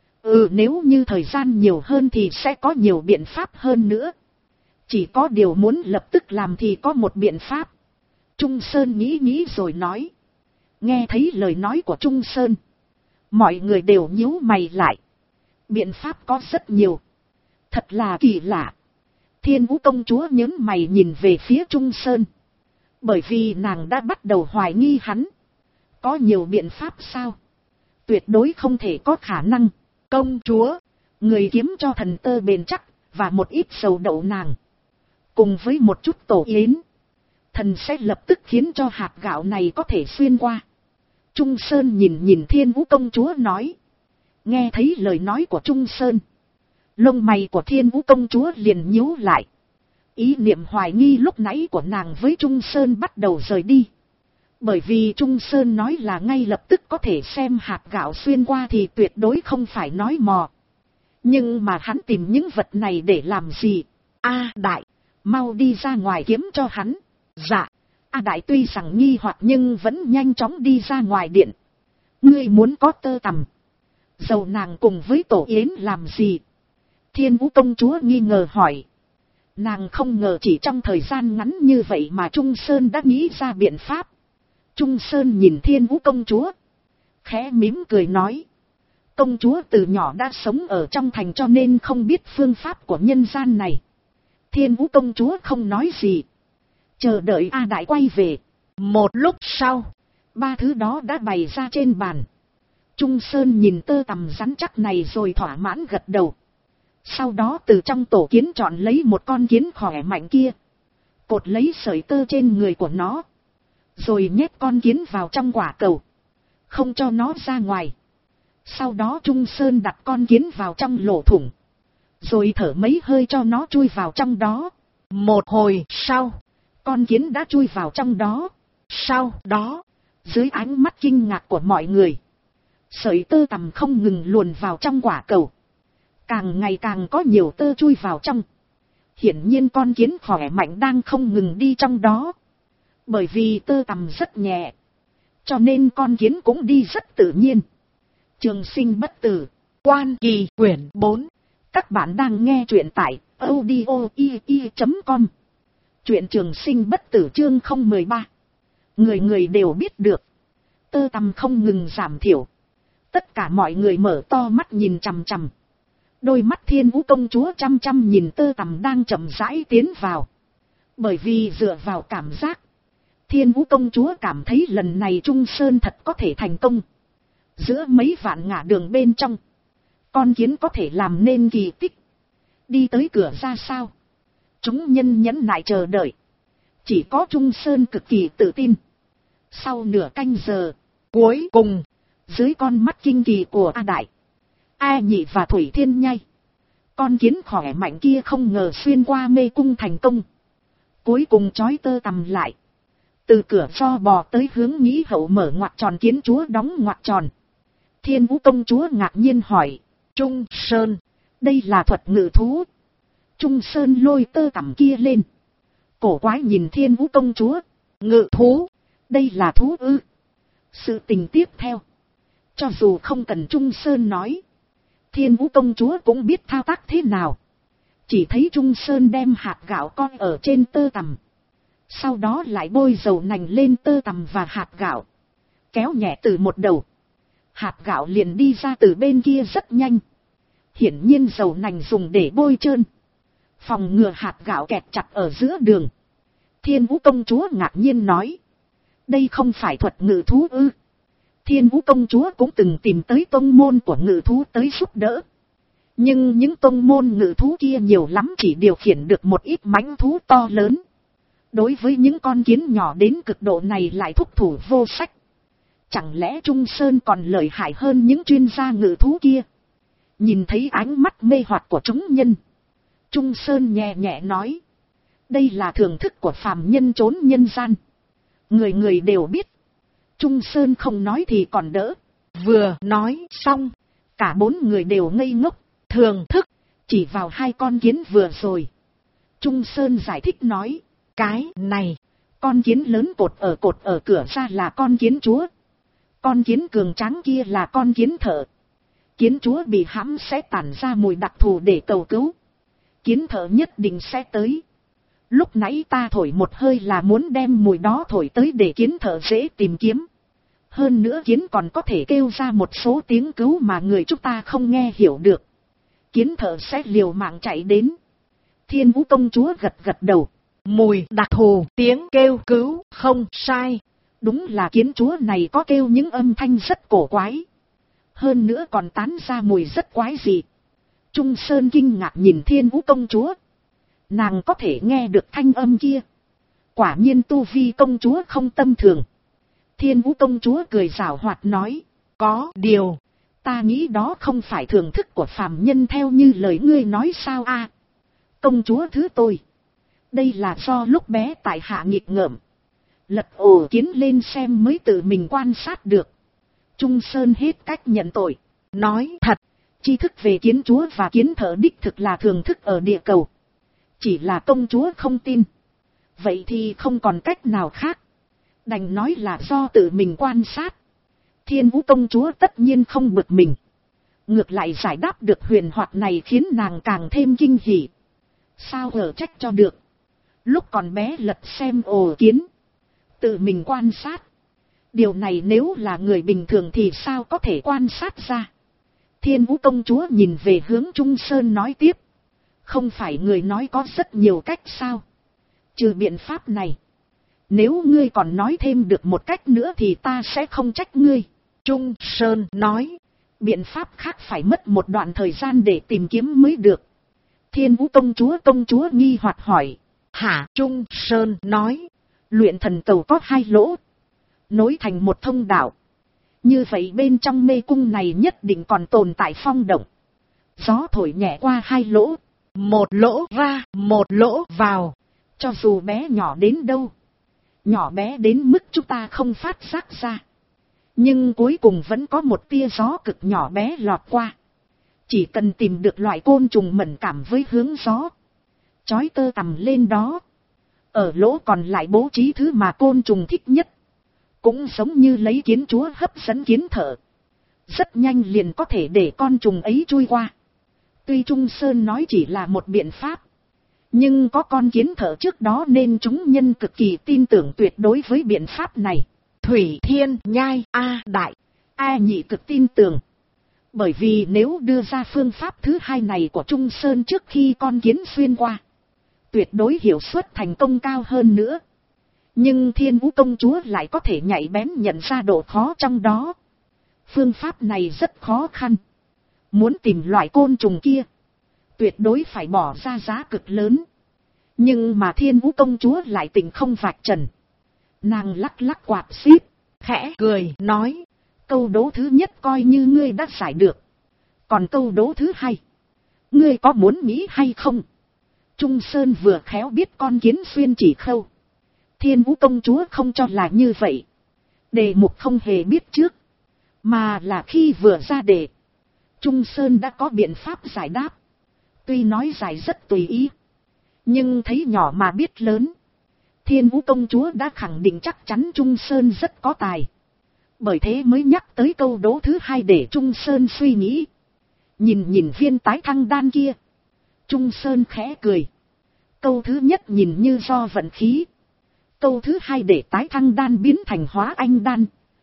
Nếu như thời gian nhiều hơn thì sẽ có nhiều biện pháp hơn nữa. Chỉ có điều muốn lập tức làm thì có một biện pháp. Trung Sơn nghĩ rồi nói. Nghe thấy lời nói của Trung Sơn, mọi người đều nhíu mày lại. Biện pháp có rất nhiều. Thật là kỳ lạ. Thiên Vũ công chúa nhớn mày nhìn về phía Trung Sơn. Bởi vì nàng đã bắt đầu hoài nghi hắn. Có nhiều biện pháp sao? Tuyệt đối không thể có khả năng. Công chúa, người kiếm cho thần tơ bền chắc, và một ít sầu đậu nàng, cùng với một chút tổ yến, thần sẽ lập tức khiến cho hạt gạo này có thể xuyên qua. Trung Sơn nhìn Thiên Vũ công chúa nói. Nghe thấy lời nói của Trung Sơn, lông mày của Thiên Vũ công chúa liền nhíu lại. Ý niệm hoài nghi lúc nãy của nàng với Trung Sơn bắt đầu rời đi. Bởi vì Trung Sơn nói là ngay lập tức có thể xem hạt gạo xuyên qua thì tuyệt đối không phải nói mò. Nhưng mà hắn tìm những vật này để làm gì? A Đại, mau đi ra ngoài kiếm cho hắn. Dạ. A Đại tuy rằng nghi hoặc nhưng vẫn nhanh chóng đi ra ngoài điện. Ngươi muốn có tơ tằm, dầu nàng cùng với tổ yến làm gì? Thiên Vũ công chúa nghi ngờ hỏi. Nàng không ngờ chỉ trong thời gian ngắn như vậy mà Trung Sơn đã nghĩ ra biện pháp. Trung Sơn nhìn Thiên Vũ công chúa, khẽ mỉm cười nói. Công chúa từ nhỏ đã sống ở trong thành cho nên không biết phương pháp của nhân gian này. Thiên Vũ công chúa không nói gì, chờ đợi A Đại quay về. Một lúc sau, 3 thứ đó đã bày ra trên bàn. Trung Sơn nhìn tơ tằm rắn chắc này rồi thỏa mãn gật đầu. Sau đó từ trong tổ kiến chọn lấy một con kiến khỏe mạnh kia, cột lấy sợi tơ trên người của nó, rồi nhét con kiến vào trong quả cầu, không cho nó ra ngoài. Sau đó Trung Sơn đặt con kiến vào trong lỗ thủng, rồi thở mấy hơi cho nó chui vào trong đó. Một hồi sau, con kiến đã chui vào trong đó. Sau đó, dưới ánh mắt kinh ngạc của mọi người, sợi tơ tằm không ngừng luồn vào trong quả cầu. Càng ngày càng có nhiều tơ chui vào trong. Hiển nhiên con kiến khỏe mạnh đang không ngừng đi trong đó. Bởi vì tơ tằm rất nhẹ, cho nên con kiến cũng đi rất tự nhiên. Trường sinh bất tử, Quan Kỳ quyển 4. Các bạn đang nghe truyện tại audio.com. Truyện Trường Sinh bất tử chương 013. Người đều biết được, tơ tằm không ngừng giảm thiểu. Tất cả mọi người mở to mắt nhìn chằm chằm. Đôi mắt Thiên Vũ công chúa chăm chăm nhìn tơ tằm đang chậm rãi tiến vào. Bởi vì dựa vào cảm giác, Thiên Vũ công chúa cảm thấy lần này Trung Sơn thật có thể thành công. Giữa mấy vạn ngả đường bên trong, con kiến có thể làm nên kỳ tích. Đi tới cửa ra sao? Chúng nhân nhẫn nại chờ đợi. Chỉ có Trung Sơn cực kỳ tự tin. Sau nửa canh giờ, cuối cùng, dưới con mắt kinh kỳ của A Đại, A Nhị và Thủy Thiên Nhai, con kiến khỏe mạnh kia không ngờ xuyên qua mê cung thành công. Cuối cùng trói tơ tằm lại. Từ cửa do bò tới hướng Nhĩ Hậu mở ngoặc tròn, kiến chúa đóng ngoặc tròn. Thiên Vũ công chúa ngạc nhiên hỏi, Trung Sơn, đây là thuật ngự thú. Trung Sơn lôi tơ tằm kia lên. Cổ quái nhìn Thiên Vũ công chúa, ngự thú, đây là thú ư? Sự tình tiếp theo, cho dù không cần Trung Sơn nói, Thiên Vũ công chúa cũng biết thao tác thế nào. Chỉ thấy Trung Sơn đem hạt gạo coi ở trên tơ tằm. Sau đó lại bôi dầu nành lên tơ tằm và hạt gạo. Kéo nhẹ từ một đầu. Hạt gạo liền đi ra từ bên kia rất nhanh. Hiển nhiên dầu nành dùng để bôi trơn. Phòng ngừa hạt gạo kẹt chặt ở giữa đường. Thiên Vũ công chúa ngạc nhiên nói, đây không phải thuật ngự thú ư? Thiên Vũ công chúa cũng từng tìm tới tông môn của ngự thú tới giúp đỡ. Nhưng những tông môn ngự thú kia nhiều lắm chỉ điều khiển được một ít mãnh thú to lớn. Đối với những con kiến nhỏ đến cực độ này lại thúc thủ vô sách. Chẳng lẽ Trung Sơn còn lợi hại hơn những chuyên gia ngự thú kia? Nhìn thấy ánh mắt mê hoặc của chúng nhân, Trung Sơn nhẹ nhẹ nói, đây là thưởng thức của phàm nhân trốn nhân gian. Người người đều biết. Trung Sơn không nói thì còn đỡ. Vừa nói xong, cả bốn người đều ngây ngốc. Thưởng thức, chỉ vào hai con kiến vừa rồi. Trung Sơn giải thích nói, cái này, con kiến lớn cột ở cửa ra là con kiến chúa. Con kiến cường tráng kia là con kiến thợ. Kiến chúa bị hãm sẽ tản ra mùi đặc thù để cầu cứu. Kiến thợ nhất định sẽ tới. Lúc nãy ta thổi một hơi là muốn đem mùi đó thổi tới để kiến thợ dễ tìm kiếm. Hơn nữa kiến còn có thể kêu ra một số tiếng cứu mà người chúng ta không nghe hiểu được. Kiến thợ sẽ liều mạng chạy đến. Thiên Vũ công chúa gật gật đầu. Mùi đặc thù, tiếng kêu cứu, không sai. Đúng là kiến chúa này có kêu những âm thanh rất cổ quái. Hơn nữa còn tán ra mùi rất quái dị. Trung Sơn kinh ngạc nhìn Thiên Vũ công chúa. Nàng có thể nghe được thanh âm kia. Quả nhiên tu vi công chúa không tâm thường. Thiên Vũ công chúa cười giảo hoạt nói, có điều, ta nghĩ đó không phải thưởng thức của phàm nhân theo như lời ngươi nói sao a? Công chúa thứ tôi. Đây là do lúc bé tại hạ nghịch ngợm. Lật ổ kiến lên xem mới tự mình quan sát được. Trung Sơn hết cách nhận tội. Nói thật, tri thức về kiến chúa và kiến thợ đích thực là thưởng thức ở địa cầu. Chỉ là công chúa không tin. Vậy thì không còn cách nào khác. Đành nói là do tự mình quan sát. Thiên Vũ công chúa tất nhiên không bực mình. Ngược lại giải đáp được huyền hoạt này khiến nàng càng thêm kinh hỉ. Sao ở trách cho được. Lúc còn bé lật xem ổ kiến. Tự mình quan sát. Điều này nếu là người bình thường thì sao có thể quan sát ra. Thiên Vũ công chúa nhìn về hướng Trung Sơn nói tiếp. Không phải người nói có rất nhiều cách sao. Trừ biện pháp này. Nếu ngươi còn nói thêm được một cách nữa thì ta sẽ không trách ngươi. Trung Sơn nói. Biện pháp khác phải mất một đoạn thời gian để tìm kiếm mới được. Thiên Vũ công chúa nghi hoặc hỏi. Hả? Trung Sơn nói. Luyện thần cầu có 2 lỗ. Nối thành một thông đạo. Như vậy bên trong mê cung này nhất định còn tồn tại phong động. Gió thổi nhẹ qua 2 lỗ. Một lỗ ra, một lỗ vào. Cho dù bé nhỏ đến đâu. Nhỏ bé đến mức chúng ta không phát giác ra. Nhưng cuối cùng vẫn có một tia gió cực nhỏ bé lọt qua. Chỉ cần tìm được loại côn trùng mẫn cảm với hướng gió. Chói tơ tằm lên đó. Ở lỗ còn lại bố trí thứ mà côn trùng thích nhất. Cũng giống như lấy kiến chúa hấp dẫn kiến thợ. Rất nhanh liền có thể để con trùng ấy chui qua. Tuy Trung Sơn nói chỉ là một biện pháp. Nhưng có con kiến thợ trước đó nên chúng nhân cực kỳ tin tưởng tuyệt đối với biện pháp này. Thủy Thiên Nhai, A Đại, A Nhị cực tin tưởng. Bởi vì nếu đưa ra phương pháp thứ hai này của Trung Sơn trước khi con kiến xuyên qua. tuyệt đối hiệu suất thành công cao hơn nữa. Nhưng Thiên Vũ công chúa lại có thể nhạy bén nhận ra độ khó trong đó. Phương pháp này rất khó khăn. Muốn tìm loại côn trùng kia, tuyệt đối phải bỏ ra giá cực lớn. Nhưng mà Thiên Vũ công chúa lại tỉnh không vạch trần. Nàng lắc lắc quạt xíp, khẽ cười nói, câu đố thứ nhất coi như ngươi đã giải được. Còn câu đố thứ hai, ngươi có muốn nghĩ hay không? Trung Sơn vừa khéo biết con kiến xuyên chỉ khâu. Thiên Vũ công chúa không cho là như vậy. Đề mục không hề biết trước, mà là khi vừa ra đề, Trung Sơn đã có biện pháp giải đáp. Tuy nói giải rất tùy ý, nhưng thấy nhỏ mà biết lớn. Thiên Vũ công chúa đã khẳng định chắc chắn Trung Sơn rất có tài. Bởi thế mới nhắc tới câu đố thứ hai để Trung Sơn suy nghĩ. Nhìn viên tái thăng đan kia, Trung Sơn khẽ cười. Câu thứ nhất nhìn như do vận khí. Câu thứ hai để tái thăng đan biến thành hóa anh đan.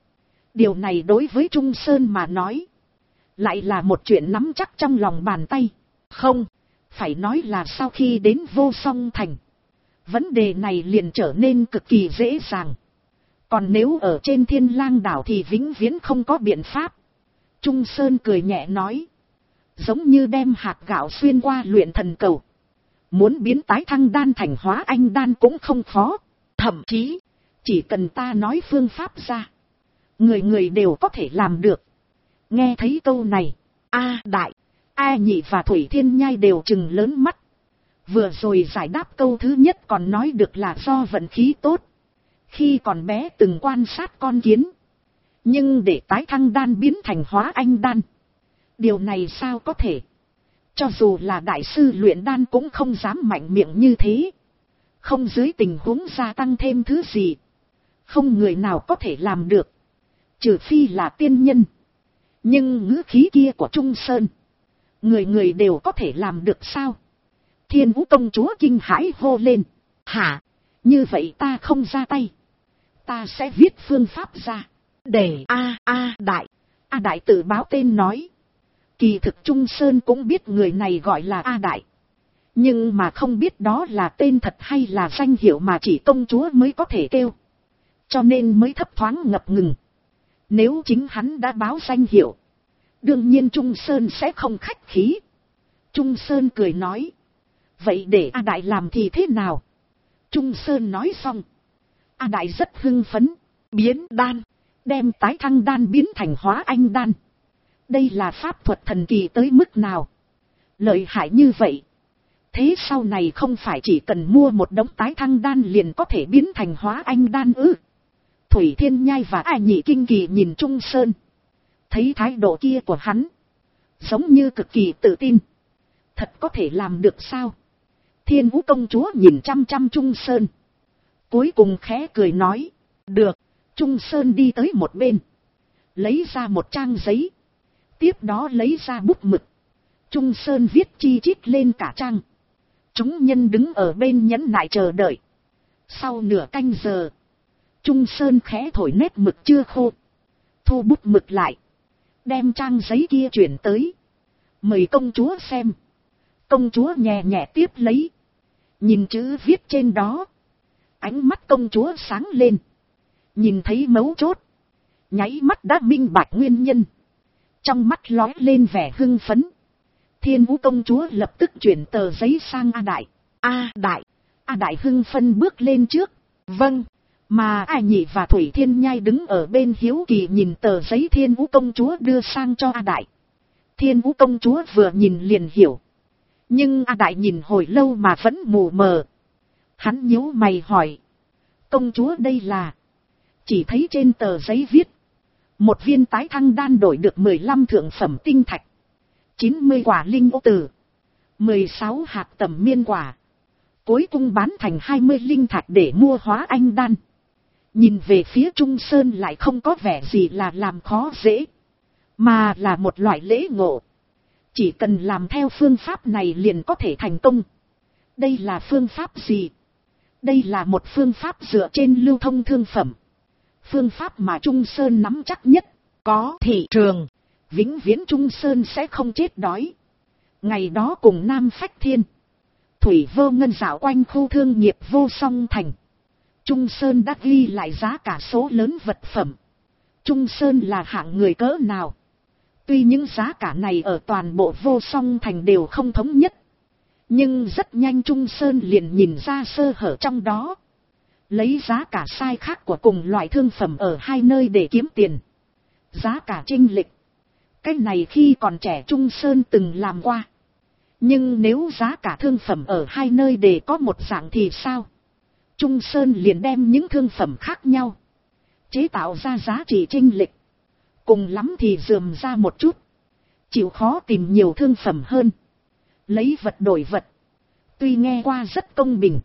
Điều này đối với Trung Sơn mà nói, lại là một chuyện nắm chắc trong lòng bàn tay. Không, phải nói là sau khi đến Vô Song Thành, vấn đề này liền trở nên cực kỳ dễ dàng. Còn nếu ở trên Thiên Lang đảo thì vĩnh viễn không có biện pháp. Trung Sơn cười nhẹ nói, giống như đem hạt gạo xuyên qua luyện thần cầu. Muốn biến tái thăng đan thành hóa anh đan cũng không khó. Thậm chí, chỉ cần ta nói phương pháp ra, người người đều có thể làm được. Nghe thấy câu này, A Đại, A Nhị và Thủy Thiên Nhai đều trừng lớn mắt. Vừa rồi giải đáp câu thứ nhất còn nói được là do vận khí tốt, khi còn bé từng quan sát con kiến. Nhưng để tái thăng đan biến thành hóa anh đan, điều này sao có thể? Cho dù là đại sư luyện đan cũng không dám mạnh miệng như thế. Không dưới tình huống gia tăng thêm thứ gì, không người nào có thể làm được, trừ phi là tiên nhân. Nhưng ngữ khí kia của Trung Sơn, người người đều có thể làm được sao? Thiên Vũ công chúa kinh hãi hô lên, hả? Như vậy ta không ra tay, ta sẽ viết phương pháp ra, để A Đại tự báo tên nói. Kỳ thực Trung Sơn cũng biết người này gọi là A Đại, nhưng mà không biết đó là tên thật hay là danh hiệu mà chỉ công chúa mới có thể kêu, cho nên mới thấp thoáng ngập ngừng. Nếu chính hắn đã báo danh hiệu, đương nhiên Trung Sơn sẽ không khách khí. Trung Sơn cười nói, vậy để A Đại làm thì thế nào? Trung Sơn nói xong, A Đại rất hưng phấn, biến đan, đem tái thăng đan biến thành hóa anh đan. Đây là pháp thuật thần kỳ tới mức nào? Lợi hại như vậy. Thế sau này không phải chỉ cần mua một đống tái thăng đan liền có thể biến thành hóa anh đan ư? Thủy Thiên Nhai và A Nhị kinh kỳ nhìn Trung Sơn. Thấy thái độ kia của hắn, giống như cực kỳ tự tin. Thật có thể làm được sao? Thiên Vũ công chúa nhìn chăm chăm Trung Sơn, cuối cùng khẽ cười nói, được. Trung Sơn đi tới một bên, lấy ra một trang giấy, tiếp đó lấy ra bút mực. Trung Sơn viết chi chít lên cả trang. Chúng nhân đứng ở bên nhẫn nại chờ đợi. Sau nửa canh giờ, Trung Sơn khẽ thổi nét mực chưa khô, thu bút mực lại, đem trang giấy kia chuyển tới, mời công chúa xem. Công chúa nhẹ nhẹ tiếp lấy, nhìn chữ viết trên đó, ánh mắt công chúa sáng lên, nhìn thấy mấu chốt, nháy mắt đã minh bạch nguyên nhân, trong mắt lóe lên vẻ hưng phấn. Thiên Vũ công chúa lập tức chuyển tờ giấy sang A Đại. A Đại hưng phấn bước lên trước, vâng. Mà A Nhị và Thủy Thiên Nhai đứng ở bên hiếu kỳ nhìn tờ giấy Thiên Vũ công chúa đưa sang cho A Đại. Thiên Vũ công chúa vừa nhìn liền hiểu, nhưng A Đại nhìn hồi lâu mà vẫn mù mờ. Hắn nhíu mày hỏi, công chúa đây là? Chỉ thấy trên tờ giấy viết, một viên tái thăng đan đổi được 15 thượng phẩm tinh thạch, 90 quả linh ô tử, 16 hạt tầm miên quả, cuối cùng bán thành 20 linh thạch để mua hóa anh đan. Nhìn về phía Trung Sơn lại không có vẻ gì là làm khó dễ, mà là một loại lễ ngộ. Chỉ cần làm theo phương pháp này liền có thể thành công. Đây là phương pháp gì? Đây là một phương pháp dựa trên lưu thông thương phẩm. Phương pháp mà Trung Sơn nắm chắc nhất. Có thị trường, vĩnh viễn Trung Sơn sẽ không chết đói. Ngày đó cùng Nam Phách Thiên, Thủy Vô Ngân dạo quanh khu thương nghiệp Vô Song Thành. Trung Sơn đã ghi lại giá cả số lớn vật phẩm. Trung Sơn là hạng người cỡ nào? Tuy những giá cả này ở toàn bộ Vô Song Thành đều không thống nhất, nhưng rất nhanh Trung Sơn liền nhìn ra sơ hở trong đó. Lấy giá cả sai khác của cùng loại thương phẩm ở hai nơi để kiếm tiền. Giá cả chênh lệch. Cái này khi còn trẻ Trung Sơn từng làm qua. Nhưng nếu giá cả thương phẩm ở hai nơi để có một dạng thì sao? Trung Sơn liền đem những thương phẩm khác nhau chế tạo ra giá trị chênh lệch. Cùng lắm thì rườm ra một chút. Chịu khó tìm nhiều thương phẩm hơn. Lấy vật đổi vật. Tuy nghe qua rất công bình.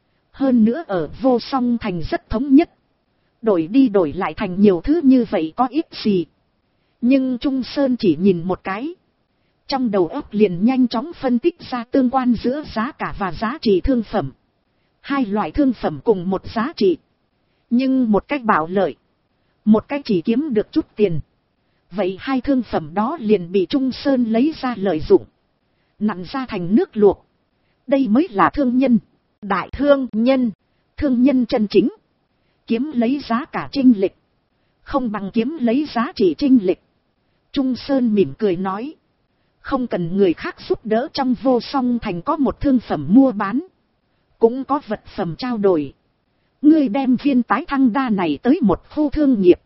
Hơn nữa ở Vô Song Thành rất thống nhất. Đổi đi đổi lại thành nhiều thứ như vậy có ít gì. Nhưng Trung Sơn chỉ nhìn một cái. Trong đầu óc liền nhanh chóng phân tích ra tương quan giữa giá cả và giá trị thương phẩm. Hai loại thương phẩm cùng một giá trị. Nhưng một cách bảo lợi. Một cách chỉ kiếm được chút tiền. Vậy hai thương phẩm đó liền bị Trung Sơn lấy ra lợi dụng. Nặn ra thành nước luộc. Đây mới là thương nhân. Đại thương nhân. Thương nhân chân chính. Kiếm lấy giá cả chênh lệch. Không bằng kiếm lấy giá trị chênh lệch. Trung Sơn mỉm cười nói. Không cần người khác giúp đỡ, trong Vô Song Thành có một thương phẩm mua bán. Cũng có vật phẩm trao đổi. Ngươi đem viên tái thăng đa này tới một khu thương nghiệp.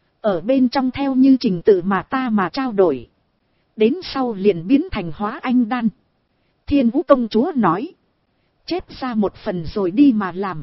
Ở bên trong theo như trình tự mà ta mà trao đổi. Đến sau liền biến thành hóa anh đan. Thiên Vũ công chúa nói. Chép ra một phần rồi đi mà làm.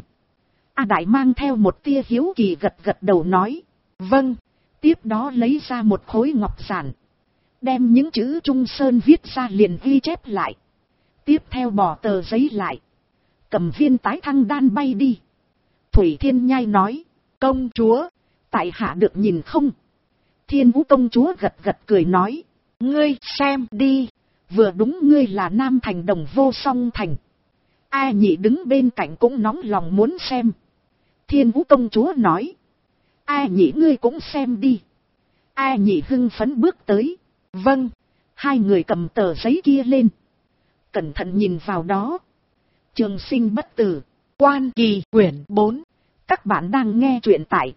A Đại mang theo một tia hiếu kỳ gật gật đầu nói. Vâng. Tiếp đó lấy ra một khối ngọc giản. Đem những chữ Trung Sơn viết ra liền ghi chép lại. Tiếp theo bỏ tờ giấy lại. Cầm viên tái thăng đan bay đi. Thủy Thiên Nhai nói. Công chúa. Tại hạ được nhìn không? Thiên Vũ công chúa gật gật cười nói. Ngươi xem đi. Vừa đúng ngươi là Nam Thành đồng Vô Song Thành. A Nhị đứng bên cạnh cũng nóng lòng muốn xem. Thiên Vũ công chúa nói. A Nhị ngươi cũng xem đi. A Nhị hưng phấn bước tới. Vâng. Hai người cầm tờ giấy kia lên. Cẩn thận nhìn vào đó. Trường sinh bất tử. Quan Kỳ quyển 4. Các bạn đang nghe truyện tại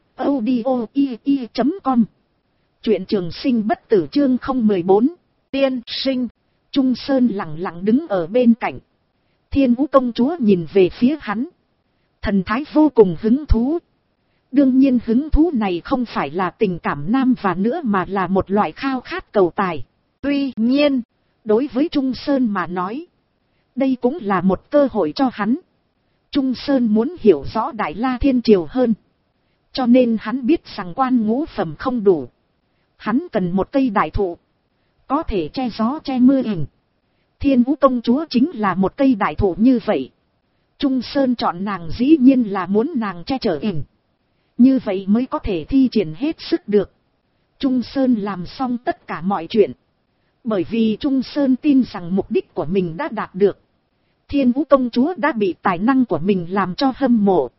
audio.com. Truyện Trường Sinh bất tử chương 014. Tiên sinh. Trung Sơn lặng lặng đứng ở bên cạnh. Thiên Vũ công chúa nhìn về phía hắn. Thần thái vô cùng hứng thú. Đương nhiên hứng thú này không phải là tình cảm nam và nữ mà là một loại khao khát cầu tài. Tuy nhiên, đối với Trung Sơn mà nói, đây cũng là một cơ hội cho hắn. Trung Sơn muốn hiểu rõ Đại La Thiên Triều hơn. Cho nên hắn biết rằng quan ngũ phẩm không đủ. Hắn cần một cây đại thụ. Có thể che gió che mưa ỉnh. Thiên Vũ công chúa chính là một cây đại thụ như vậy. Trung Sơn chọn nàng dĩ nhiên là muốn nàng che chở ỉnh. Như vậy mới có thể thi triển hết sức được. Trung Sơn làm xong tất cả mọi chuyện. Bởi vì Trung Sơn tin rằng mục đích của mình đã đạt được. Thiên Vũ công chúa đã bị tài năng của mình làm cho hâm mộ.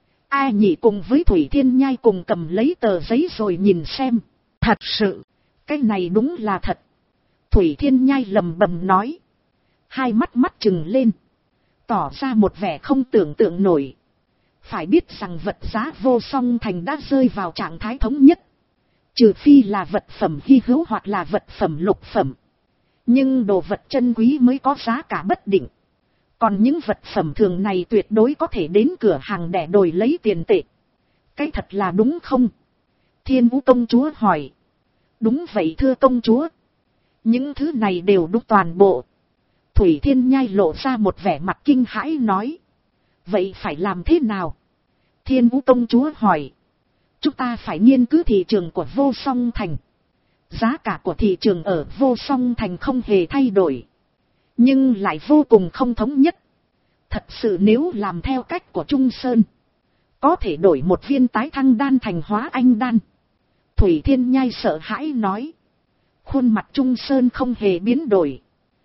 A Nhị cùng với Thủy Thiên Nhai cùng cầm lấy tờ giấy rồi nhìn xem. Thật sự, cái này đúng là thật. Thủy Thiên Nhai lầm bầm nói. Hai mắt trừng lên. Tỏ ra một vẻ không tưởng tượng nổi. Phải biết rằng vật giá Vô Song Thành đã rơi vào trạng thái thống nhất. Trừ phi là vật phẩm hy hữu hoặc là vật phẩm lục phẩm. Nhưng đồ vật chân quý mới có giá cả bất định. Còn những vật phẩm thường này tuyệt đối có thể đến cửa hàng để đổi lấy tiền tệ. Cái thật là đúng không? Thiên Vũ công chúa hỏi. Đúng vậy thưa công chúa. Những thứ này đều đúng toàn bộ. Thủy Thiên Nhai lộ ra một vẻ mặt kinh hãi nói. Vậy phải làm thế nào? Thiên Vũ công chúa hỏi. Chúng ta phải nghiên cứu thị trường của Vô Song Thành. Giá cả của thị trường ở Vô Song Thành không hề thay đổi. Nhưng lại vô cùng không thống nhất. Thật sự nếu làm theo cách của Trung Sơn. Có thể đổi một viên tái thăng đan thành hóa anh đan. Thủy Thiên Nhai sợ hãi nói. Khuôn mặt Trung Sơn không hề biến đổi.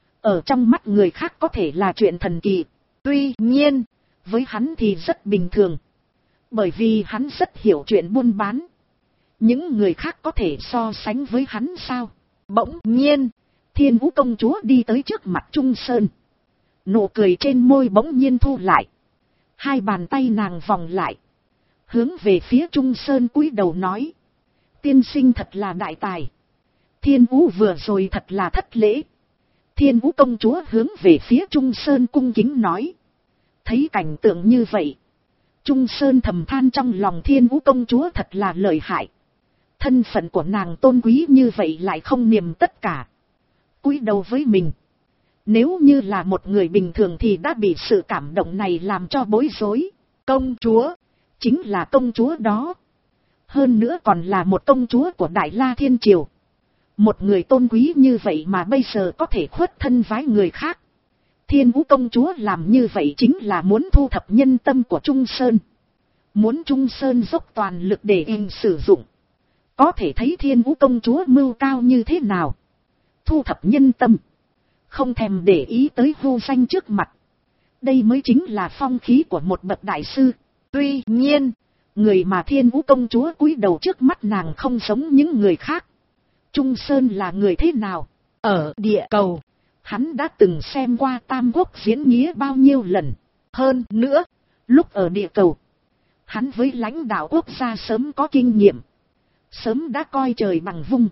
Ở trong mắt người khác có thể là chuyện thần kỳ. Tuy nhiên, với hắn thì rất bình thường. Bởi vì hắn rất hiểu chuyện buôn bán. Những người khác có thể so sánh với hắn sao? Bỗng nhiên, Thiên Vũ công chúa đi tới trước mặt Trung Sơn. Nụ cười trên môi bỗng nhiên thu lại. Hai bàn tay nàng vòng lại. Hướng về phía Trung Sơn cúi đầu nói. Tiên sinh thật là đại tài. Thiên Vũ vừa rồi thật là thất lễ. Thiên Vũ công chúa hướng về phía Trung Sơn cung kính nói. Thấy cảnh tượng như vậy. Trung Sơn thầm than trong lòng Thiên Vũ công chúa thật là lợi hại. Thân phận của nàng tôn quý như vậy lại không niệm tất cả. Cúi đầu với mình. Nếu như là một người bình thường thì đã bị sự cảm động này làm cho bối rối. Công chúa. Chính là công chúa đó. Hơn nữa còn là một công chúa của Đại La Thiên Triều. Một người tôn quý như vậy mà bây giờ có thể khuất thân vái người khác. Thiên Vũ công chúa làm như vậy chính là muốn thu thập nhân tâm của Trung Sơn. Muốn Trung Sơn dốc toàn lực để sử dụng. Có thể thấy Thiên Vũ công chúa mưu cao như thế nào. Thu thập nhân tâm. Không thèm để ý tới vô danh trước mặt. Đây mới chính là phong khí của một bậc đại sư. Tuy nhiên, người mà Thiên Vũ công chúa cúi đầu trước mắt nàng không giống những người khác. Trung Sơn là người thế nào? Ở địa cầu, hắn đã từng xem qua Tam Quốc diễn nghĩa bao nhiêu lần. Hơn nữa, lúc ở địa cầu, hắn với lãnh đạo quốc gia sớm có kinh nghiệm. Sớm đã coi trời bằng vung.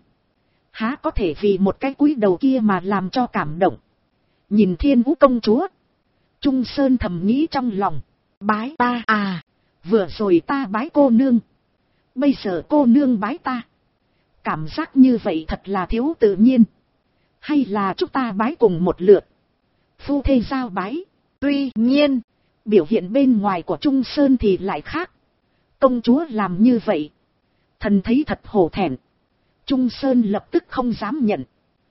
Há có thể vì một cái cúi đầu kia mà làm cho cảm động. Nhìn Thiên Vũ công chúa, Trung Sơn thầm nghĩ trong lòng. Bái ta à, vừa rồi ta bái cô nương. Bây giờ cô nương bái ta. Cảm giác như vậy thật là thiếu tự nhiên. Hay là chúng ta bái cùng một lượt. Phu thê giao bái. Tuy nhiên, biểu hiện bên ngoài của Trung Sơn thì lại khác. Công chúa làm như vậy. Thần thấy thật hổ thẹn. Trung Sơn lập tức không dám nhận.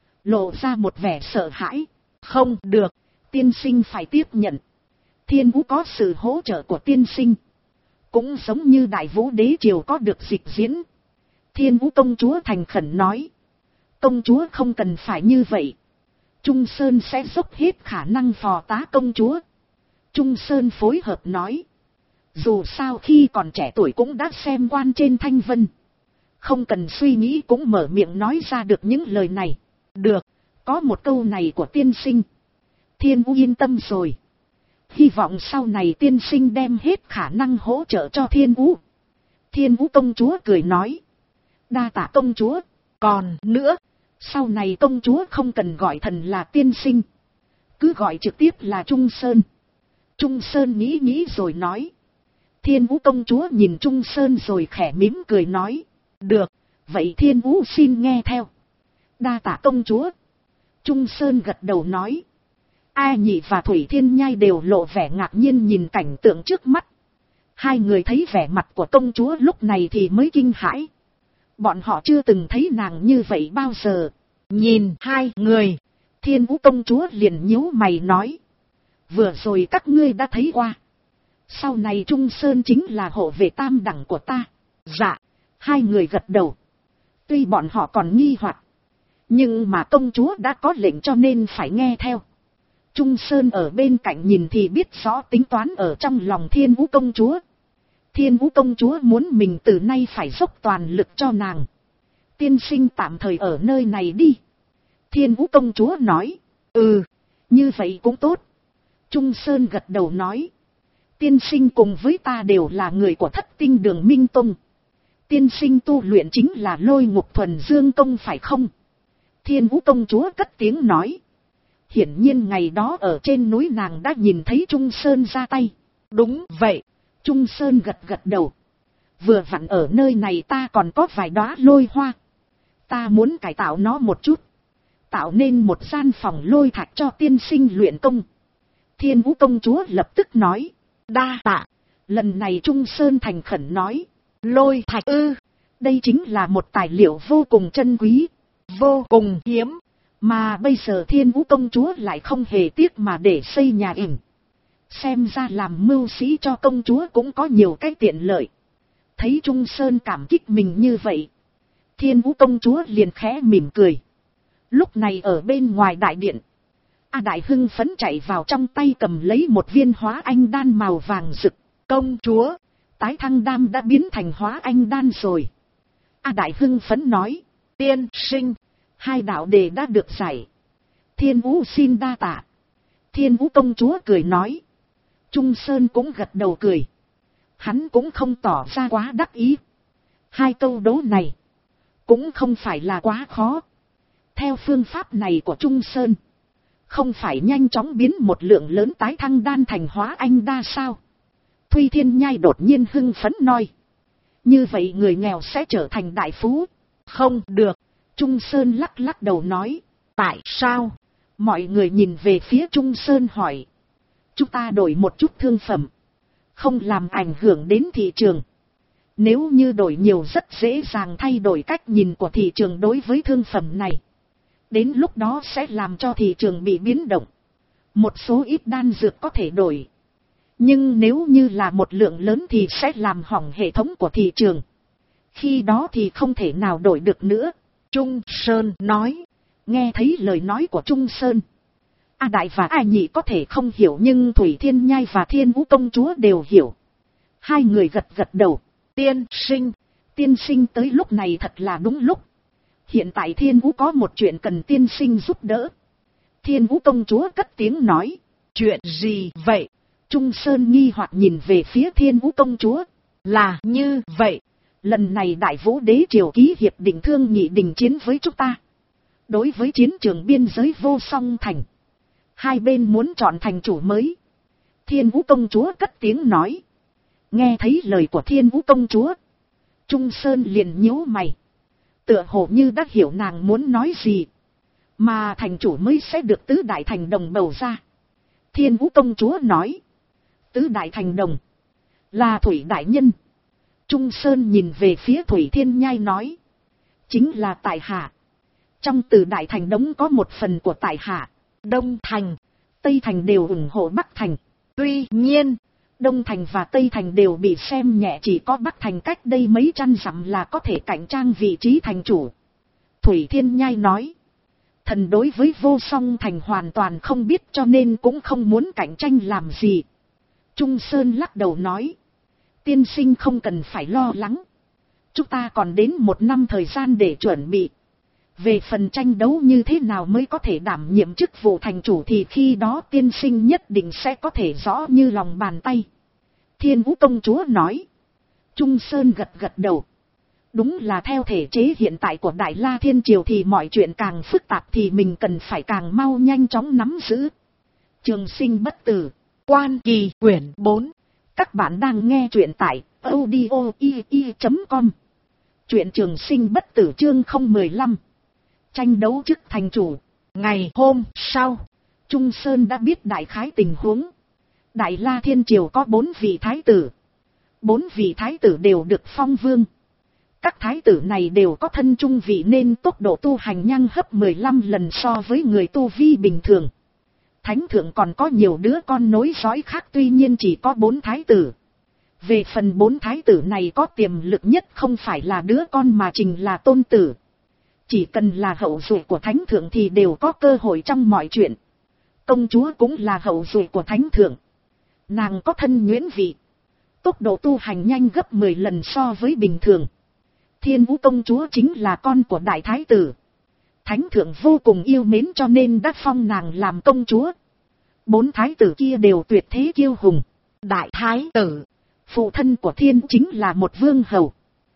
Lộ ra một vẻ sợ hãi. Không được, tiên sinh phải tiếp nhận. Thiên Vũ có sự hỗ trợ của tiên sinh. Cũng giống như Đại Vũ đế triều có được dịch diễn. Thiên Vũ công chúa thành khẩn nói. Công chúa không cần phải như vậy. Trung Sơn sẽ dốc hết khả năng phò tá công chúa. Trung Sơn phối hợp nói. Dù sao khi còn trẻ tuổi cũng đã xem quan trên thanh vân. Không cần suy nghĩ cũng mở miệng nói ra được những lời này. Được, có một câu này của tiên sinh. Thiên Vũ yên tâm rồi. Hy vọng sau này tiên sinh đem hết khả năng hỗ trợ cho Thiên Vũ. Thiên Vũ công chúa cười nói. Đa tạ công chúa. Còn nữa, sau này công chúa không cần gọi thần là tiên sinh. Cứ gọi trực tiếp là Trung Sơn. Trung Sơn nghĩ rồi nói. Thiên Vũ công chúa nhìn Trung Sơn rồi khẽ mỉm cười nói. Được, vậy Thiên Vũ xin nghe theo. Đa tạ công chúa. Trung Sơn gật đầu nói. A Nhị và Thủy Thiên Nhai đều lộ vẻ ngạc nhiên nhìn cảnh tượng trước mắt. Hai người thấy vẻ mặt của công chúa lúc này thì mới kinh hãi. Bọn họ chưa từng thấy nàng như vậy bao giờ. Nhìn hai người, Thiên Vũ công chúa liền nhíu mày nói. Vừa rồi các ngươi đã thấy qua. Sau này Trung Sơn chính là hộ vệ tam đẳng của ta. Dạ, hai người gật đầu. Tuy bọn họ còn nghi hoặc, nhưng mà công chúa đã có lệnh cho nên phải nghe theo. Trung Sơn ở bên cạnh nhìn thì biết rõ tính toán ở trong lòng Thiên Vũ công chúa. Thiên Vũ công chúa muốn mình từ nay phải dốc toàn lực cho nàng. Tiên sinh tạm thời ở nơi này đi. Thiên Vũ công chúa nói. Ừ, như vậy cũng tốt. Trung Sơn gật đầu nói. Tiên sinh cùng với ta đều là người của Thất Tinh Đường Minh Tông. Tiên sinh tu luyện chính là Lôi Ngục Thuần Dương Công phải không? Thiên Vũ công chúa cất tiếng nói. Hiển nhiên ngày đó ở trên núi nàng đã nhìn thấy Trung Sơn ra tay. Đúng vậy. Trung Sơn gật đầu. Vừa vặn ở nơi này ta còn có vài đóa lôi hoa. Ta muốn cải tạo nó một chút. Tạo nên một gian phòng lôi thạch cho tiên sinh luyện công. Thiên Vũ công chúa lập tức nói. Đa tạ. Lần này Trung Sơn thành khẩn nói. Lôi thạch ư. Đây chính là một tài liệu vô cùng chân quý. Vô cùng hiếm. Mà bây giờ Thiên Vũ công chúa lại không hề tiếc mà để xây nhà ỉm. Xem ra làm mưu sĩ cho công chúa cũng có nhiều cái tiện lợi. Thấy Trung Sơn cảm kích mình như vậy, Thiên Vũ công chúa liền khẽ mỉm cười. Lúc này ở bên ngoài đại điện, A Đại hưng phấn chạy vào trong tay cầm lấy một viên hóa anh đan màu vàng rực. Công chúa, tái thăng đam đã biến thành hóa anh đan rồi. A Đại hưng phấn nói. Tiên sinh, hai đạo đề đã được giải. Thiên Vũ xin đa tạ. Thiên Vũ công chúa cười nói. Trung Sơn cũng gật đầu cười. Hắn cũng không tỏ ra quá đắc ý. Hai câu đố này cũng không phải là quá khó. Theo phương pháp này của Trung Sơn, không phải nhanh chóng biến một lượng lớn tái thăng đan thành hóa anh đa sao? Thùy Thiên Nhai đột nhiên hưng phấn nói. Như vậy người nghèo sẽ trở thành đại phú. Không được. Trung Sơn lắc lắc đầu nói. Tại sao? Mọi người nhìn về phía Trung Sơn hỏi. Chúng ta đổi một chút thương phẩm, không làm ảnh hưởng đến thị trường. Nếu như đổi nhiều rất dễ dàng thay đổi cách nhìn của thị trường đối với thương phẩm này. Đến lúc đó sẽ làm cho thị trường bị biến động. Một số ít đan dược có thể đổi. Nhưng nếu như là một lượng lớn thì sẽ làm hỏng hệ thống của thị trường. Khi đó thì không thể nào đổi được nữa. Trung Sơn nói. Nghe thấy lời nói của Trung Sơn, A Đại và A Nhị có thể không hiểu nhưng Thủy Thiên Nhai và Thiên Vũ công chúa đều hiểu. Hai người gật gật đầu. Tiên sinh tới lúc này thật là đúng lúc. Hiện tại Thiên Vũ có một chuyện cần tiên sinh giúp đỡ. Thiên Vũ công chúa cất tiếng nói. Chuyện gì vậy? Trung Sơn nghi hoặc nhìn về phía Thiên Vũ công chúa. Là như vậy. Lần này Đại Vũ Đế triều ký hiệp định thương nghị đình chiến với chúng ta. Đối với chiến trường biên giới Vô Song Thành, hai bên muốn chọn thành chủ mới. Thiên Vũ công chúa cất tiếng nói. Nghe thấy lời của Thiên Vũ công chúa, Trung Sơn liền nhíu mày. Tựa hồ như đã hiểu nàng muốn nói gì. Mà thành chủ mới sẽ được tứ đại thành đồng bầu ra. Thiên Vũ công chúa nói. Tứ đại thành đồng là Thủy đại nhân. Trung Sơn nhìn về phía Thủy Thiên Nhai nói. Chính là tại hạ. Trong từ đại thành đống có một phần của tại hạ. Đông thành, Tây thành đều ủng hộ Bắc thành. Tuy nhiên, Đông thành và Tây thành đều bị xem nhẹ, chỉ có Bắc thành cách đây mấy trăm dặm là có thể cạnh tranh vị trí thành chủ. Thủy Thiên Nhai nói. Thần đối với Vô Song Thành hoàn toàn không biết cho nên cũng không muốn cạnh tranh làm gì. Trung Sơn lắc đầu nói. Tiên sinh không cần phải lo lắng. Chúng ta còn đến 1 năm thời gian để chuẩn bị. Về phần tranh đấu như thế nào mới có thể đảm nhiệm chức vụ thành chủ thì khi đó tiên sinh nhất định sẽ có thể rõ như lòng bàn tay. Thiên Vũ công chúa nói. Trung Sơn gật gật đầu. Đúng là theo thể chế hiện tại của Đại La Thiên Triều thì mọi chuyện càng phức tạp thì mình cần phải càng mau nhanh chóng nắm giữ. Trường Sinh Bất Tử, Quan Kỳ, quyển 4. Các bạn đang nghe truyện tại audio.com. Truyện Trường Sinh Bất Tử chương 015. Tranh đấu chức thành chủ. Ngày hôm sau, Trung Sơn đã biết đại khái tình huống. Đại La Thiên Triều có 4 vị thái tử. 4 vị thái tử đều được phong vương. Các thái tử này đều có thân trung vị nên tốc độ tu hành nhanh gấp 15 lần so với người tu vi bình thường. Thánh thượng còn có nhiều đứa con nối dõi khác, tuy nhiên chỉ có 4 thái tử. Về phần 4 thái tử này có tiềm lực nhất không phải là đứa con mà chính là tôn tử. Chỉ cần là hậu duệ của thánh thượng thì đều có cơ hội trong mọi chuyện. Công chúa cũng là hậu duệ của thánh thượng. Nàng có thân nhuyễn vị. Tốc độ tu hành nhanh gấp 10 lần so với bình thường. Thiên Vũ công chúa chính là con của đại thái tử. Thánh thượng vô cùng yêu mến cho nên đã phong nàng làm công chúa. 4 thái tử kia đều tuyệt thế kiêu hùng. Đại thái tử, phụ thân của Thiên chính là một vương hầu.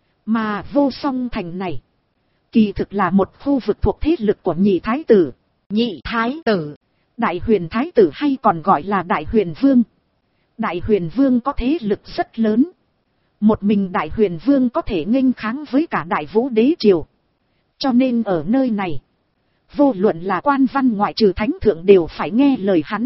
Mà Vô Song Thành này, kỳ thực là một khu vực thuộc thế lực của nhị thái tử. Nhị thái tử, đại huyền thái tử hay còn gọi là đại huyền vương. Đại huyền vương có thế lực rất lớn. Một mình đại huyền vương có thể nghênh kháng với cả Đại Vũ Đế triều. Cho nên ở nơi này, vô luận là quan văn ngoại trừ thánh thượng đều phải nghe lời hắn.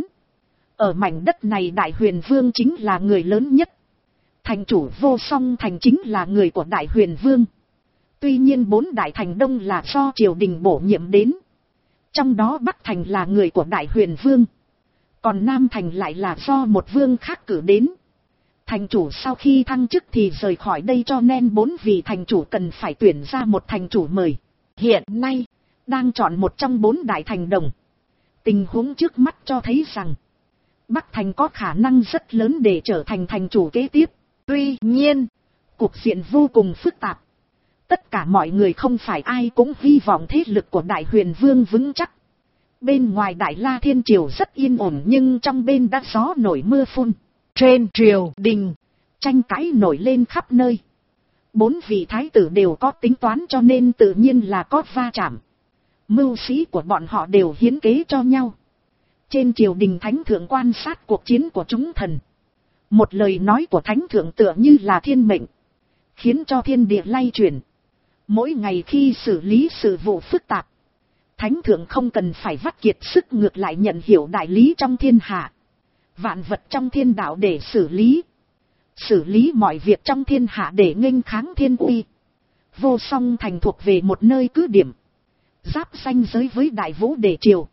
Ở mảnh đất này đại huyền vương chính là người lớn nhất. Thành chủ Vô Song Thành chính là người của đại huyền vương. Tuy nhiên 4 đại thành đông là do triều đình bổ nhiệm đến. Trong đó Bắc Thành là người của đại huyền vương. Còn Nam Thành lại là do một vương khác cử đến. Thành chủ sau khi thăng chức thì rời khỏi đây cho nên 4 vị thành chủ cần phải tuyển ra một thành chủ mời. Hiện nay, đang chọn một trong 4 đại thành đồng. Tình huống trước mắt cho thấy rằng, Bắc Thành có khả năng rất lớn để trở thành thành chủ kế tiếp. Tuy nhiên, cuộc diện vô cùng phức tạp. Tất cả mọi người không phải ai cũng hy vọng thế lực của đại huyền vương vững chắc. Bên ngoài Đại La Thiên Triều rất yên ổn nhưng trong bên đã gió nổi mưa phun. Trên triều đình, tranh cãi nổi lên khắp nơi. 4 vị thái tử đều có tính toán cho nên tự nhiên là có va chạm. Mưu sĩ của bọn họ đều hiến kế cho nhau. Trên triều đình thánh thượng quan sát cuộc chiến của chúng thần. Một lời nói của thánh thượng tựa như là thiên mệnh, khiến cho thiên địa lay chuyển. Mỗi ngày khi xử lý sự vụ phức tạp, thánh thượng không cần phải vắt kiệt sức ngược lại nhận hiểu đại lý trong thiên hạ. Vạn vật trong thiên đạo để xử lý mọi việc trong thiên hạ để nghênh kháng thiên uy. Vô Song Thành thuộc về một nơi cứ điểm, giáp ranh giới với Đại Vũ Đề Triều,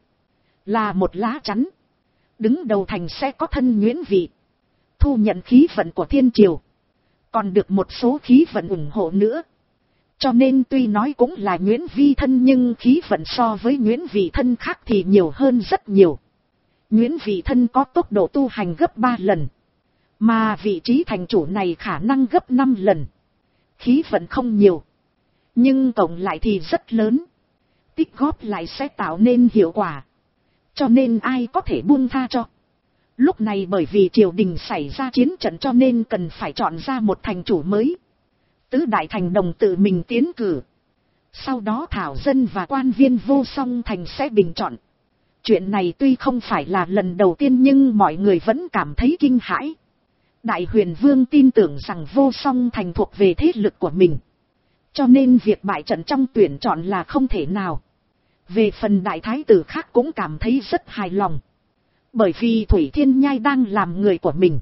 là một lá chắn. Đứng đầu thành sẽ có thân Nguyễn Vị, thu nhận khí vận của thiên triều, còn được một số khí vận ủng hộ nữa. Cho nên tuy nói cũng là Nguyễn Vi thân nhưng khí vận so với Nguyễn Vị thân khác thì nhiều hơn rất nhiều. Nguyễn Vị thân có tốc độ tu hành gấp 3 lần, mà vị trí thành chủ này khả năng gấp 5 lần. Khí vận không nhiều, nhưng cộng lại thì rất lớn. Tích góp lại sẽ tạo nên hiệu quả. Cho nên ai có thể buông tha cho. Lúc này bởi vì triều đình xảy ra chiến trận cho nên cần phải chọn ra một thành chủ mới. Tứ đại thành đồng tự mình tiến cử. Sau đó thảo dân và quan viên Vô Song Thành sẽ bình chọn. Chuyện này tuy không phải là lần đầu tiên nhưng mọi người vẫn cảm thấy kinh hãi. Đại Huyền Vương tin tưởng rằng Vô Song Thành thuộc về thế lực của mình. Cho nên việc bại trận trong tuyển chọn là không thể nào. Về phần đại thái tử khác cũng cảm thấy rất hài lòng. Bởi vì Thủy Thiên Nhai đang làm người của mình.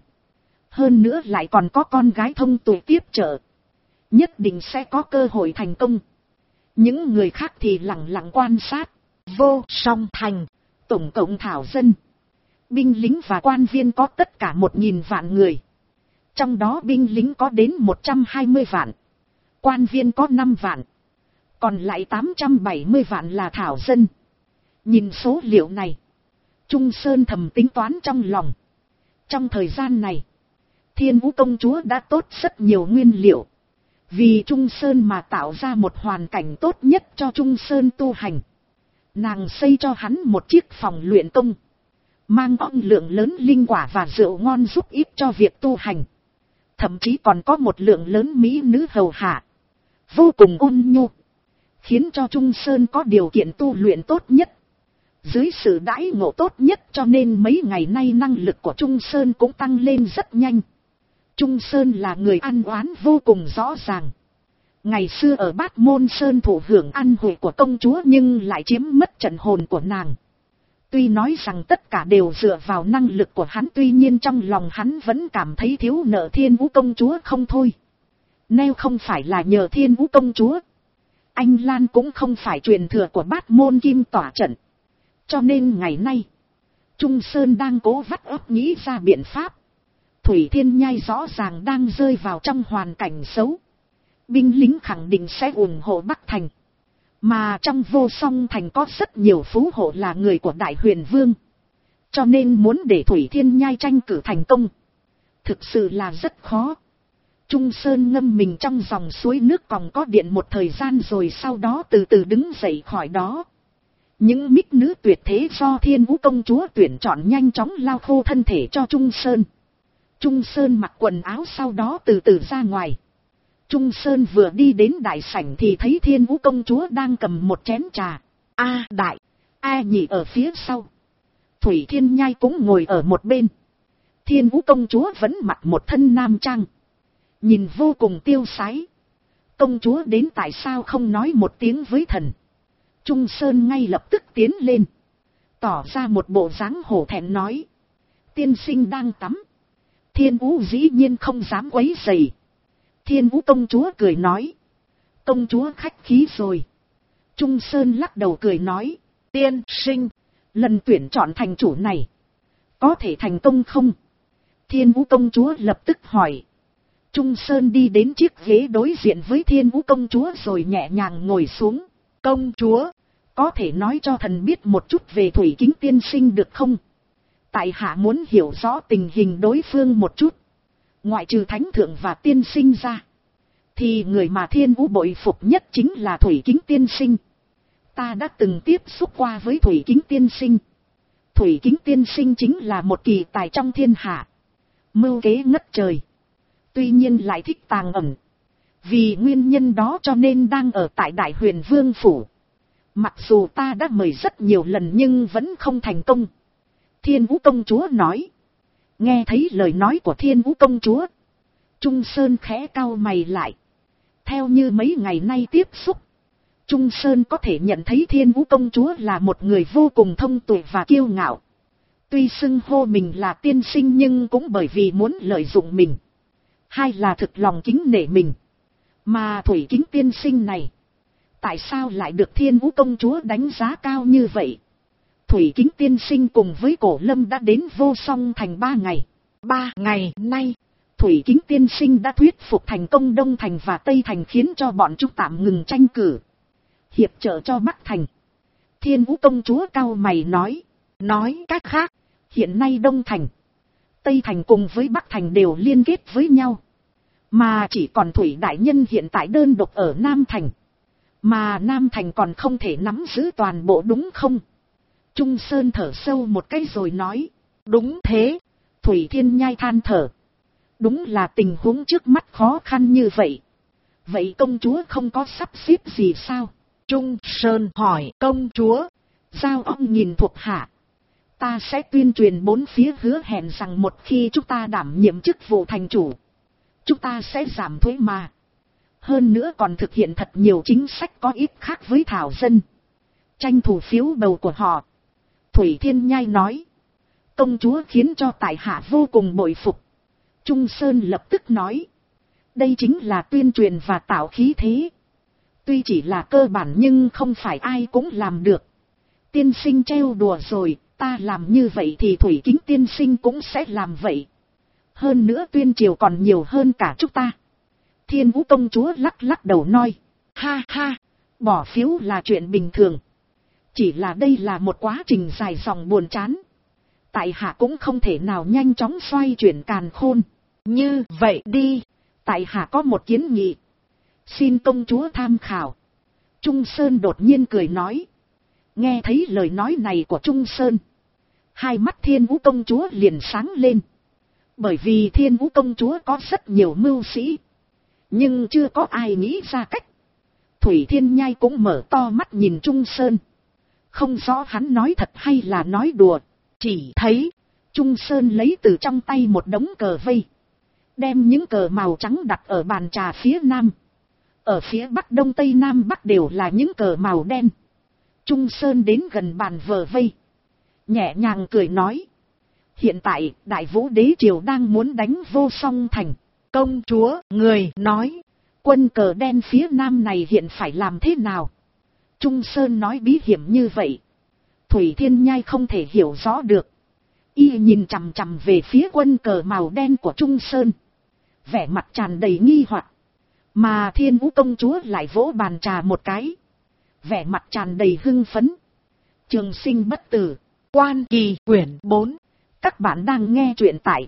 Hơn nữa lại còn có con gái thông tuệ tiếp trợ. Nhất định sẽ có cơ hội thành công. Những người khác thì lặng lặng quan sát. Vô Song Thành, tổng cộng thảo dân, binh lính và quan viên có tất cả 1.000 vạn người. Trong đó binh lính có đến 120 vạn. Quan viên có 5 vạn. Còn lại 870 vạn là thảo dân. Nhìn số liệu này, Trung Sơn thầm tính toán trong lòng. Trong thời gian này, Thiên Vũ công chúa đã tốt rất nhiều nguyên liệu. Vì Trung Sơn mà tạo ra một hoàn cảnh tốt nhất cho Trung Sơn tu hành. Nàng xây cho hắn một chiếc phòng luyện công, mang ong lượng lớn linh quả và rượu ngon giúp ích cho việc tu hành. Thậm chí còn có một lượng lớn mỹ nữ hầu hạ, vô cùng ôn nhu, khiến cho Trung Sơn có điều kiện tu luyện tốt nhất. Dưới sự đãi ngộ tốt nhất cho nên mấy ngày nay năng lực của Trung Sơn cũng tăng lên rất nhanh. Trung Sơn là người ăn oán vô cùng rõ ràng. Ngày xưa ở Bát Môn Sơn thụ hưởng ăn hội của công chúa nhưng lại chiếm mất trận hồn của nàng. Tuy nói rằng tất cả đều dựa vào năng lực của hắn, tuy nhiên trong lòng hắn vẫn cảm thấy thiếu nợ Thiên Vũ công chúa không thôi. Nếu không phải là nhờ Thiên Vũ công chúa, anh Lan cũng không phải truyền thừa của Bát Môn Kim tỏa trận. Cho nên ngày nay, Trung Sơn đang cố vắt óc nghĩ ra biện pháp. Thủy Thiên Nhai rõ ràng đang rơi vào trong hoàn cảnh xấu. Binh lính khẳng định sẽ ủng hộ Bắc Thành. Mà trong Vô Song Thành có rất nhiều phú hộ là người của Đại Huyền Vương. Cho nên muốn để Thủy Thiên Nhai tranh cử thành công, thực sự là rất khó. Trung Sơn ngâm mình trong dòng suối nước còn có điện một thời gian rồi sau đó từ từ đứng dậy khỏi đó. Những mỹ nữ tuyệt thế do Thiên Vũ công chúa tuyển chọn nhanh chóng lau khô thân thể cho Trung Sơn. Trung Sơn mặc quần áo sau đó từ từ ra ngoài. Trung Sơn vừa đi đến đại sảnh thì thấy Thiên Vũ công chúa đang cầm một chén trà. A đại, A nhị ở phía sau. Thủy Thiên Nhai cũng ngồi ở một bên. Thiên Vũ công chúa vẫn mặc một thân nam trang, nhìn vô cùng tiêu sái. Công chúa đến tại sao không nói một tiếng với thần? Trung Sơn ngay lập tức tiến lên, tỏ ra một bộ dáng hổ thẹn nói. Tiên sinh đang tắm. Thiên Vũ dĩ nhiên không dám quấy rầy. Thiên Vũ công chúa cười nói. Công chúa khách khí rồi. Trung Sơn lắc đầu cười nói. Tiên sinh, lần tuyển chọn thành chủ này có thể thành công không? Thiên Vũ công chúa lập tức hỏi. Trung Sơn đi đến chiếc ghế đối diện với Thiên Vũ công chúa rồi nhẹ nhàng ngồi xuống. Công chúa, có thể nói cho thần biết một chút về Thủy Kính tiên sinh được không? Tại hạ muốn hiểu rõ tình hình đối phương một chút. Ngoại trừ thánh thượng và tiên sinh ra, thì người mà Thiên Vũ bội phục nhất chính là Thủy Kính tiên sinh. ta đã từng tiếp xúc qua với Thủy Kính tiên sinh. Thủy Kính tiên sinh chính là một kỳ tài trong thiên hạ, mưu kế ngất trời, tuy nhiên lại thích tàng ẩn. Vì nguyên nhân đó cho nên đang ở tại Đại Huyền Vương Phủ. Mặc dù ta đã mời rất nhiều lần nhưng vẫn không thành công. Thiên Vũ công chúa nói. Nghe thấy lời nói của Thiên Vũ công chúa, Trung Sơn khẽ cau mày lại. Theo như mấy ngày nay tiếp xúc, Trung Sơn có thể nhận thấy Thiên Vũ công chúa là một người vô cùng thông tuệ và kiêu ngạo. Tuy xưng hô mình là tiên sinh nhưng cũng bởi vì muốn lợi dụng mình, hay là thực lòng kính nể mình. Mà Thủy Kính tiên sinh này, tại sao lại được Thiên Vũ công chúa đánh giá cao như vậy? Thủy Kính tiên sinh cùng với Cổ Lâm đã đến Vô Song Thành 3 ngày. 3 ngày nay, Thủy Kính tiên sinh đã thuyết phục thành công Đông Thành và Tây Thành, khiến cho bọn chúng tạm ngừng tranh cử, hiệp trợ cho Bắc Thành. Thiên Vũ công chúa cau mày nói. Nói cách khác, hiện nay Đông Thành, Tây Thành cùng với Bắc Thành đều liên kết với nhau. Mà chỉ còn Thủy đại nhân hiện tại đơn độc ở Nam Thành. Mà Nam Thành còn không thể nắm giữ toàn bộ đúng không? Trung Sơn thở sâu một cái rồi nói. Đúng thế. Thủy Thiên Nhai than thở. Đúng là tình huống trước mắt khó khăn như vậy. Vậy công chúa không có sắp xếp gì sao? Trung Sơn hỏi. Công chúa, Giao ông nhìn thuộc hạ. Ta sẽ tuyên truyền bốn phía, hứa hẹn rằng một khi chúng ta đảm nhiệm chức vụ thành chủ, chúng ta sẽ giảm thuế mà. Hơn nữa còn thực hiện thật nhiều chính sách có ích khác với thảo dân, tranh thủ phiếu bầu của họ. Thủy Thiên Nhai nói. Công chúa khiến cho tại hạ vô cùng bội phục. Trung Sơn lập tức nói. Đây chính là tuyên truyền và tạo khí thế. Tuy chỉ là cơ bản nhưng không phải ai cũng làm được. Tiên sinh trêu đùa rồi, ta làm như vậy thì Thủy Kính tiên sinh cũng sẽ làm vậy. Hơn nữa tuyên triều còn nhiều hơn cả chúng ta. Thiên Vũ công chúa lắc lắc đầu nói. Ha ha, bỏ phiếu là chuyện bình thường. Chỉ là đây là một quá trình dài dòng buồn chán. Tại hạ cũng không thể nào nhanh chóng xoay chuyển càn khôn. Như vậy đi, tại hạ có một kiến nghị, xin công chúa tham khảo. Trung Sơn đột nhiên cười nói. Nghe thấy lời nói này của Trung Sơn, hai mắt Thiên Vũ công chúa liền sáng lên. Bởi vì Thiên Vũ công chúa có rất nhiều mưu sĩ, nhưng chưa có ai nghĩ ra cách. Thủy Thiên Nhai cũng mở to mắt nhìn Trung Sơn. Không rõ hắn nói thật hay là nói đùa. Chỉ thấy Trung Sơn lấy từ trong tay một đống cờ vây, đem những cờ màu trắng đặt ở bàn trà phía nam. Ở phía bắc đông tây nam bắc đều là những cờ màu đen. Trung Sơn đến gần bàn vờ vây, nhẹ nhàng cười nói. Hiện tại Đại Vũ Đế Triều đang muốn đánh Vô Song Thành. Công chúa, người nói, quân cờ đen phía nam này hiện phải làm thế nào? Trung Sơn nói bí hiểm như vậy, Thủy Thiên Nhai không thể hiểu rõ được. Y nhìn chằm chằm về phía quân cờ màu đen của Trung Sơn, vẻ mặt tràn đầy nghi hoặc. Mà Thiên Vũ công chúa lại vỗ bàn trà một cái, vẻ mặt tràn đầy hưng phấn. Trường Sinh bất tử, Quan Kỳ quyển 4. Các bạn đang nghe truyện tại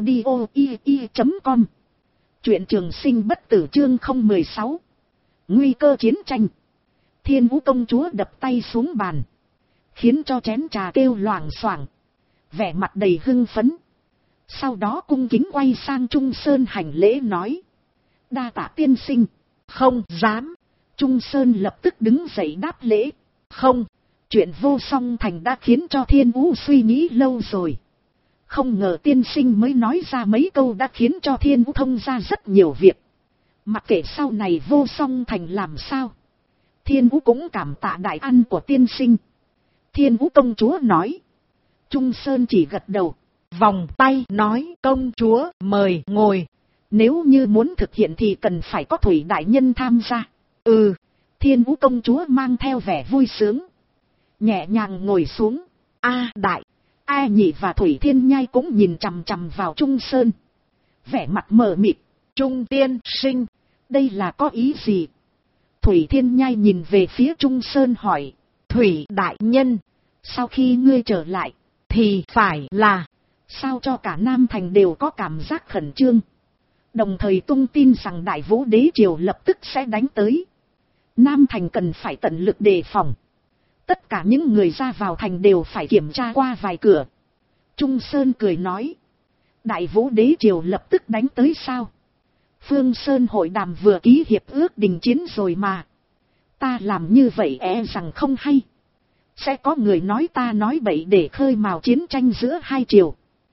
audio.com. Truyện Trường Sinh bất tử chương 016. Nguy cơ chiến tranh. Thiên Vũ công chúa đập tay xuống bàn, khiến cho chén trà kêu loảng xoảng, vẻ mặt đầy hưng phấn. Sau đó cung kính quay sang Trung Sơn hành lễ nói. Đa tạ tiên sinh. Không dám. Trung Sơn lập tức đứng dậy đáp lễ. Không, chuyện Vô Song Thành đã khiến cho Thiên Vũ suy nghĩ lâu rồi. Không ngờ tiên sinh mới nói ra mấy câu đã khiến cho Thiên Vũ thông ra rất nhiều việc. Mặc kệ sau này Vô Song Thành làm sao, Thiên Vũ cũng cảm tạ đại ân của tiên sinh. Thiên Vũ công chúa nói. Trung Sơn chỉ gật đầu, vòng tay nói. Công chúa mời ngồi. Nếu như muốn thực hiện thì cần phải có Thủy đại nhân tham gia. Ừ. Thiên Vũ công chúa mang theo vẻ vui sướng, nhẹ nhàng ngồi xuống. A đại, A nhị và Thủy Thiên Nhai cũng nhìn chằm chằm vào Trung Sơn, vẻ mặt mờ mịt. Trung tiên sinh, đây là có ý gì? Thủy Thiên Nhai nhìn về phía Trung Sơn hỏi. Thủy đại nhân, sau khi ngươi trở lại thì phải là sao cho cả Nam Thành đều có cảm giác khẩn trương, đồng thời tung tin rằng Đại Vũ Đế Triều lập tức sẽ đánh tới. Nam Thành cần phải tận lực đề phòng. Tất cả những người ra vào thành đều phải kiểm tra qua vài cửa. Trung Sơn cười nói. Đại Vũ đế triều lập tức đánh tới sao? Phương Sơn hội đàm vừa ký hiệp ước đình chiến rồi mà. Ta làm như vậy rằng không hay. Sẽ có người nói ta nói bậy để khơi mào chiến tranh giữa hai triều.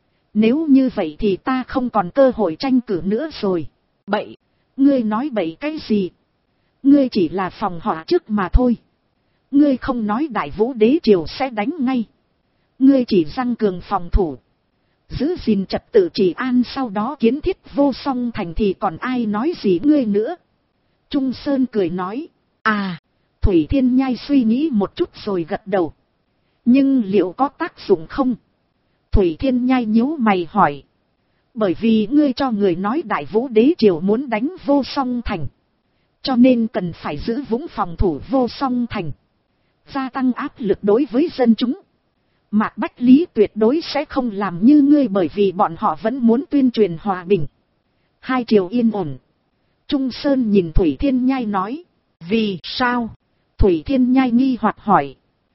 Nếu như vậy thì ta không còn cơ hội tranh cử nữa rồi. Bậy, ngươi nói bậy cái gì? Ngươi chỉ là phòng họa trước mà thôi. Ngươi không nói Đại Vũ đế triều sẽ đánh ngay. Ngươi chỉ tăng cường phòng thủ, giữ gìn trật tự trị an, sau đó kiến thiết vô song thành thì còn ai nói gì ngươi nữa. Trung Sơn cười nói. À, Thủy Thiên Nhai suy nghĩ một chút rồi gật đầu. Nhưng liệu có tác dụng không? Thủy Thiên Nhai nhíu mày hỏi. Bởi vì ngươi cho người nói Đại Vũ đế triều muốn đánh vô song thành, cho nên cần phải giữ vững phòng thủ vô song thành, gia tăng áp lực đối với dân chúng. Mạc Bách Lý tuyệt đối sẽ không làm như ngươi, bởi vì bọn họ vẫn muốn tuyên truyền hòa bình, hai triều yên ổn. Trung Sơn nhìn Thủy Thiên Nhai nói. Vì sao? Thủy Thiên Nhai nghi hoặc hỏi.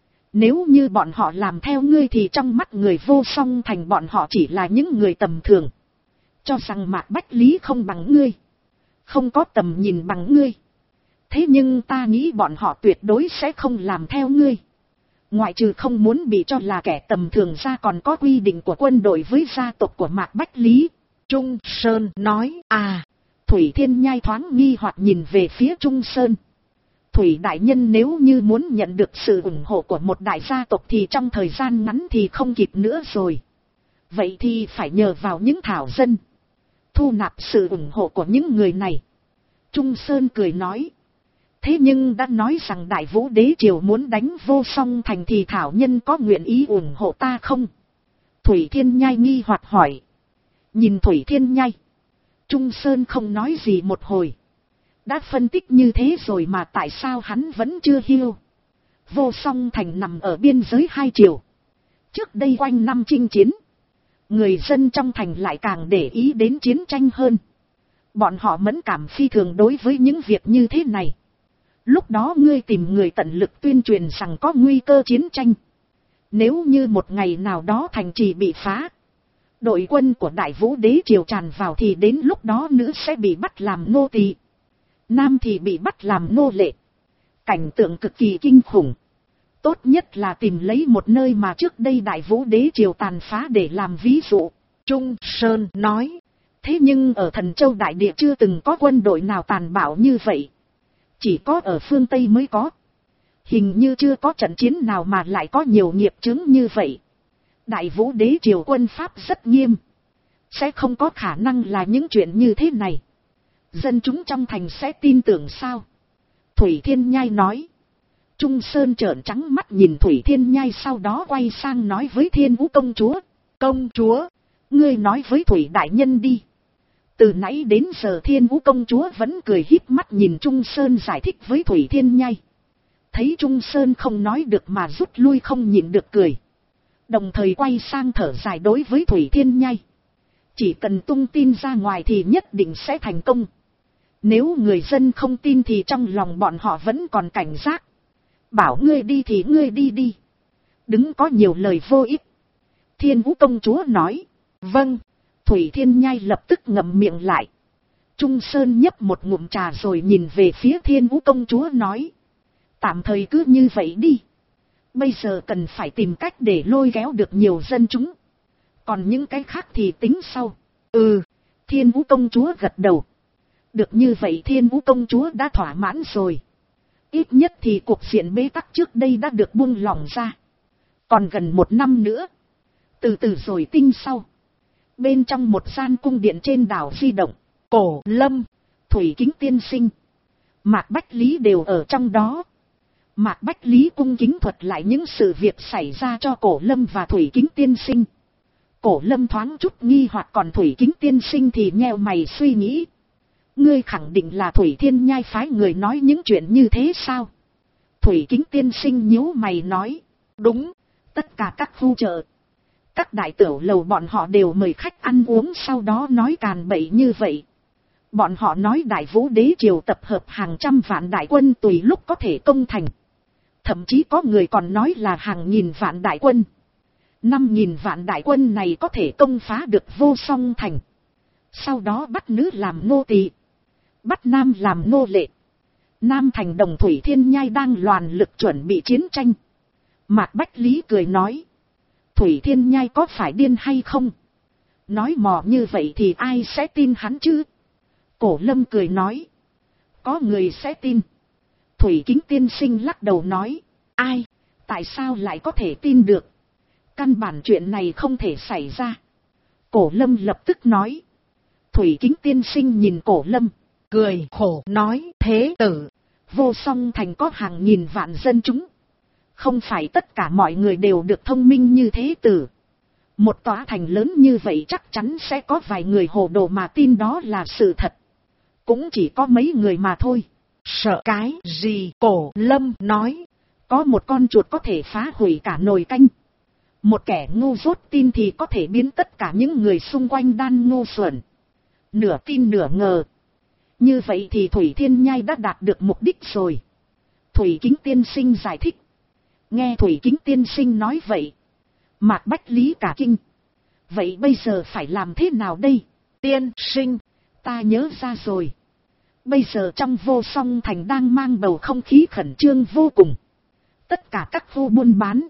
Nếu như bọn họ làm theo ngươi thì trong mắt người vô song thành bọn họ chỉ là những người tầm thường, cho rằng Mạc Bách Lý không bằng ngươi, không có tầm nhìn bằng ngươi. Thế nhưng ta nghĩ bọn họ tuyệt đối sẽ không làm theo ngươi. Ngoại trừ không muốn bị cho là kẻ tầm thường ra, còn có quy định của quân đội với gia tộc của Mạc Bách Lý. Trung Sơn nói. À, Thủy Thiên Nhai thoáng nghi hoặc nhìn về phía Trung Sơn. Thủy đại nhân nếu như muốn nhận được sự ủng hộ của một đại gia tộc thì trong thời gian ngắn thì không kịp nữa rồi. Vậy thì phải nhờ vào những thảo dân, thu nạp sự ủng hộ của những người này. Trung Sơn cười nói. Thế nhưng đã nói rằng Đại Vũ đế triều muốn đánh vô song thành thì thảo nhân có nguyện ý ủng hộ ta không? Thủy Thiên Nhai nghi hoặc hỏi. Nhìn Thủy Thiên Nhai, Trung Sơn không nói gì một hồi. Đã phân tích như thế rồi mà tại sao hắn vẫn chưa hiểu? Vô song thành nằm ở biên giới hai triều. Trước đây quanh năm chinh chiến, người dân trong thành lại càng để ý đến chiến tranh hơn. Bọn họ mẫn cảm phi thường đối với những việc như thế này. Lúc đó ngươi tìm người tận lực tuyên truyền rằng có nguy cơ chiến tranh. Nếu như một ngày nào đó thành trì bị phá, đội quân của Đại Vũ đế triều tràn vào thì đến lúc đó nữ sẽ bị bắt làm nô tỳ, nam thì bị bắt làm nô lệ. Cảnh tượng cực kỳ kinh khủng. Tốt nhất là tìm lấy một nơi mà trước đây Đại Vũ đế triều tàn phá để làm ví dụ. Trung Sơn nói. Thế nhưng ở Thần Châu đại địa chưa từng có quân đội nào tàn bạo như vậy. Chỉ có ở phương Tây mới có. Hình như chưa có trận chiến nào mà lại có nhiều nghiệp chứng như vậy. Đại Vũ đế triều quân pháp rất nghiêm, sẽ không có khả năng là những chuyện như thế này. Dân chúng trong thành sẽ tin tưởng sao? Thủy Thiên Nhai nói. Trung Sơn trợn trắng mắt nhìn Thủy Thiên Nhai, sau đó quay sang nói với Thiên Vũ công chúa. Công chúa, ngươi nói với Thủy đại nhân đi. Từ nãy đến giờ Thiên Vũ công chúa vẫn cười híp mắt nhìn Trung Sơn giải thích với Thủy Thiên Nhai. Thấy Trung Sơn không nói được mà rút lui, không nhịn được cười. Đồng thời quay sang thở dài đối với Thủy Thiên Nhai. Chỉ cần tung tin ra ngoài thì nhất định sẽ thành công. Nếu người dân không tin thì trong lòng bọn họ vẫn còn cảnh giác. Bảo ngươi đi thì ngươi đi đi. Đừng có nhiều lời vô ích. Thiên Vũ công chúa nói. Vâng. Thủy Thiên Nhai lập tức ngậm miệng lại. Trung Sơn nhấp một ngụm trà rồi nhìn về phía Thiên Vũ công chúa nói. Tạm thời cứ như vậy đi. Bây giờ cần phải tìm cách để lôi kéo được nhiều dân chúng. Còn những cái khác thì tính sau. Ừ. Thiên Vũ công chúa gật đầu. Được như vậy Thiên Vũ công chúa đã thỏa mãn rồi. Ít nhất thì cuộc diện bế tắc trước đây đã được buông lỏng ra. Còn gần một năm nữa. Từ từ rồi tinh sau. Bên trong một gian cung điện trên đảo Di Động, Cổ Lâm, Thủy Kính tiên sinh, Mạc Bách Lý đều ở trong đó. Mạc Bách Lý cung kính thuật lại những sự việc xảy ra cho Cổ Lâm và Thủy Kính tiên sinh. Cổ Lâm thoáng chút nghi hoặc, còn Thủy Kính tiên sinh thì nheo mày suy nghĩ. Ngươi khẳng định là Thủy Thiên Nhai phái người nói những chuyện như thế sao? Thủy Kính tiên sinh nhíu mày nói. Đúng, tất cả các khu chợ, các đại tiểu lầu bọn họ đều mời khách ăn uống, sau đó nói càn bậy như vậy. Bọn họ nói Đại Vũ đế triều tập hợp hàng trăm vạn đại quân tùy lúc có thể công thành. Thậm chí có người còn nói là hàng nghìn vạn đại quân. 5.000 vạn đại quân này có thể công phá được Vô Song Thành. Sau đó bắt nữ làm nô tỳ, bắt nam làm nô lệ. Nam Thành Đồng Thủy Thiên Nhai đang loàn lực chuẩn bị chiến tranh. Mạc Bách Lý cười nói, Thủy Thiên Nhai có phải điên hay không? Nói mò như vậy thì ai sẽ tin hắn chứ? Cổ Lâm cười nói, có người sẽ tin. Thủy Kính tiên sinh lắc đầu nói, ai? Tại sao lại có thể tin được? Căn bản chuyện này không thể xảy ra. Cổ Lâm lập tức nói. Thủy Kính tiên sinh nhìn Cổ Lâm, cười khổ nói, thế tử, Vô Song Thành có hàng nghìn vạn dân chúng. Không phải tất cả mọi người đều được thông minh như thế tử. Một tòa thành lớn như vậy chắc chắn sẽ có vài người hồ đồ mà tin đó là sự thật. Cũng chỉ có mấy người mà thôi. Sợ cái gì? Cổ Lâm nói, có một con chuột có thể phá hủy cả nồi canh. Một kẻ ngu dốt tin thì có thể biến tất cả những người xung quanh đan ngu xuẩn. Nửa tin nửa ngờ. Như vậy thì Thủy Thiên Nhai đã đạt được mục đích rồi. Thủy Kính tiên sinh giải thích. Nghe Thủy Kính tiên sinh nói vậy, Mạc Bách Lý cả kinh. Vậy bây giờ phải làm thế nào đây? Tiên sinh, ta nhớ ra rồi. Bây giờ trong Vô Song Thành đang mang bầu không khí khẩn trương vô cùng. Tất cả các khu buôn bán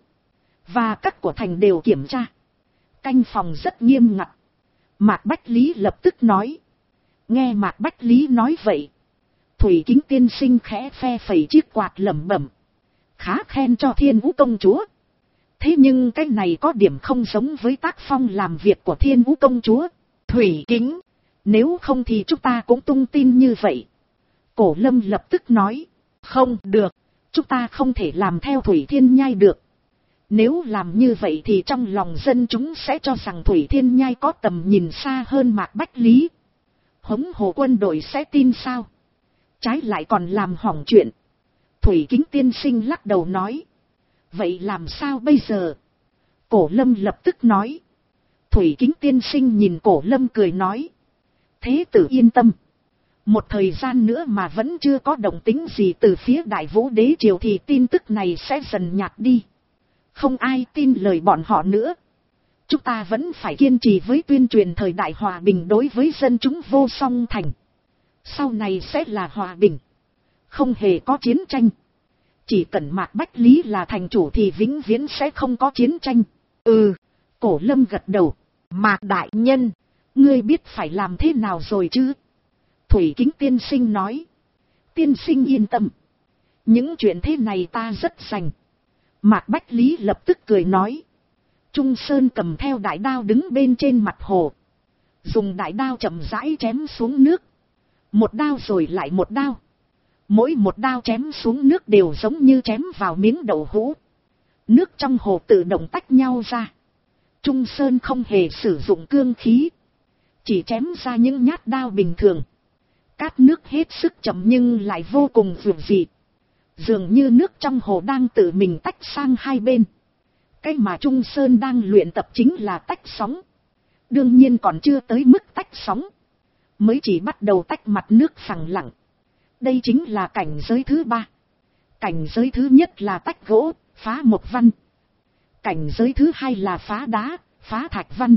và các của thành đều kiểm tra. Canh phòng rất nghiêm ngặt. Mạc Bách Lý lập tức nói. Nghe Mạc Bách Lý nói vậy, Thủy Kính tiên sinh khẽ phe phẩy chiếc quạt lẩm bẩm. Khá khen cho Thiên Vũ công chúa. Thế nhưng cái này có điểm không giống với tác phong làm việc của Thiên Vũ công chúa. Thủy Kính, nếu không thì chúng ta cũng tung tin như vậy. Cổ Lâm lập tức nói. Không được, chúng ta không thể làm theo Thủy Thiên Nhai được. Nếu làm như vậy thì trong lòng dân chúng sẽ cho rằng Thủy Thiên Nhai có tầm nhìn xa hơn Mạc Bách Lý. Hống hồ quân đội sẽ tin sao? Trái lại còn làm hỏng chuyện. Thủy Kính tiên sinh lắc đầu nói. Vậy làm sao bây giờ? Cổ Lâm lập tức nói. Thủy Kính tiên sinh nhìn Cổ Lâm cười nói. Thế tử yên tâm. Một thời gian nữa mà vẫn chưa có động tĩnh gì từ phía Đại Vũ Đế Triều thì tin tức này sẽ dần nhạt đi. Không ai tin lời bọn họ nữa. Chúng ta vẫn phải kiên trì với tuyên truyền thời đại hòa bình đối với dân chúng Vô Song Thành. Sau này sẽ là hòa bình. Không hề có chiến tranh. Chỉ cần Mạc Bách Lý là thành chủ thì vĩnh viễn sẽ không có chiến tranh. Ừ, Cổ Lâm gật đầu. Mạc đại nhân, ngươi biết phải làm thế nào rồi chứ? Thủy Kính tiên sinh nói. Tiên sinh yên tâm. Những chuyện thế này ta rất rành. Mạc Bách Lý lập tức cười nói. Trung Sơn cầm theo đại đao đứng bên trên mặt hồ. Dùng đại đao chậm rãi chém xuống nước. Một đao rồi lại một đao. Mỗi một đao chém xuống nước đều giống như chém vào miếng đậu hũ. Nước trong hồ tự động tách nhau ra. Trung Sơn không hề sử dụng cương khí. Chỉ chém ra những nhát đao bình thường. Cát nước hết sức chậm nhưng lại vô cùng vượt dị. Dường như nước trong hồ đang tự mình tách sang hai bên. Cái mà Trung Sơn đang luyện tập chính là tách sóng. Đương nhiên còn chưa tới mức tách sóng. Mới chỉ bắt đầu tách mặt nước phẳng lặng. Đây chính là cảnh giới thứ 3. Cảnh giới thứ nhất là tách gỗ, phá một văn. Cảnh giới thứ 2 là phá đá, phá thạch văn.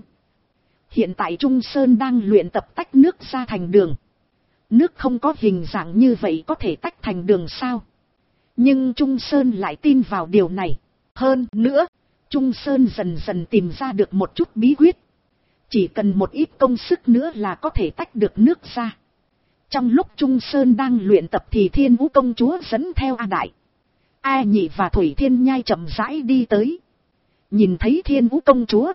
Hiện tại Trung Sơn đang luyện tập tách nước ra thành đường. Nước không có hình dạng như vậy có thể tách thành đường sao? Nhưng Trung Sơn lại tin vào điều này. Hơn nữa, Trung Sơn dần dần tìm ra được một chút bí quyết. Chỉ cần một ít công sức nữa là có thể tách được nước ra. Trong lúc Trung Sơn đang luyện tập thì Thiên Vũ công chúa dẫn theo A Đại, A Nhị và Thủy Thiên Nhai chậm rãi đi tới. Nhìn thấy Thiên Vũ công chúa,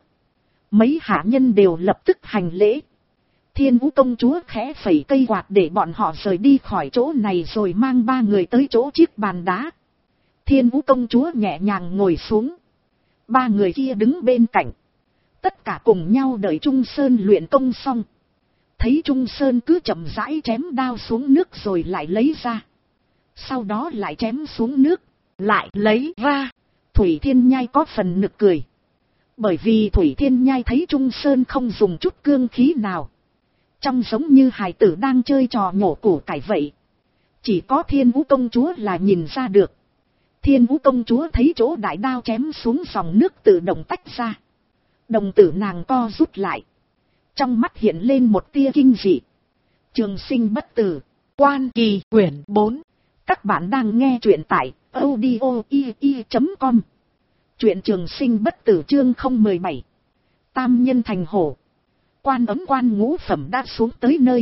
mấy hạ nhân đều lập tức hành lễ. Thiên Vũ công chúa khẽ phẩy cây quạt để bọn họ rời đi khỏi chỗ này rồi mang 3 người tới chỗ chiếc bàn đá. Thiên Vũ công chúa nhẹ nhàng ngồi xuống. 3 người kia đứng bên cạnh. Tất cả cùng nhau đợi Trung Sơn luyện công xong. Thấy Trung Sơn cứ chậm rãi chém đao xuống nước rồi lại lấy ra. Sau đó lại chém xuống nước, lại lấy ra. Thủy Thiên Nhai có phần nực cười. Bởi vì Thủy Thiên Nhai thấy Trung Sơn không dùng chút cương khí nào. Trông giống như hài tử đang chơi trò nhổ củ cải vậy. Chỉ có Thiên Vũ công chúa là nhìn ra được. Thiên Vũ công chúa thấy chỗ đại đao chém xuống dòng nước tự động tách ra. Đồng tử nàng co rút lại. Trong mắt hiện lên một tia kinh dị. Trường sinh bất tử. Quan Kỳ quyển 4. Các bạn đang nghe truyện tại audio.com. Truyện Trường sinh bất tử chương 017. Tam nhân thành hổ. Quan ấm quan ngũ phẩm đã xuống tới nơi.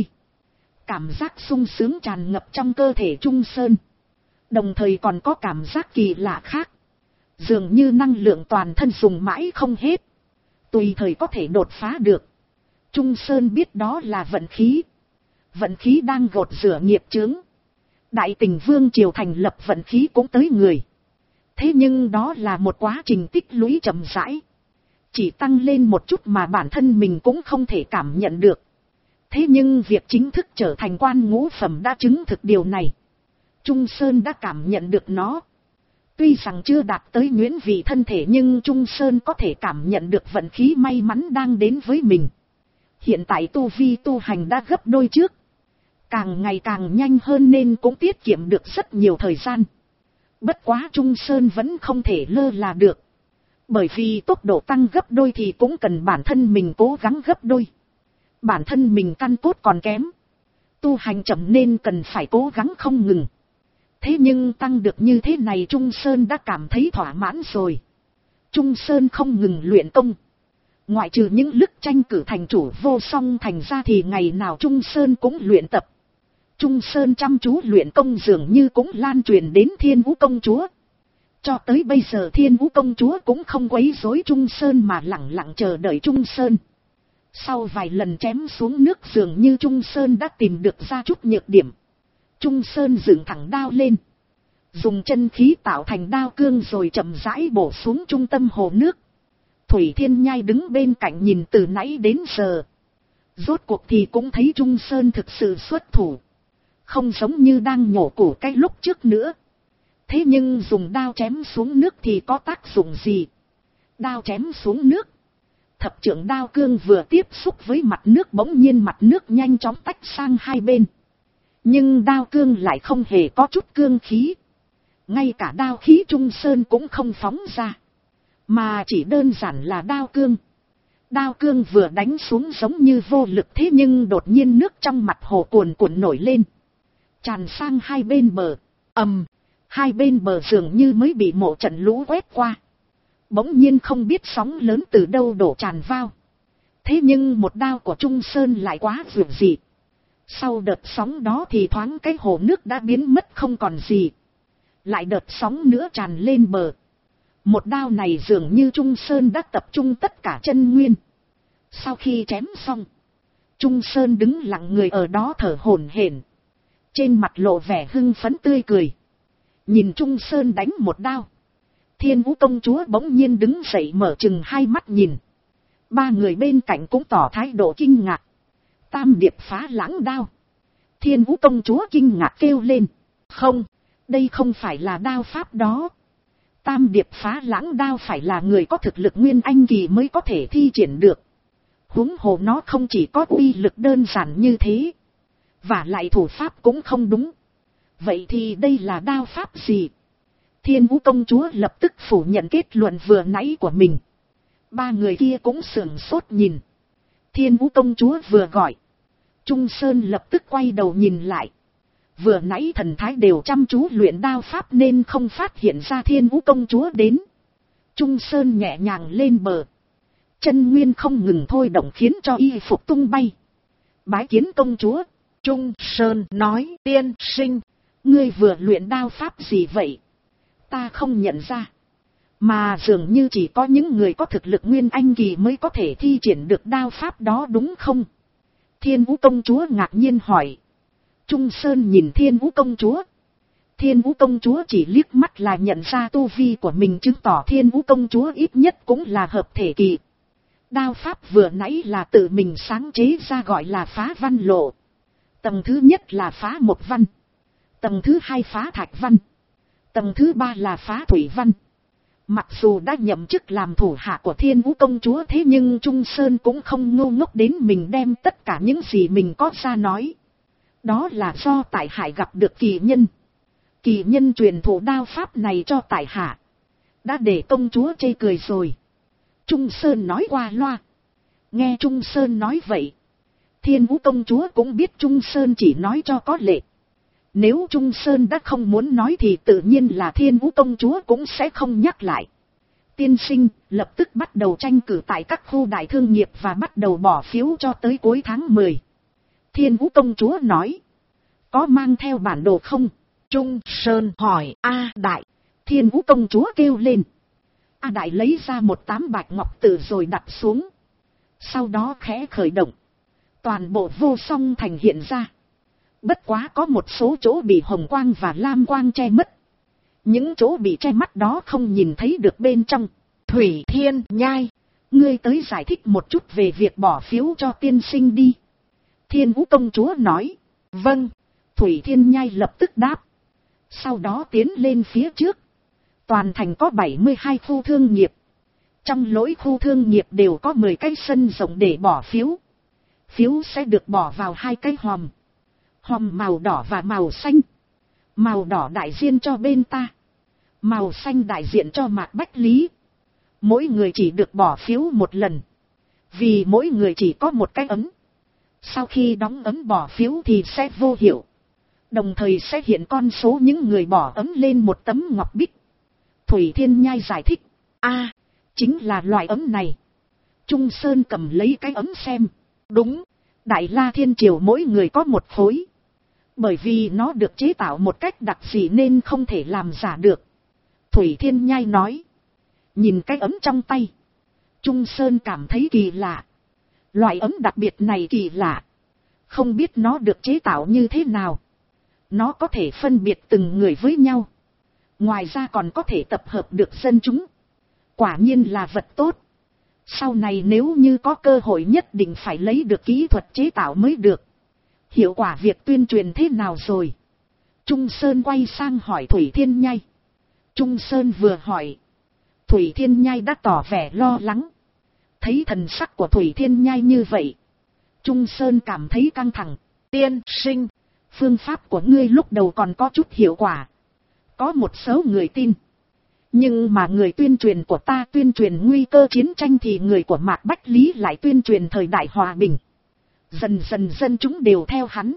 Cảm giác sung sướng tràn ngập trong cơ thể Trung Sơn. Đồng thời còn có cảm giác kỳ lạ khác. Dường như năng lượng toàn thân dùng mãi không hết. Tùy thời có thể đột phá được. Trung Sơn biết đó là vận khí. Vận khí đang gột rửa nghiệp chướng. Đại Tình Vương triều thành lập vận khí cũng tới người. Thế nhưng đó là một quá trình tích lũy chậm rãi. Chỉ tăng lên một chút mà bản thân mình cũng không thể cảm nhận được. Thế nhưng việc chính thức trở thành quan ngũ phẩm đã chứng thực điều này. Trung Sơn đã cảm nhận được nó. Tuy rằng chưa đạt tới nhuyễn vị thân thể nhưng Trung Sơn có thể cảm nhận được vận khí may mắn đang đến với mình. Hiện tại tu vi tu hành đã gấp đôi trước. Càng ngày càng nhanh hơn nên cũng tiết kiệm được rất nhiều thời gian. Bất quá Trung Sơn vẫn không thể lơ là được. Bởi vì tốc độ tăng gấp đôi thì cũng cần bản thân mình cố gắng gấp đôi. Bản thân mình căn cốt còn kém. Tu hành chậm nên cần phải cố gắng không ngừng. Thế nhưng tăng được như thế này Trung Sơn đã cảm thấy thỏa mãn rồi. Trung Sơn không ngừng luyện công. Ngoại trừ những lúc tranh cử thành chủ vô song thành ra thì ngày nào Trung Sơn cũng luyện tập. Trung Sơn chăm chú luyện công dường như cũng lan truyền đến Thiên Vũ công chúa. Cho tới bây giờ Thiên Vũ công chúa cũng không quấy rối Trung Sơn mà lặng lặng chờ đợi Trung Sơn. Sau vài lần chém xuống nước dường như Trung Sơn đã tìm được ra chút nhược điểm. Trung Sơn dựng thẳng đao lên. Dùng chân khí tạo thành đao cương rồi chậm rãi bổ xuống trung tâm hồ nước. Thủy Thiên Nhai đứng bên cạnh nhìn từ nãy đến giờ. Rốt cuộc thì cũng thấy Trung Sơn thực sự xuất thủ. Không giống như đang nhổ củ cái lúc trước nữa. Thế nhưng dùng đao chém xuống nước thì có tác dụng gì? Đao chém xuống nước. Thập trượng đao cương vừa tiếp xúc với mặt nước bỗng nhiên mặt nước nhanh chóng tách sang hai bên. Nhưng đao cương lại không hề có chút cương khí. Ngay cả đao khí Trung Sơn cũng không phóng ra. Mà chỉ đơn giản là đao cương. Đao cương vừa đánh xuống giống như vô lực thế nhưng đột nhiên nước trong mặt hồ cuồn cuộn nổi lên. Tràn sang hai bên bờ. Hai bên bờ dường như mới bị một trận lũ quét qua. Bỗng nhiên không biết sóng lớn từ đâu đổ tràn vào. Thế nhưng một đao của Trung Sơn lại quá dữ dị. Sau đợt sóng đó thì thoáng cái hồ nước đã biến mất không còn gì. Lại đợt sóng nữa tràn lên bờ. Một đao này dường như Trung Sơn đã tập trung tất cả chân nguyên. Sau khi chém xong, Trung Sơn đứng lặng người ở đó thở hổn hển. Trên mặt lộ vẻ hưng phấn tươi cười. Nhìn Trung Sơn đánh một đao. Thiên Vũ công chúa bỗng nhiên đứng dậy mở chừng hai mắt nhìn. Ba người bên cạnh cũng tỏ thái độ kinh ngạc. Tam điệp phá lãng đao. Thiên Vũ công chúa kinh ngạc kêu lên. Không, đây không phải là đao pháp đó. Tam điệp phá lãng đao phải là người có thực lực nguyên anh kỳ mới có thể thi triển được. Huống hồ nó không chỉ có uy lực đơn giản như thế. Và lại thủ pháp cũng không đúng. Vậy thì đây là đao pháp gì? Thiên Vũ công chúa lập tức phủ nhận kết luận vừa nãy của mình. Ba người kia cũng sửng sốt nhìn. Thiên Vũ công chúa vừa gọi. Trung Sơn lập tức quay đầu nhìn lại. Vừa nãy thần thái đều chăm chú luyện đao pháp nên không phát hiện ra Thiên Vũ công chúa đến. Trung Sơn nhẹ nhàng lên bờ. Chân nguyên không ngừng thôi động khiến cho y phục tung bay. Bái kiến công chúa. Trung Sơn nói, tiên sinh, ngươi vừa luyện đao pháp gì vậy? Ta không nhận ra. Mà dường như chỉ có những người có thực lực nguyên anh kỳ mới có thể thi triển được đao pháp đó đúng không? Thiên Vũ công chúa ngạc nhiên hỏi. Trung Sơn nhìn Thiên Vũ công chúa. Thiên Vũ công chúa chỉ liếc mắt là nhận ra tu vi của mình, chứng tỏ Thiên Vũ công chúa ít nhất cũng là hợp thể kỳ. Đao pháp vừa nãy là tự mình sáng chế ra gọi là phá văn lộ. Tầng thứ nhất là phá một văn. Tầng thứ hai phá thạch văn. Tầng thứ ba là phá thủy văn. Mặc dù đã nhậm chức làm thủ hạ của Thiên Vũ công chúa thế nhưng Trung Sơn cũng không ngu ngốc đến mình đem tất cả những gì mình có ra nói. Đó là do tại hải gặp được kỳ nhân. Kỳ nhân truyền thụ đao pháp này cho tại hạ, đã để công chúa chê cười rồi. Trung Sơn nói qua loa. Nghe Trung Sơn nói vậy, Thiên Vũ công chúa cũng biết Trung Sơn chỉ nói cho có lệ. Nếu Trung Sơn đã không muốn nói thì tự nhiên là Thiên Vũ công chúa cũng sẽ không nhắc lại. Tiên sinh lập tức bắt đầu tranh cử tại các khu đại thương nghiệp và bắt đầu bỏ phiếu cho tới cuối tháng 10. Thiên Vũ công chúa nói. Có mang theo bản đồ không? Trung Sơn hỏi. A Đại. Thiên Vũ công chúa kêu lên. A Đại lấy ra một 8 bạch ngọc tử rồi đặt xuống. Sau đó khẽ khởi động. Toàn bộ Vô Song Thành hiện ra. Bất quá có một số chỗ bị hồng quang và lam quang che mất. Những chỗ bị che mắt đó không nhìn thấy được bên trong. Thủy Thiên Nhai, ngươi tới giải thích một chút về việc bỏ phiếu cho tiên sinh đi. Thiên Vũ công chúa nói. Vâng. Thủy Thiên Nhai lập tức đáp. Sau đó tiến lên phía trước. Toàn thành có 72 khu thương nghiệp. Trong mỗi khu thương nghiệp đều có 10 cái sân rộng để bỏ phiếu. Phiếu sẽ được bỏ vào 2 cái hòm. Hòm màu đỏ và màu xanh. Màu đỏ đại diện cho bên ta. Màu xanh đại diện cho Mạc Bách Lý. Mỗi người chỉ được bỏ phiếu một lần. Vì mỗi người chỉ có một cái ấm. Sau khi đóng ấm bỏ phiếu thì sẽ vô hiệu. Đồng thời sẽ hiện con số những người bỏ ấm lên một tấm ngọc bích. Thủy Thiên Nhai giải thích. A, chính là loại ấm này. Trung Sơn cầm lấy cái ấm xem. Đúng, Đại La Thiên Triều mỗi người có một khối. Bởi vì nó được chế tạo một cách đặc dị nên không thể làm giả được. Thủy Thiên Nhai nói. Nhìn cái ấm trong tay. Trung Sơn cảm thấy kỳ lạ. Loại ấm đặc biệt này kỳ lạ. Không biết nó được chế tạo như thế nào. Nó có thể phân biệt từng người với nhau. Ngoài ra còn có thể tập hợp được dân chúng. Quả nhiên là vật tốt. Sau này nếu như có cơ hội nhất định phải lấy được kỹ thuật chế tạo mới được. Hiệu quả việc tuyên truyền thế nào rồi? Trung Sơn quay sang hỏi Thủy Thiên Nhai. Trung Sơn vừa hỏi. Thủy Thiên Nhai đã tỏ vẻ lo lắng. Thấy thần sắc của Thủy Thiên Nhai như vậy. Trung Sơn cảm thấy căng thẳng. Tiên sinh, phương pháp của ngươi lúc đầu còn có chút hiệu quả. Có một số người tin. Nhưng mà người tuyên truyền của ta tuyên truyền nguy cơ chiến tranh thì người của Mạc Bách Lý lại tuyên truyền thời đại hòa bình. Dần dần dân chúng đều theo hắn.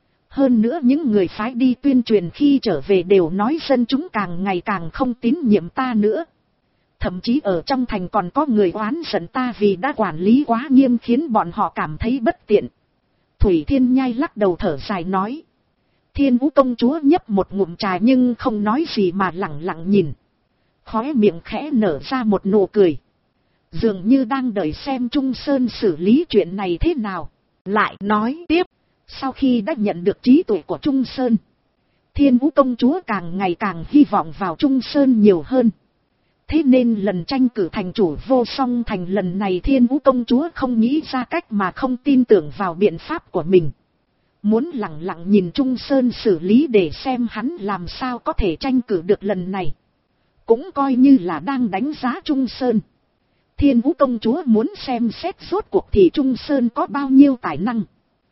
Hơn nữa những người phái đi tuyên truyền khi trở về đều nói dân chúng càng ngày càng không tín nhiệm ta nữa. Thậm chí ở trong thành còn có người oán giận ta vì đã quản lý quá nghiêm khiến bọn họ cảm thấy bất tiện. Thủy Thiên Nhai lắc đầu thở dài nói. Thiên Vũ công chúa nhấp một ngụm trà nhưng không nói gì mà lặng lặng nhìn. Khóe miệng khẽ nở ra một nụ cười. Dường như đang đợi xem Trung Sơn xử lý chuyện này thế nào. Lại nói tiếp. Sau khi đã nhận được trí tuệ của Trung Sơn, Thiên Vũ công chúa càng ngày càng hy vọng vào Trung Sơn nhiều hơn. Thế nên lần tranh cử thành chủ Vô Song Thành lần này Thiên Vũ công chúa không nghĩ ra cách mà không tin tưởng vào biện pháp của mình. Muốn lặng lặng nhìn Trung Sơn xử lý để xem hắn làm sao có thể tranh cử được lần này. Cũng coi như là đang đánh giá Trung Sơn. Thiên Vũ công chúa muốn xem xét rốt cuộc thì Trung Sơn có bao nhiêu tài năng.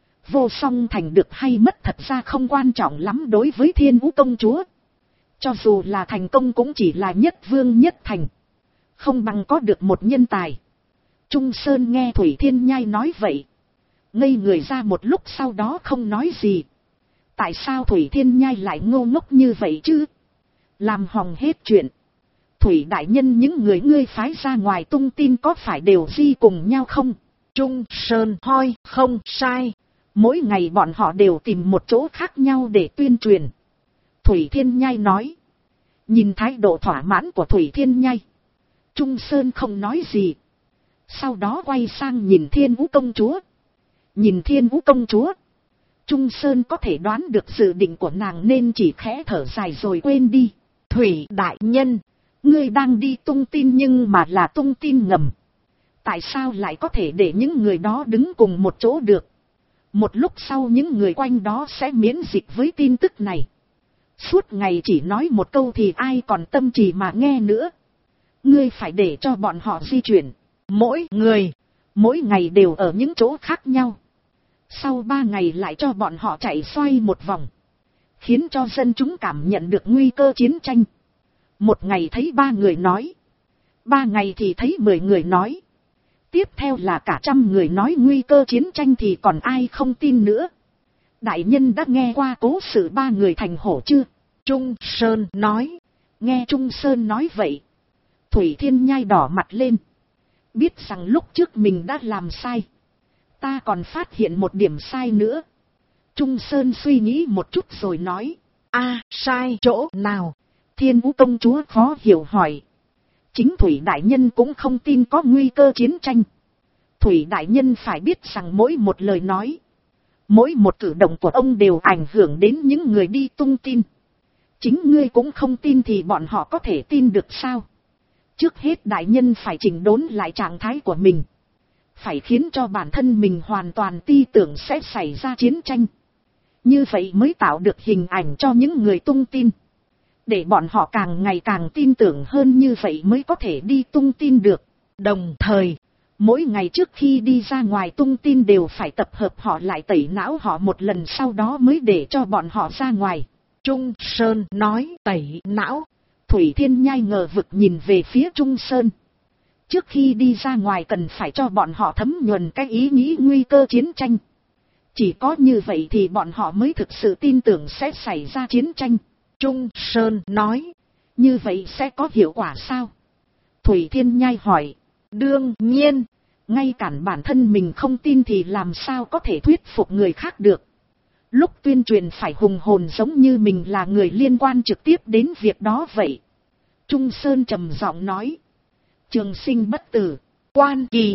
Vô Song Thành được hay mất thật ra không quan trọng lắm đối với Thiên Vũ công chúa. Cho dù là thành công cũng chỉ là nhất vương nhất thành. Không bằng có được một nhân tài. Trung Sơn nghe Thủy Thiên Nhai nói vậy. Ngây người ra một lúc sau đó không nói gì. Tại sao Thủy Thiên Nhai lại ngô ngốc như vậy chứ? Làm hỏng hết chuyện. Thủy đại nhân những người ngươi phái ra ngoài tung tin có phải đều di cùng nhau không? Trung Sơn hoi không sai. Mỗi ngày bọn họ đều tìm một chỗ khác nhau để tuyên truyền. Thủy Thiên Nhai nói. Nhìn thái độ thỏa mãn của Thủy Thiên Nhai. Trung Sơn không nói gì. Sau đó quay sang nhìn Thiên Vũ công chúa. Nhìn Thiên Vũ công chúa. Trung Sơn có thể đoán được dự định của nàng nên chỉ khẽ thở dài rồi quên đi. Thủy đại nhân. Ngươi đang đi tung tin nhưng mà là tung tin ngầm. Tại sao lại có thể để những người đó đứng cùng một chỗ được? Một lúc sau những người quanh đó sẽ miễn dịch với tin tức này. Suốt ngày chỉ nói một câu thì ai còn tâm trí mà nghe nữa. Ngươi phải để cho bọn họ di chuyển. Mỗi người, mỗi ngày đều ở những chỗ khác nhau. Sau 3 ngày lại cho bọn họ chạy xoay một vòng. khiến cho dân chúng cảm nhận được nguy cơ chiến tranh. Một ngày thấy 3 người nói, 3 ngày thì thấy 10 người nói. Tiếp theo là cả 100 người nói nguy cơ chiến tranh thì còn ai không tin nữa. Đại nhân đã nghe qua cố sự 3 người thành hổ chưa? Trung Sơn nói. Nghe Trung Sơn nói vậy, Thủy Thiên Nhai đỏ mặt lên. Biết rằng lúc trước mình đã làm sai. Ta còn phát hiện một điểm sai nữa. Trung Sơn suy nghĩ một chút rồi nói. Sai chỗ nào? Thiên Vũ công chúa khó hiểu hỏi. Chính Thủy Đại Nhân cũng không tin có nguy cơ chiến tranh. Thủy Đại Nhân phải biết rằng mỗi một lời nói, mỗi một cử động của ông đều ảnh hưởng đến những người đi tung tin. Chính ngươi cũng không tin thì bọn họ có thể tin được sao? Trước hết Đại Nhân phải chỉnh đốn lại trạng thái của mình. Phải khiến cho bản thân mình hoàn toàn tin tưởng sẽ xảy ra chiến tranh. Như vậy mới tạo được hình ảnh cho những người tung tin. Để bọn họ càng ngày càng tin tưởng hơn, như vậy mới có thể đi tung tin được. Đồng thời, mỗi ngày trước khi đi ra ngoài tung tin đều phải tập hợp họ lại, tẩy não họ một lần, sau đó mới để cho bọn họ ra ngoài. Trung Sơn nói. Tẩy não? Thủy Thiên Nhai ngờ vực nhìn về phía Trung Sơn. Trước khi đi ra ngoài cần phải cho bọn họ thấm nhuần cái ý nghĩ nguy cơ chiến tranh. Chỉ có như vậy thì bọn họ mới thực sự tin tưởng sẽ xảy ra chiến tranh. Trung Sơn nói. Như vậy sẽ có hiệu quả sao? Thủy Thiên Nhai hỏi. Đương nhiên, ngay cả bản thân mình không tin thì làm sao có thể thuyết phục người khác được. Lúc tuyên truyền phải hùng hồn giống như mình là người liên quan trực tiếp đến việc đó vậy. Trung Sơn trầm giọng nói. Trường sinh bất tử, quan kỳ